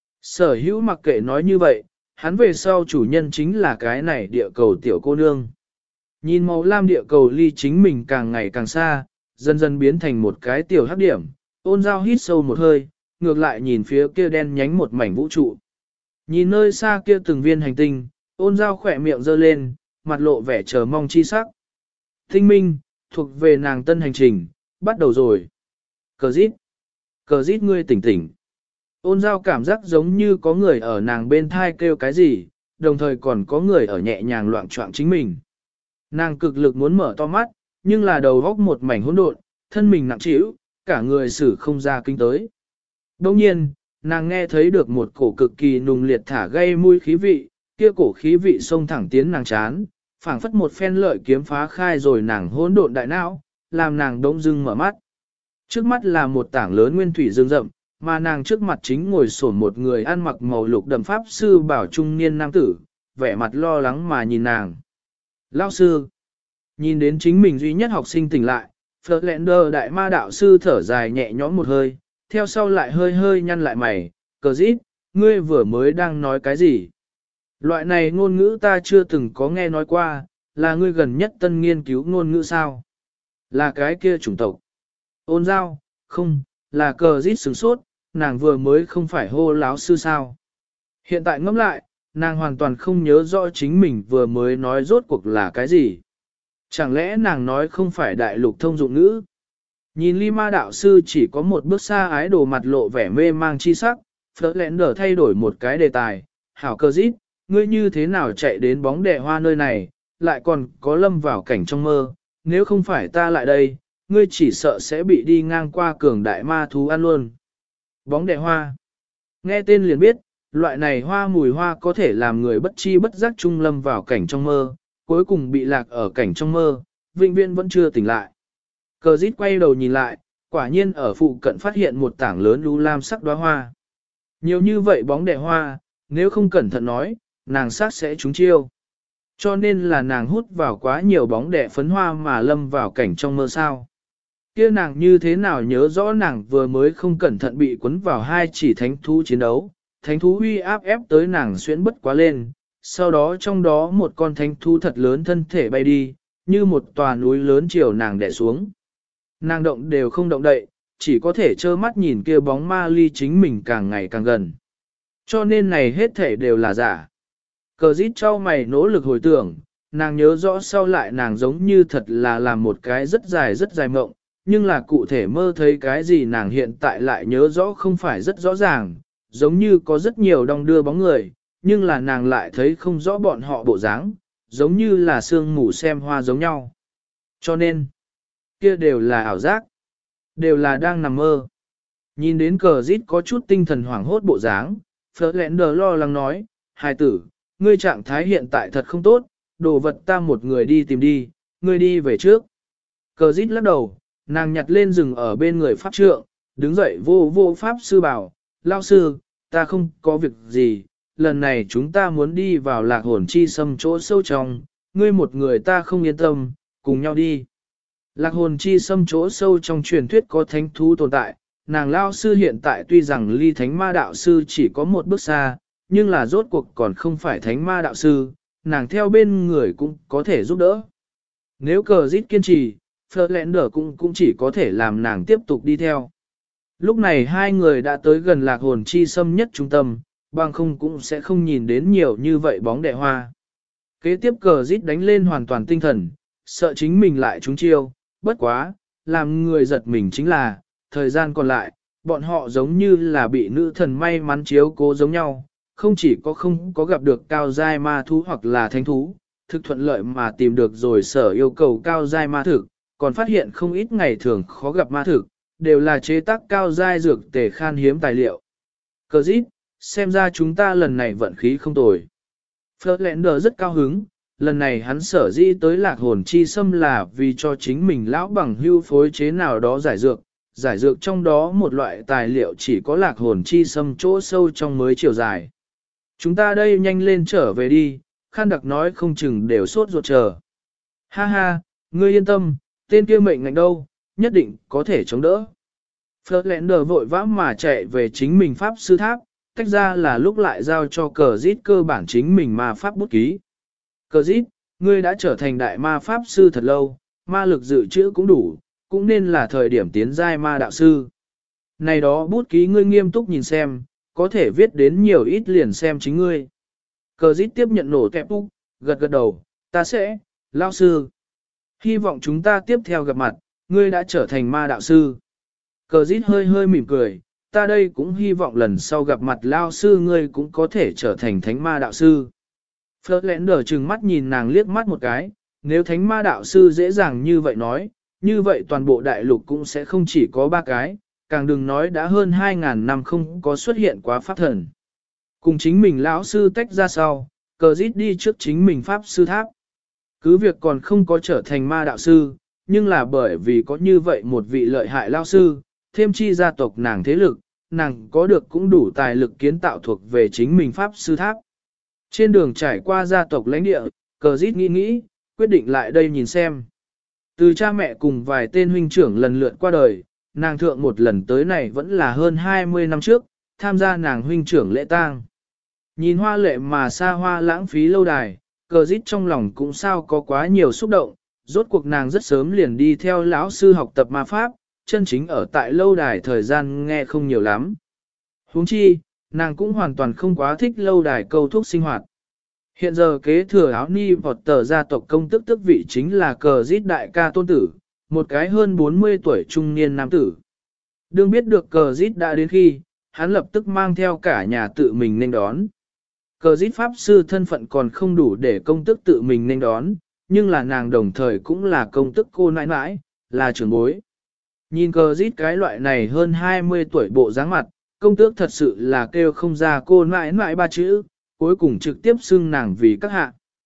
Sở hữu mặc kệ nói như vậy, hắn về sau chủ nhân chính là cái này địa cầu tiểu cô nương. Nhìn màu lam địa cầu ly chính mình càng ngày càng xa, dần dần biến thành một cái tiểu hắc điểm, ôn giao hít sâu một hơi, ngược lại nhìn phía kia đen nhánh một mảnh vũ trụ. Nhìn nơi xa kia từng viên hành tinh, ôn giao khỏe miệng giơ lên, mặt lộ vẻ chờ mong chi sắc. Tinh minh, thuộc về nàng tân hành trình, bắt đầu rồi. Cờ rít ngươi tỉnh tỉnh. Ôn giao cảm giác giống như có người ở nàng bên thai kêu cái gì, đồng thời còn có người ở nhẹ nhàng loạn trọng chính mình. Nàng cực lực muốn mở to mắt, nhưng là đầu góc một mảnh hỗn độn, thân mình nặng trĩu, cả người xử không ra kinh tới. Đồng nhiên, nàng nghe thấy được một cổ cực kỳ nùng liệt thả gây mùi khí vị, kia cổ khí vị xông thẳng tiến nàng chán, phảng phất một phen lợi kiếm phá khai rồi nàng hỗn độn đại não, làm nàng đông dưng mở mắt. Trước mắt là một tảng lớn nguyên thủy rừng rậm, mà nàng trước mặt chính ngồi xổm một người ăn mặc màu lục đậm pháp sư bảo trung niên nam tử, vẻ mặt lo lắng mà nhìn nàng. Lão sư, nhìn đến chính mình duy nhất học sinh tỉnh lại, Fletcher đại ma đạo sư thở dài nhẹ nhõm một hơi, theo sau lại hơi hơi nhăn lại mày, cờ dít, ngươi vừa mới đang nói cái gì? Loại này ngôn ngữ ta chưa từng có nghe nói qua, là ngươi gần nhất tân nghiên cứu ngôn ngữ sao? Là cái kia chủng tộc. Ôn giao, không, là cờ dít sửng sốt, nàng vừa mới không phải hô láo sư sao. Hiện tại ngẫm lại, nàng hoàn toàn không nhớ rõ chính mình vừa mới nói rốt cuộc là cái gì. Chẳng lẽ nàng nói không phải đại lục thông dụng ngữ? Nhìn Ly Ma đạo sư chỉ có một bước xa ái đồ mặt lộ vẻ mê mang chi sắc, Fletcher thay đổi một cái đề tài, hảo cờ dít, ngươi như thế nào chạy đến bóng đè hoa nơi này, lại còn có lâm vào cảnh trong mơ, nếu không phải ta lại đây, ngươi chỉ sợ sẽ bị đi ngang qua cường đại ma thú ăn luôn. Bóng đè hoa. Nghe tên liền biết, loại này hoa mùi hoa có thể làm người bất chi bất giác trung lâm vào cảnh trong mơ, cuối cùng bị lạc ở cảnh trong mơ, vĩnh viễn vẫn chưa tỉnh lại. Cờ dít quay đầu nhìn lại, quả nhiên ở phụ cận phát hiện một tảng lớn lưu lam sắc đóa hoa. Nhiều như vậy bóng đẻ hoa, nếu không cẩn thận nói, nàng sát sẽ trúng chiêu. Cho nên là nàng hút vào quá nhiều bóng đẻ phấn hoa mà lâm vào cảnh trong mơ sao. Kia nàng như thế nào nhớ rõ nàng vừa mới không cẩn thận bị cuốn vào hai chỉ thánh thú chiến đấu, thánh thú uy áp ép tới nàng xuyễn bất quá lên, sau đó trong đó một con thánh thú thật lớn thân thể bay đi, như một tòa núi lớn chiều nàng đè xuống. Nàng động đều không động đậy, chỉ có thể trơ mắt nhìn kia bóng ma ly chính mình càng ngày càng gần. Cho nên này hết thể đều là giả. Cờ dít trao mày nỗ lực hồi tưởng, nàng nhớ rõ sau lại nàng giống như thật là làm một cái rất dài mộng, nhưng là cụ thể mơ thấy cái gì nàng hiện tại lại nhớ rõ không phải rất rõ ràng, giống như có rất nhiều đong đưa bóng người, nhưng là nàng lại thấy không rõ bọn họ bộ dáng, giống như là sương mù xem hoa giống nhau. Cho nên, kia đều là ảo giác, đều là đang nằm mơ. Nhìn đến cờ rít có chút tinh thần hoảng hốt bộ dáng, Flerlander lo lắng nói, hài tử, ngươi trạng thái hiện tại thật không tốt, đồ vật ta một người đi tìm đi, ngươi đi về trước. Cờ rít lắc đầu, nàng nhặt lên rừng ở bên người pháp trượng, đứng dậy vô pháp sư bảo, lao sư, ta không có việc gì, lần này chúng ta muốn đi vào lạc hồn chi xâm chỗ sâu trong, ngươi một người ta không yên tâm, cùng nhau đi. Lạc hồn chi xâm chỗ sâu trong truyền thuyết có thánh thú tồn tại, nàng lao sư hiện tại tuy rằng ly thánh ma đạo sư chỉ có một bước xa, nhưng là rốt cuộc còn không phải thánh ma đạo sư, nàng theo bên người cũng có thể giúp đỡ. Nếu cờ rít kiên trì, Flerlander cũng chỉ có thể làm nàng tiếp tục đi theo. Lúc này hai người đã tới gần lạc hồn chi xâm nhất trung tâm, bằng không cũng sẽ không nhìn đến nhiều như vậy bóng đẻ hoa. Kế tiếp cờ rít đánh lên hoàn toàn tinh thần, sợ chính mình lại trúng chiêu, bất quá, làm người giật mình chính là, thời gian còn lại, bọn họ giống như là bị nữ thần may mắn chiếu cố giống nhau, không chỉ không có gặp được cao giai ma thú hoặc là thánh thú, thực thuận lợi mà tìm được rồi sở yêu cầu cao giai ma thực, còn phát hiện không ít ngày thường khó gặp ma thực, đều là chế tác cao giai dược tề khan hiếm tài liệu. Cờ dít, xem ra chúng ta lần này vận khí không tồi. Flerlander rất cao hứng, lần này hắn sở dĩ tới lạc hồn chi xâm là vì cho chính mình lão bằng hưu phối chế nào đó giải dược trong đó một loại tài liệu chỉ có lạc hồn chi xâm chỗ sâu trong mới chiều dài. Chúng ta đây nhanh lên trở về đi, Khan Đặc nói không chừng đều sốt ruột chờ. Ha ha, ngươi yên tâm, tên kia mệnh ngạnh đâu, nhất định có thể chống đỡ. Flerlander vội vã mà chạy về chính mình pháp sư tháp, tách ra là lúc lại giao cho cờ rít cơ bản chính mình ma pháp bút ký. Cờ dít, ngươi đã trở thành đại ma pháp sư thật lâu, ma lực dự trữ cũng đủ, cũng nên là thời điểm tiến giai ma đạo sư. Này đó bút ký ngươi nghiêm túc nhìn xem, có thể viết đến nhiều ít liền xem chính ngươi. Cờ dít tiếp nhận nổ kẹp úc, gật đầu, ta sẽ, lao sư. Hy vọng chúng ta tiếp theo gặp mặt, ngươi đã trở thành ma đạo sư. Cờ dít hơi mỉm cười, ta đây cũng hy vọng lần sau gặp mặt lao sư ngươi cũng có thể trở thành thánh ma đạo sư. Flerlander trừng mắt nhìn nàng liếc mắt một cái, nếu thánh ma đạo sư dễ dàng như vậy nói, như vậy toàn bộ đại lục cũng sẽ không chỉ có 3 cái, càng đừng nói đã hơn 2.000 năm không có xuất hiện quá pháp thần. Cùng chính mình lão sư tách ra sau, cờ rít đi trước chính mình pháp sư tháp. Cứ việc còn không có trở thành ma đạo sư, nhưng là bởi vì có như vậy một vị lợi hại lão sư, thêm chi gia tộc nàng thế lực, nàng có được cũng đủ tài lực kiến tạo thuộc về chính mình pháp sư tháp. Trên đường trải qua gia tộc lãnh địa, cờ rít nghĩ, quyết định lại đây nhìn xem. Từ cha mẹ cùng vài tên huynh trưởng lần lượt qua đời, nàng thượng một lần tới này vẫn là hơn 20 năm trước, tham gia nàng huynh trưởng lễ tang. Nhìn hoa lệ mà xa hoa lãng phí lâu đài, cờ rít trong lòng cũng sao có quá nhiều xúc động, rốt cuộc nàng rất sớm liền đi theo lão sư học tập ma pháp, chân chính ở tại lâu đài thời gian nghe không nhiều lắm. Huống chi, nàng cũng hoàn toàn không quá thích lâu đài câu thúc sinh hoạt. Hiện giờ kế thừa áo ni vọt tờ gia tộc công tức tước vị chính là cờ rít đại ca tôn tử, một cái hơn 40 tuổi trung niên nam tử. Đương biết được cờ rít đã đến khi, hắn lập tức mang theo cả nhà tự mình nên đón. Cờ rít pháp sư thân phận còn không đủ để công tức tự mình nên đón, nhưng là nàng đồng thời cũng là công tức cô nãi nãi, là trưởng bối. Nhìn cờ rít cái loại này hơn 20 tuổi bộ dáng mặt, công tước thật sự là kêu không ra cô nãi nãi 3 chữ, cuối cùng trực tiếp xưng nàng vì các hạ.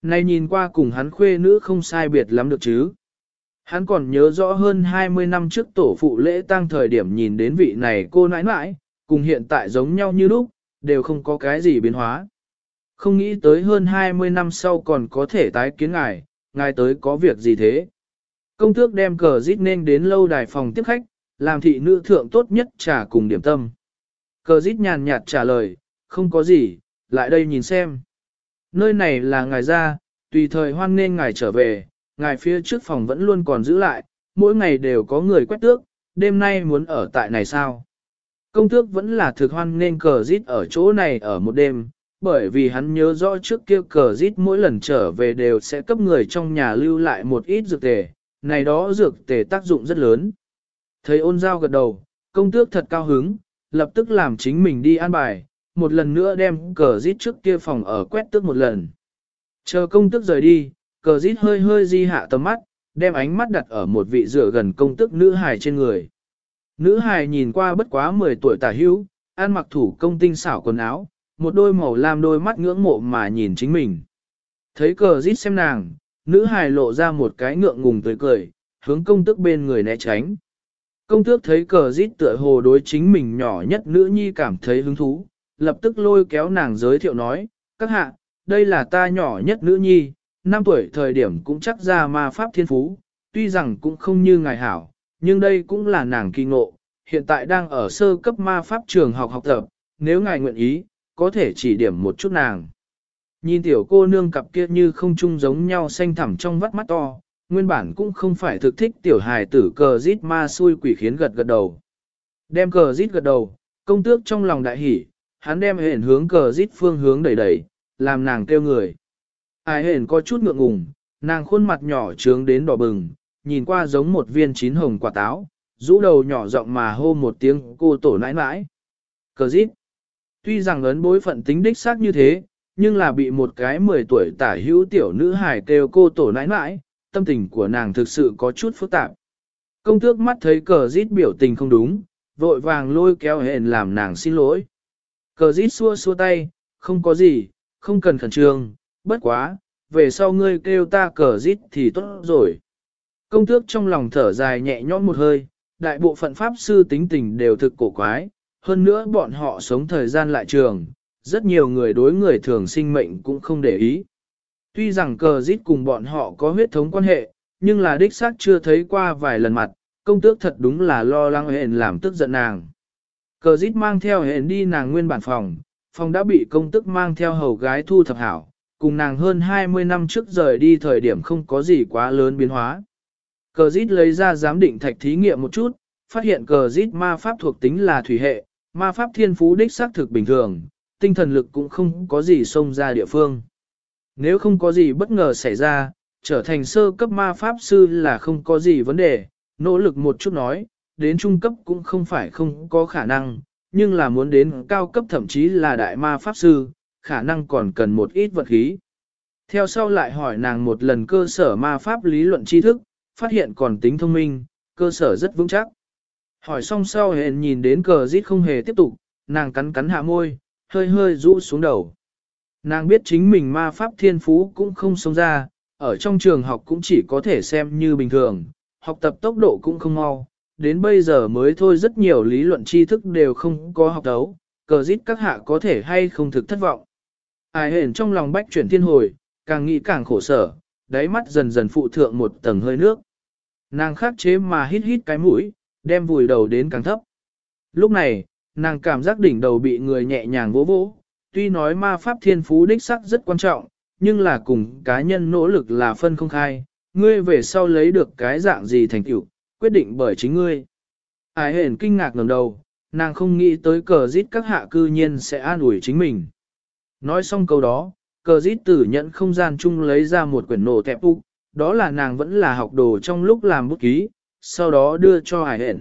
Này nhìn qua cùng hắn khuê nữ không sai biệt lắm được chứ. Hắn còn nhớ rõ hơn 20 năm trước tổ phụ lễ tang thời điểm nhìn đến vị này cô nãi nãi, cùng hiện tại giống nhau như lúc, đều không có cái gì biến hóa. Không nghĩ tới hơn 20 năm sau còn có thể tái kiến ngài tới có việc gì thế? Công tước đem cờ rít nên đến lâu đài phòng tiếp khách, làm thị nữ thượng tốt nhất trà cùng điểm tâm. Cờ rít nhàn nhạt trả lời, không có gì, lại đây nhìn xem. Nơi này là ngài ra, tùy thời hoan nên ngài trở về, ngài phía trước phòng vẫn luôn còn giữ lại, mỗi ngày đều có người quét tước, đêm nay muốn ở tại này sao? Công tước vẫn là thực hoan nên cờ rít ở chỗ này ở một đêm, bởi vì hắn nhớ rõ trước kia cờ rít mỗi lần trở về đều sẽ cấp người trong nhà lưu lại một ít dược tề, này đó dược tề tác dụng rất lớn. Thấy ôn giao gật đầu, công tước thật cao hứng, lập tức làm chính mình đi an bài, một lần nữa đem cờ rít trước kia phòng ở quét tước một lần. Chờ công tước rời đi, cờ rít hơi hơi di hạ tầm mắt, đem ánh mắt đặt ở một vị dựa gần công tước nữ hài trên người. Nữ hài nhìn qua bất quá 10 tuổi tả hữu, ăn mặc thủ công tinh xảo quần áo, một đôi màu lam đôi mắt ngưỡng mộ mà nhìn chính mình. Thấy cờ rít xem nàng, nữ hài lộ ra một cái ngượng ngùng tươi cười, hướng công tước bên người né tránh. Công tước thấy cờ rít tựa hồ đối chính mình nhỏ nhất nữ nhi cảm thấy hứng thú, lập tức lôi kéo nàng giới thiệu nói, các hạ, đây là ta nhỏ nhất nữ nhi, 5 tuổi thời điểm cũng chắc ra ma pháp thiên phú, tuy rằng cũng không như ngài hảo, nhưng đây cũng là nàng kỳ ngộ, hiện tại đang ở sơ cấp ma pháp trường học học tập, nếu ngài nguyện ý, có thể chỉ điểm một chút nàng. Nhìn tiểu cô nương cặp kia như không chung giống nhau xanh thẳm trong vắt mắt to, nguyên bản cũng không phải thực thích tiểu hài tử cờ rít ma xui quỷ khiến gật gật đầu. Đem cờ rít gật đầu, công tước trong lòng đại hỉ, hắn đem hển hướng cờ rít phương hướng đẩy đẩy, làm nàng kêu người. Ai hển có chút ngượng ngùng, nàng khuôn mặt nhỏ trướng đến đỏ bừng, nhìn qua giống một viên chín hồng quả táo, rũ đầu nhỏ giọng mà hô một tiếng cô tổ nãi nãi. Cờ rít. Tuy rằng ấn bối phận tính đích xác như thế, nhưng là bị một cái 10 tuổi tả hữu tiểu nữ hài kêu cô tổ nãi nãi, tâm tình của nàng thực sự có chút phức tạp. Công tước mắt thấy cờ rít biểu tình không đúng, vội vàng lôi kéo hển làm nàng xin lỗi. Cờ rít xua xua tay, không có gì, không cần khẩn trương, bất quá, về sau ngươi kêu ta cờ rít thì tốt rồi. Công tước trong lòng thở dài nhẹ nhõm một hơi, đại bộ phận pháp sư tính tình đều thực cổ quái, hơn nữa bọn họ sống thời gian lại trường, rất nhiều người đối người thường sinh mệnh cũng không để ý. Tuy rằng cờ rít cùng bọn họ có huyết thống quan hệ, nhưng là đích xác chưa thấy qua vài lần mặt, công tước thật đúng là lo lắng hển làm tức giận nàng. Cờ rít mang theo hển đi nàng nguyên bản phòng, phòng đã bị công tước mang theo hầu gái thu thập hảo, cùng nàng hơn 20 năm trước rời đi thời điểm không có gì quá lớn biến hóa. Cờ rít lấy ra giám định thạch thí nghiệm một chút, phát hiện cờ rít ma pháp thuộc tính là thủy hệ, ma pháp thiên phú đích xác thực bình thường, tinh thần lực cũng không có gì xông ra địa phương. Nếu không có gì bất ngờ xảy ra, trở thành sơ cấp ma pháp sư là không có gì vấn đề, nỗ lực một chút nói, đến trung cấp cũng không phải không có khả năng, nhưng là muốn đến cao cấp thậm chí là đại ma pháp sư, khả năng còn cần một ít vật khí. Theo sau lại hỏi nàng một lần cơ sở ma pháp lý luận tri thức, phát hiện còn tính thông minh, cơ sở rất vững chắc. Hỏi xong sau hẹn nhìn đến cờ rít không hề tiếp tục, nàng cắn cắn hạ môi, hơi hơi rũ xuống đầu. Nàng biết chính mình ma pháp thiên phú cũng không sống ra, ở trong trường học cũng chỉ có thể xem như bình thường, học tập tốc độ cũng không mau, đến bây giờ mới thôi rất nhiều lý luận tri thức đều không có học đấu, cờ rít các hạ có thể hay không thực thất vọng. Ai hển trong lòng bách chuyển thiên hồi, càng nghĩ càng khổ sở, đáy mắt dần dần phụ thượng một tầng hơi nước. Nàng khắc chế mà hít hít cái mũi, đem vùi đầu đến càng thấp. Lúc này, nàng cảm giác đỉnh đầu bị người nhẹ nhàng vỗ vỗ, tuy nói ma pháp thiên phú đích sắc rất quan trọng, nhưng là cùng cá nhân nỗ lực là phân không khai, ngươi về sau lấy được cái dạng gì thành tựu, quyết định bởi chính ngươi. Ai hển kinh ngạc ngẩng đầu, nàng không nghĩ tới cờ rít các hạ cư nhiên sẽ an ủi chính mình. Nói xong câu đó, cờ rít tử nhận không gian chung lấy ra một quyển nổ tẹp úc, đó là nàng vẫn là học đồ trong lúc làm bút ký, sau đó đưa cho Ai hển.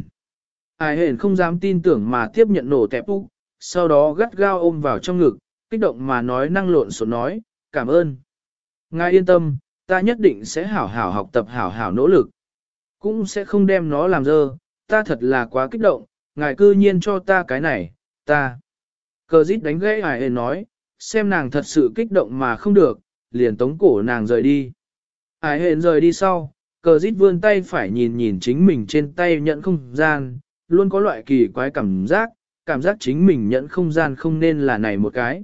Ai hển không dám tin tưởng mà tiếp nhận nổ tẹp úc, sau đó gắt gao ôm vào trong ngực, kích động mà nói năng lộn xộn nói, cảm ơn. Ngài yên tâm, ta nhất định sẽ hảo hảo học tập hảo hảo nỗ lực. Cũng sẽ không đem nó làm dơ, ta thật là quá kích động, ngài cư nhiên cho ta cái này, ta. Cờ rít đánh gãy Ai hển nói, xem nàng thật sự kích động mà không được, liền tống cổ nàng rời đi. Ái hẹn rời đi sau, cờ dít vươn tay phải nhìn nhìn chính mình trên tay nhận không gian, luôn có loại kỳ quái cảm giác chính mình nhận không gian không nên là này một cái.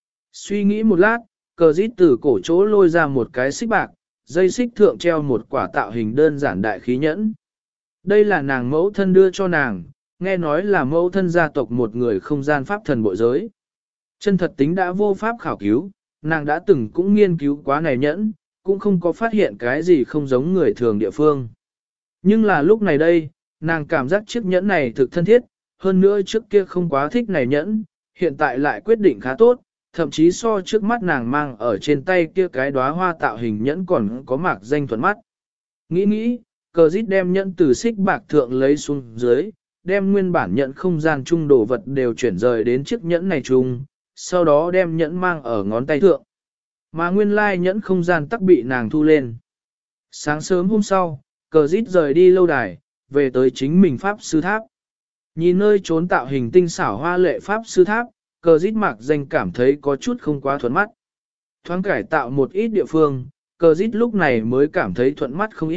Suy nghĩ một lát, cờ dít từ cổ chỗ lôi ra một cái xích bạc, dây xích thượng treo một quả tạo hình đơn giản đại khí nhẫn. Đây là nàng mẫu thân đưa cho nàng, nghe nói là mẫu thân gia tộc một người không gian pháp thần bội giới. Chân thật tính đã vô pháp khảo cứu, nàng đã từng cũng nghiên cứu quá này nhẫn, cũng không có phát hiện cái gì không giống người thường địa phương. Nhưng là lúc này đây, nàng cảm giác chiếc nhẫn này thực thân thiết, hơn nữa trước kia không quá thích này nhẫn, hiện tại lại quyết định khá tốt, thậm chí so trước mắt nàng mang ở trên tay kia cái đóa hoa tạo hình nhẫn còn có mạc danh thuận mắt. Nghĩ, cờ dít đem nhẫn từ xích bạc thượng lấy xuống dưới, đem nguyên bản nhẫn không gian chung đồ vật đều chuyển rời đến chiếc nhẫn này chung, sau đó đem nhẫn mang ở ngón tay thượng. Mà nguyên lai nhẫn không gian tắc bị nàng thu lên. Sáng sớm hôm sau, cờ dít rời đi lâu đài, về tới chính mình Pháp Sư Tháp. Nhìn nơi trốn tạo hình tinh xảo hoa lệ Pháp Sư Tháp, cờ dít mạc danh cảm thấy có chút không quá thuận mắt. Thoáng cải tạo một ít địa phương, cờ dít lúc này mới cảm thấy thuận mắt không ít.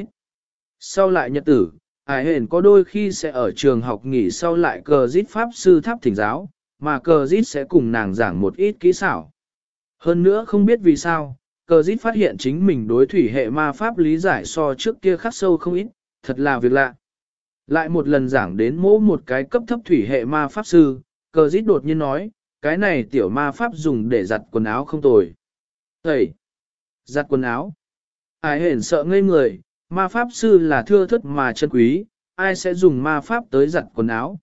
Sau lại nhật tử, Ải hển có đôi khi sẽ ở trường học nghỉ sau lại cờ dít Pháp Sư Tháp thỉnh giáo, mà cờ dít sẽ cùng nàng giảng một ít kỹ xảo. Hơn nữa không biết vì sao, cờ dít phát hiện chính mình đối thủy hệ ma pháp lý giải so trước kia khắc sâu không ít, thật là việc lạ. Lại một lần giảng đến mỗi một cái cấp thấp thủy hệ ma pháp sư, cờ dít đột nhiên nói, cái này tiểu ma pháp dùng để giặt quần áo không tồi. Tẩy! Giặt quần áo! Ai hển sợ ngây người, ma pháp sư là thưa thất mà chân quý, ai sẽ dùng ma pháp tới giặt quần áo?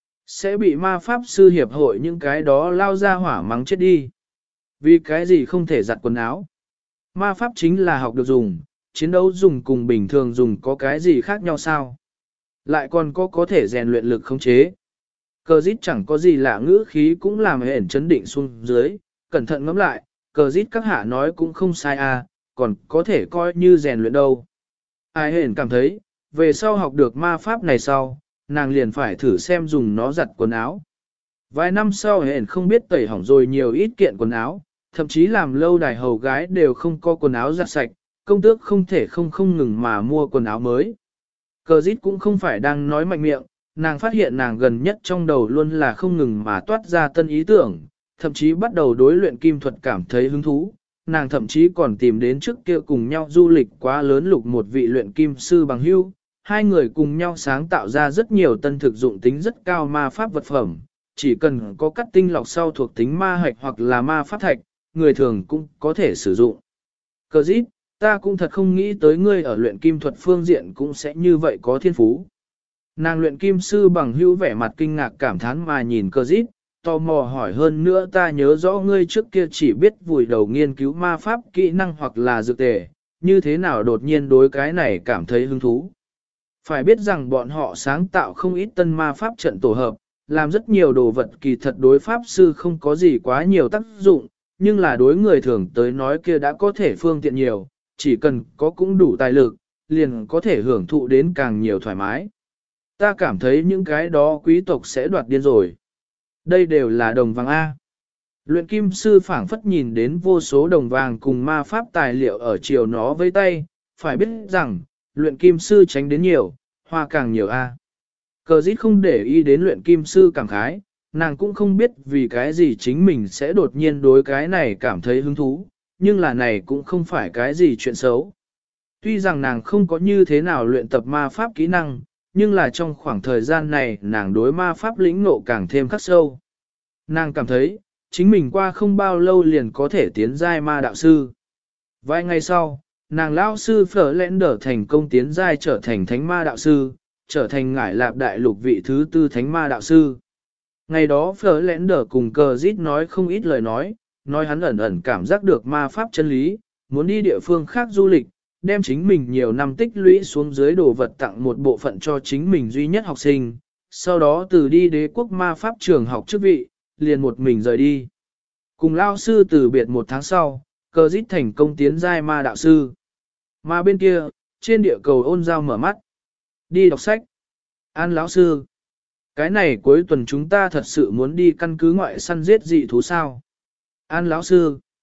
Sẽ bị ma pháp sư hiệp hội những cái đó lao ra hỏa mắng chết đi. Vì cái gì không thể giặt quần áo? Ma pháp chính là học được dùng, chiến đấu dùng cùng bình thường dùng có cái gì khác nhau sao? Lại còn có thể rèn luyện lực khống chế. Cờ dít chẳng có gì lạ ngữ khí cũng làm hển chấn định xuống dưới, cẩn thận ngẫm lại, cờ dít các hạ nói cũng không sai à, còn có thể coi như rèn luyện đâu. Ai hển cảm thấy, về sau học được ma pháp này sau, nàng liền phải thử xem dùng nó giặt quần áo. Vài năm sau hển không biết tẩy hỏng rồi nhiều ít kiện quần áo, thậm chí làm lâu đài hầu gái đều không có quần áo giặt sạch, công tước không thể không ngừng mà mua quần áo mới. Cờ dít cũng không phải đang nói mạnh miệng, nàng phát hiện nàng gần nhất trong đầu luôn là không ngừng mà toát ra tân ý tưởng, thậm chí bắt đầu đối luyện kim thuật cảm thấy hứng thú. Nàng thậm chí còn tìm đến trước kia cùng nhau du lịch quá lớn lục một vị luyện kim sư bằng hữu, hai người cùng nhau sáng tạo ra rất nhiều tân thực dụng tính rất cao ma pháp vật phẩm, chỉ cần có cắt tinh lọc sau thuộc tính ma hạch hoặc là ma pháp thạch, người thường cũng có thể sử dụng. Cờ dít, ta cũng thật không nghĩ tới ngươi ở luyện kim thuật phương diện cũng sẽ như vậy có thiên phú. Nàng luyện kim sư bằng hữu vẻ mặt kinh ngạc cảm thán mà nhìn cờ dít, tò mò hỏi hơn nữa ta nhớ rõ ngươi trước kia chỉ biết vùi đầu nghiên cứu ma pháp kỹ năng hoặc là dược tề, như thế nào đột nhiên đối cái này cảm thấy hứng thú. Phải biết rằng bọn họ sáng tạo không ít tân ma pháp trận tổ hợp, làm rất nhiều đồ vật kỳ thật đối pháp sư không có gì quá nhiều tác dụng, nhưng là đối người thường tới nói kia đã có thể phương tiện nhiều, chỉ cần có cũng đủ tài lực, liền có thể hưởng thụ đến càng nhiều thoải mái. Ta cảm thấy những cái đó quý tộc sẽ đoạt điên rồi. Đây đều là đồng vàng A. Luyện kim sư phảng phất nhìn đến vô số đồng vàng cùng ma pháp tài liệu ở chiều nó với tay, phải biết rằng, luyện kim sư tránh đến nhiều, hoa càng nhiều A. Cờ dít không để ý đến luyện kim sư cảm khái, nàng cũng không biết vì cái gì chính mình sẽ đột nhiên đối cái này cảm thấy hứng thú, nhưng là này cũng không phải cái gì chuyện xấu. Tuy rằng nàng không có như thế nào luyện tập ma pháp kỹ năng, nhưng là trong khoảng thời gian này nàng đối ma pháp lĩnh ngộ càng thêm khắc sâu. Nàng cảm thấy, chính mình qua không bao lâu liền có thể tiến giai ma đạo sư. Vài ngày sau, nàng lão sư Phở Lẽn Đở thành công tiến giai trở thành thánh ma đạo sư, trở thành ngải lạp đại lục vị thứ tư thánh ma đạo sư. Ngày đó Phở Lẽn Đở cùng cờ dít nói không ít lời nói hắn ẩn ẩn cảm giác được ma pháp chân lý, muốn đi địa phương khác du lịch, đem chính mình nhiều năm tích lũy xuống dưới đồ vật tặng một bộ phận cho chính mình duy nhất học sinh, sau đó từ đi đế quốc ma pháp trường học chức vị, liền một mình rời đi. Cùng lao sư từ biệt một tháng sau, cờ dít thành công tiến giai ma đạo sư. Mà bên kia, trên địa cầu ôn giao mở mắt. Đi đọc sách. An lão sư. Cái này cuối tuần chúng ta thật sự muốn đi căn cứ ngoại săn giết dị thú sao? An lão sư.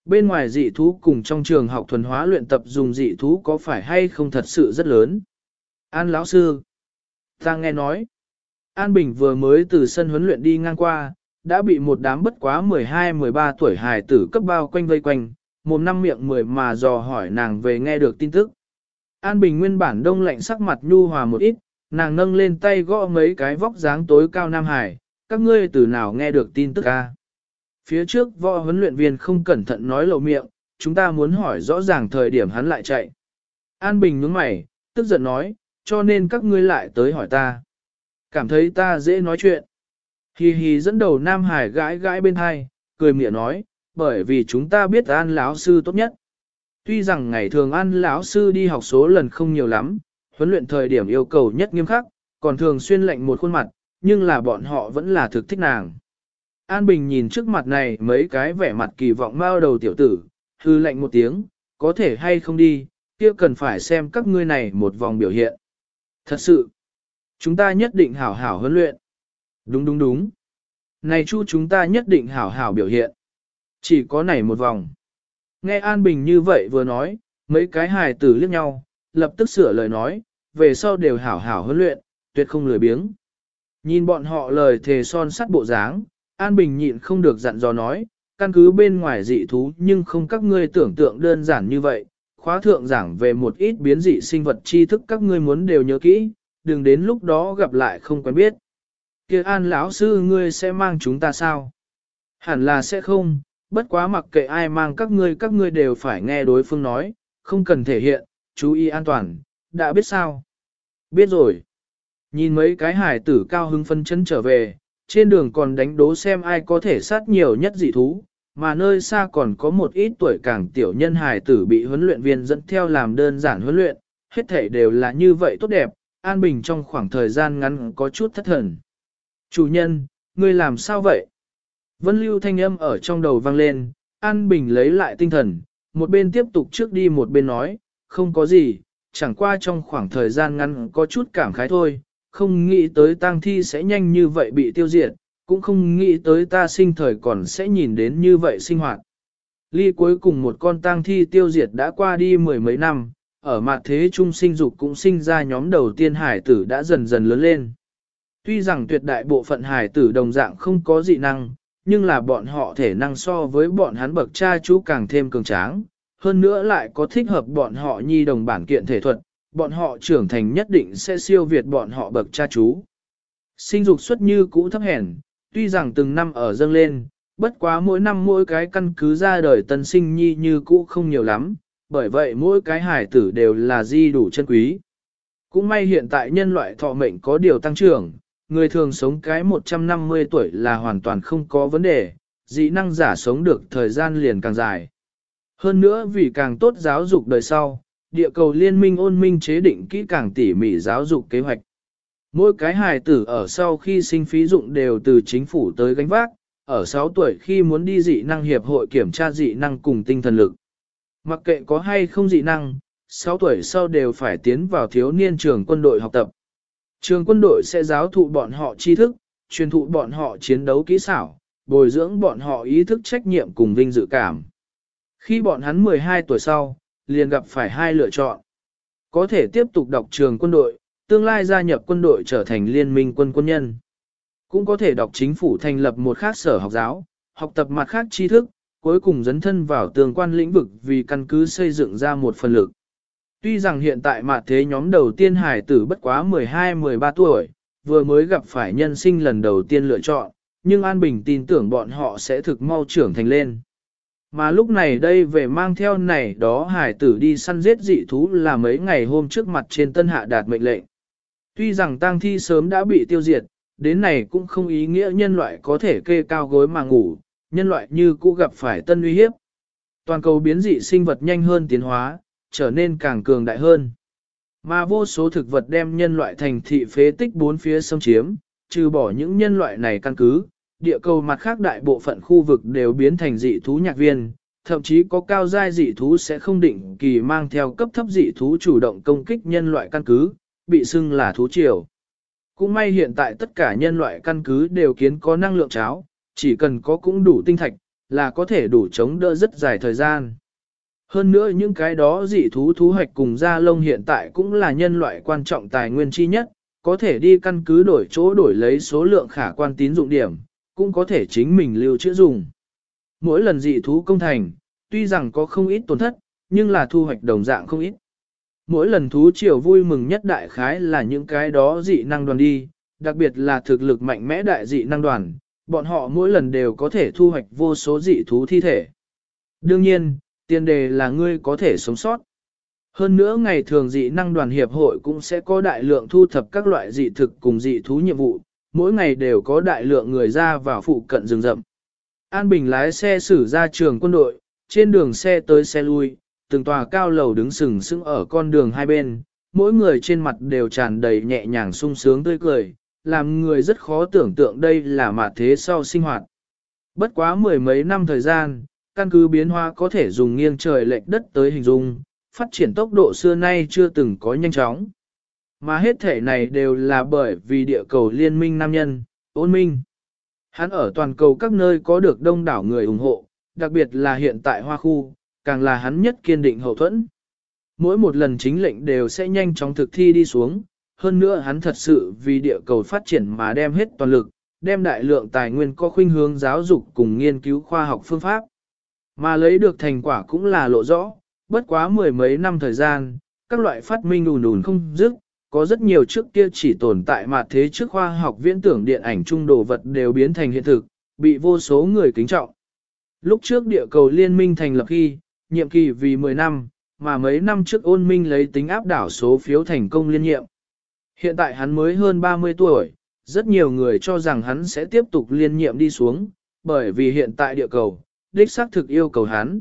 Bên ngoài dị thú cùng trong trường học thuần hóa luyện tập dùng dị thú có phải hay không thật sự rất lớn. An lão sư, ta nghe nói, An Bình vừa mới từ sân huấn luyện đi ngang qua, đã bị một đám bất quá 12-13 tuổi hài tử cấp bao quanh vây quanh, mồm năm miệng mười mà dò hỏi nàng về nghe được tin tức. An Bình nguyên bản đông lạnh sắc mặt nhu hòa một ít, nàng nâng lên tay gõ mấy cái vóc dáng tối cao nam hải, các ngươi từ nào nghe được tin tức a? Phía trước võ huấn luyện viên không cẩn thận nói lộ miệng, chúng ta muốn hỏi rõ ràng thời điểm hắn lại chạy. An Bình nhướng mày, tức giận nói, cho nên các ngươi lại tới hỏi ta. Cảm thấy ta dễ nói chuyện. Hi hi dẫn đầu Nam Hải gãi gãi bên hai, cười mỉa nói, bởi vì chúng ta biết An lão sư tốt nhất. Tuy rằng ngày thường An lão sư đi học số lần không nhiều lắm, huấn luyện thời điểm yêu cầu nhất nghiêm khắc, còn thường xuyên lệnh một khuôn mặt, nhưng là bọn họ vẫn là thực thích nàng. An Bình nhìn trước mặt này mấy cái vẻ mặt kỳ vọng mao đầu tiểu tử, hư lệnh một tiếng, có thể hay không đi, kia cần phải xem các ngươi này một vòng biểu hiện. Thật sự, chúng ta nhất định hảo hảo huấn luyện. Đúng đúng đúng. Này Chu chúng ta nhất định hảo hảo biểu hiện. Chỉ có này một vòng. Nghe An Bình như vậy vừa nói, mấy cái hài tử liếc nhau, lập tức sửa lời nói, về sau đều hảo hảo huấn luyện, tuyệt không lười biếng. Nhìn bọn họ lời thề son sắt bộ dáng, An Bình nhịn không được dặn dò nói, căn cứ bên ngoài dị thú nhưng không các ngươi tưởng tượng đơn giản như vậy, khóa thượng giảng về một ít biến dị sinh vật tri thức các ngươi muốn đều nhớ kỹ, đừng đến lúc đó gặp lại không quen biết. Kia An lão sư ngươi sẽ mang chúng ta sao? Hẳn là sẽ không, bất quá mặc kệ ai mang các ngươi đều phải nghe đối phương nói, không cần thể hiện, chú ý an toàn, đã biết sao? Biết rồi. Nhìn mấy cái hải tử cao hưng phân chân trở về, trên đường còn đánh đố xem ai có thể sát nhiều nhất dị thú, mà nơi xa còn có một ít tuổi càng tiểu nhân hải tử bị huấn luyện viên dẫn theo làm đơn giản huấn luyện, hết thảy đều là như vậy tốt đẹp, An Bình trong khoảng thời gian ngắn có chút thất thần. Chủ nhân, ngươi làm sao vậy? Vân Lưu thanh âm ở trong đầu vang lên, An Bình lấy lại tinh thần, một bên tiếp tục trước đi một bên nói, không có gì, chẳng qua trong khoảng thời gian ngắn có chút cảm khái thôi, không nghĩ tới tang thi sẽ nhanh như vậy bị tiêu diệt, cũng không nghĩ tới ta sinh thời còn sẽ nhìn đến như vậy sinh hoạt. Ly cuối cùng một con tang thi tiêu diệt đã qua đi mười mấy năm, ở mặt thế trung sinh dục cũng sinh ra nhóm đầu tiên hải tử đã dần dần lớn lên. Tuy rằng tuyệt đại bộ phận hải tử đồng dạng không có dị năng, nhưng là bọn họ thể năng so với bọn hắn bậc cha chú càng thêm cường tráng, hơn nữa lại có thích hợp bọn họ nhi đồng bản kiện thể thuật, bọn họ trưởng thành nhất định sẽ siêu việt bọn họ bậc cha chú. Sinh dục suất như cũ thấp hèn, tuy rằng từng năm ở dâng lên, bất quá mỗi năm mỗi cái căn cứ ra đời tân sinh nhi như cũ không nhiều lắm, bởi vậy mỗi cái hải tử đều là di đủ chân quý. Cũng may hiện tại nhân loại thọ mệnh có điều tăng trưởng, người thường sống cái 150 tuổi là hoàn toàn không có vấn đề, dị năng giả sống được thời gian liền càng dài. Hơn nữa vì càng tốt giáo dục đời sau, địa cầu liên minh ôn minh chế định kỹ càng tỉ mỉ giáo dục kế hoạch. Mỗi cái hài tử ở sau khi sinh phí dụng đều từ chính phủ tới gánh vác, ở 6 tuổi khi muốn đi dị năng hiệp hội kiểm tra dị năng cùng tinh thần lực. Mặc kệ có hay không dị năng, 6 tuổi sau đều phải tiến vào thiếu niên trường quân đội học tập. Trường quân đội sẽ giáo thụ bọn họ tri thức, truyền thụ bọn họ chiến đấu kỹ xảo, bồi dưỡng bọn họ ý thức trách nhiệm cùng vinh dự cảm. Khi bọn hắn 12 tuổi sau, liền gặp phải hai lựa chọn. Có thể tiếp tục đọc trường quân đội, tương lai gia nhập quân đội trở thành liên minh quân quân nhân. Cũng có thể đọc chính phủ thành lập một khác sở học giáo, học tập mặt khác tri thức, cuối cùng dấn thân vào tương quan lĩnh vực vì căn cứ xây dựng ra một phần lực. Tuy rằng hiện tại mà thế nhóm đầu tiên hải tử bất quá 12-13 tuổi, vừa mới gặp phải nhân sinh lần đầu tiên lựa chọn, nhưng An Bình tin tưởng bọn họ sẽ thực mau trưởng thành lên. Mà lúc này đây về mang theo này đó hải tử đi săn giết dị thú là mấy ngày hôm trước mặt trên tân hạ đạt mệnh lệnh. Tuy rằng tang thi sớm đã bị tiêu diệt, đến này cũng không ý nghĩa nhân loại có thể kê cao gối mà ngủ, nhân loại như cũ gặp phải tân uy hiếp. Toàn cầu biến dị sinh vật nhanh hơn tiến hóa, trở nên càng cường đại hơn. Mà vô số thực vật đem nhân loại thành thị phế tích bốn phía xâm chiếm, trừ bỏ những nhân loại này căn cứ, địa cầu mặt khác đại bộ phận khu vực đều biến thành dị thú nhạc viên, thậm chí có cao giai dị thú sẽ không định kỳ mang theo cấp thấp dị thú chủ động công kích nhân loại căn cứ, bị xưng là thú triều. Cũng may hiện tại tất cả nhân loại căn cứ đều kiến có năng lượng cháo, chỉ cần có cũng đủ tinh thạch, là có thể đủ chống đỡ rất dài thời gian. Hơn nữa những cái đó dị thú thú hoạch cùng da lông hiện tại cũng là nhân loại quan trọng tài nguyên chi nhất, có thể đi căn cứ đổi chỗ đổi lấy số lượng khả quan tín dụng điểm, cũng có thể chính mình lưu trữ dùng. Mỗi lần dị thú công thành, tuy rằng có không ít tổn thất, nhưng là thu hoạch đồng dạng không ít. Mỗi lần thú triều vui mừng nhất đại khái là những cái đó dị năng đoàn đi, đặc biệt là thực lực mạnh mẽ đại dị năng đoàn, bọn họ mỗi lần đều có thể thu hoạch vô số dị thú thi thể. Đương nhiên, tiền đề là ngươi có thể sống sót. Hơn nữa ngày thường dị năng đoàn hiệp hội cũng sẽ có đại lượng thu thập các loại dị thực cùng dị thú nhiệm vụ, mỗi ngày đều có đại lượng người ra vào phụ cận rừng rậm. An Bình lái xe xử ra trường quân đội, trên đường xe tới xe lui, từng tòa cao lầu đứng sừng sững ở con đường hai bên, mỗi người trên mặt đều tràn đầy nhẹ nhàng sung sướng tươi cười, làm người rất khó tưởng tượng đây là mạt thế sau sinh hoạt. Bất quá mười mấy năm thời gian, căn cứ biến hóa có thể dùng nghiêng trời lệch đất tới hình dung, phát triển tốc độ xưa nay chưa từng có nhanh chóng. Mà hết thể này đều là bởi vì địa cầu liên minh nam nhân, Ôn Minh. Hắn ở toàn cầu các nơi có được đông đảo người ủng hộ, đặc biệt là hiện tại Hoa Khu, càng là hắn nhất kiên định hậu thuẫn. Mỗi một lần chính lệnh đều sẽ nhanh chóng thực thi đi xuống, hơn nữa hắn thật sự vì địa cầu phát triển mà đem hết toàn lực, đem đại lượng tài nguyên có khuynh hướng giáo dục cùng nghiên cứu khoa học phương pháp. Mà lấy được thành quả cũng là lộ rõ, bất quá mười mấy năm thời gian, các loại phát minh ùn ùn không dứt, có rất nhiều trước kia chỉ tồn tại mà thế trước khoa học viễn tưởng điện ảnh trung đồ vật đều biến thành hiện thực, bị vô số người kính trọng. Lúc trước địa cầu liên minh thành lập khi, nhiệm kỳ vì 10 năm, mà mấy năm trước Ôn Minh lấy tính áp đảo số phiếu thành công liên nhiệm. Hiện tại hắn mới hơn 30 tuổi, rất nhiều người cho rằng hắn sẽ tiếp tục liên nhiệm đi xuống, bởi vì hiện tại địa cầu, đích xác thực yêu cầu hắn.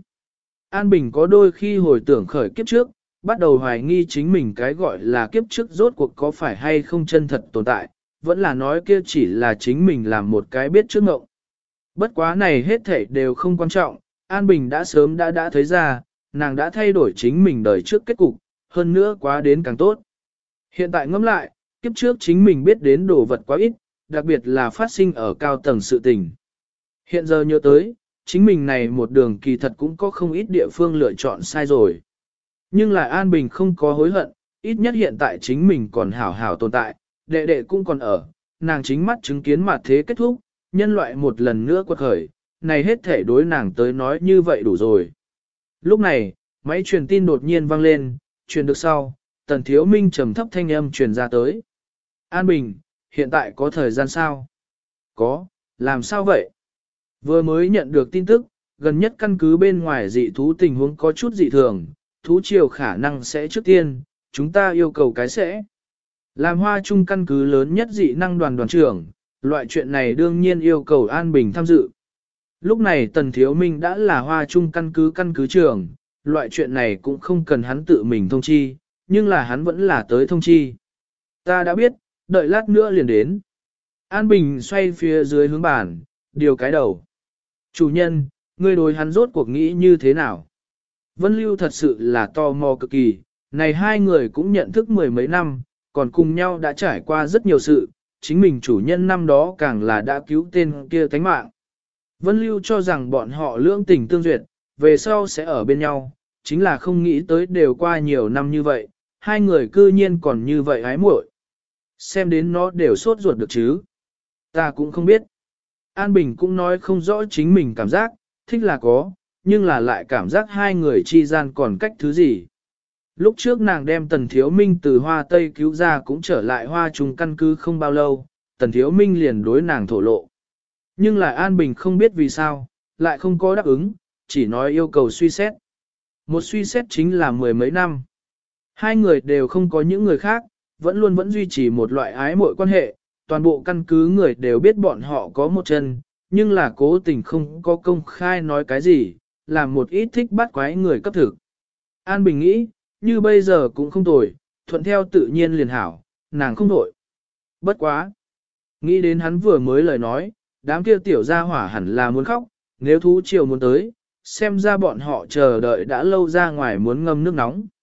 An Bình có đôi khi hồi tưởng khởi kiếp trước, bắt đầu hoài nghi chính mình cái gọi là kiếp trước rốt cuộc có phải hay không chân thật tồn tại, vẫn là nói kia chỉ là chính mình làm một cái biết trước ngộng. Bất quá này hết thảy đều không quan trọng, An Bình đã sớm đã thấy ra, nàng đã thay đổi chính mình đời trước kết cục, hơn nữa quá đến càng tốt. Hiện tại ngẫm lại, kiếp trước chính mình biết đến đồ vật quá ít, đặc biệt là phát sinh ở cao tầng sự tình. Hiện giờ nhớ tới, chính mình này một đường kỳ thật cũng có không ít địa phương lựa chọn sai rồi. Nhưng lại An Bình không có hối hận, ít nhất hiện tại chính mình còn hảo hảo tồn tại, đệ đệ cũng còn ở, nàng chính mắt chứng kiến mặt thế kết thúc, nhân loại một lần nữa quật khởi, này hết thể đối nàng tới nói như vậy đủ rồi. Lúc này, máy truyền tin đột nhiên vang lên, truyền được sau, Tần Thiếu Minh trầm thấp thanh âm truyền ra tới. An Bình, hiện tại có thời gian sao? Có, làm sao vậy? Vừa mới nhận được tin tức, gần nhất căn cứ bên ngoài dị thú tình huống có chút dị thường, thú triều khả năng sẽ trước tiên, chúng ta yêu cầu cái sẽ. Làm Hoa Trung căn cứ lớn nhất dị năng đoàn đoàn trưởng, loại chuyện này đương nhiên yêu cầu An Bình tham dự. Lúc này Tần Thiếu Minh đã là Hoa Trung căn cứ trưởng, loại chuyện này cũng không cần hắn tự mình thông chi, nhưng là hắn vẫn là tới thông chi. Ta đã biết, đợi lát nữa liền đến. An Bình xoay phía dưới hướng bàn, điều cái đầu. Chủ nhân, ngươi đối hắn rốt cuộc nghĩ như thế nào? Vân Lưu thật sự là tò mò cực kỳ, này hai người cũng nhận thức mười mấy năm, còn cùng nhau đã trải qua rất nhiều sự, chính mình chủ nhân năm đó càng là đã cứu tên kia tánh mạng. Vân Lưu cho rằng bọn họ lưỡng tình tương duyệt, về sau sẽ ở bên nhau, chính là không nghĩ tới đều qua nhiều năm như vậy, hai người cư nhiên còn như vậy ái muội. Xem đến nó đều sốt ruột được chứ. Ta cũng không biết. An Bình cũng nói không rõ chính mình cảm giác, thích là có, nhưng là lại cảm giác hai người chi gian còn cách thứ gì. Lúc trước nàng đem Tần Thiếu Minh từ Hoa Tây cứu ra cũng trở lại Hoa Trung căn cứ không bao lâu, Tần Thiếu Minh liền đối nàng thổ lộ. Nhưng lại An Bình không biết vì sao, lại không có đáp ứng, chỉ nói yêu cầu suy xét. Một suy xét chính là mười mấy năm. Hai người đều không có những người khác, vẫn duy trì một loại ái mội quan hệ, toàn bộ căn cứ người đều biết bọn họ có một chân, nhưng là cố tình không có công khai nói cái gì, làm một ít thích bắt quái người cấp thực. An Bình nghĩ, như bây giờ cũng không tồi, thuận theo tự nhiên liền hảo, nàng không đổi. Bất quá. Nghĩ đến hắn vừa mới lời nói, đám kia tiểu gia hỏa hẳn là muốn khóc, nếu thú triều muốn tới, xem ra bọn họ chờ đợi đã lâu ra ngoài muốn ngâm nước nóng.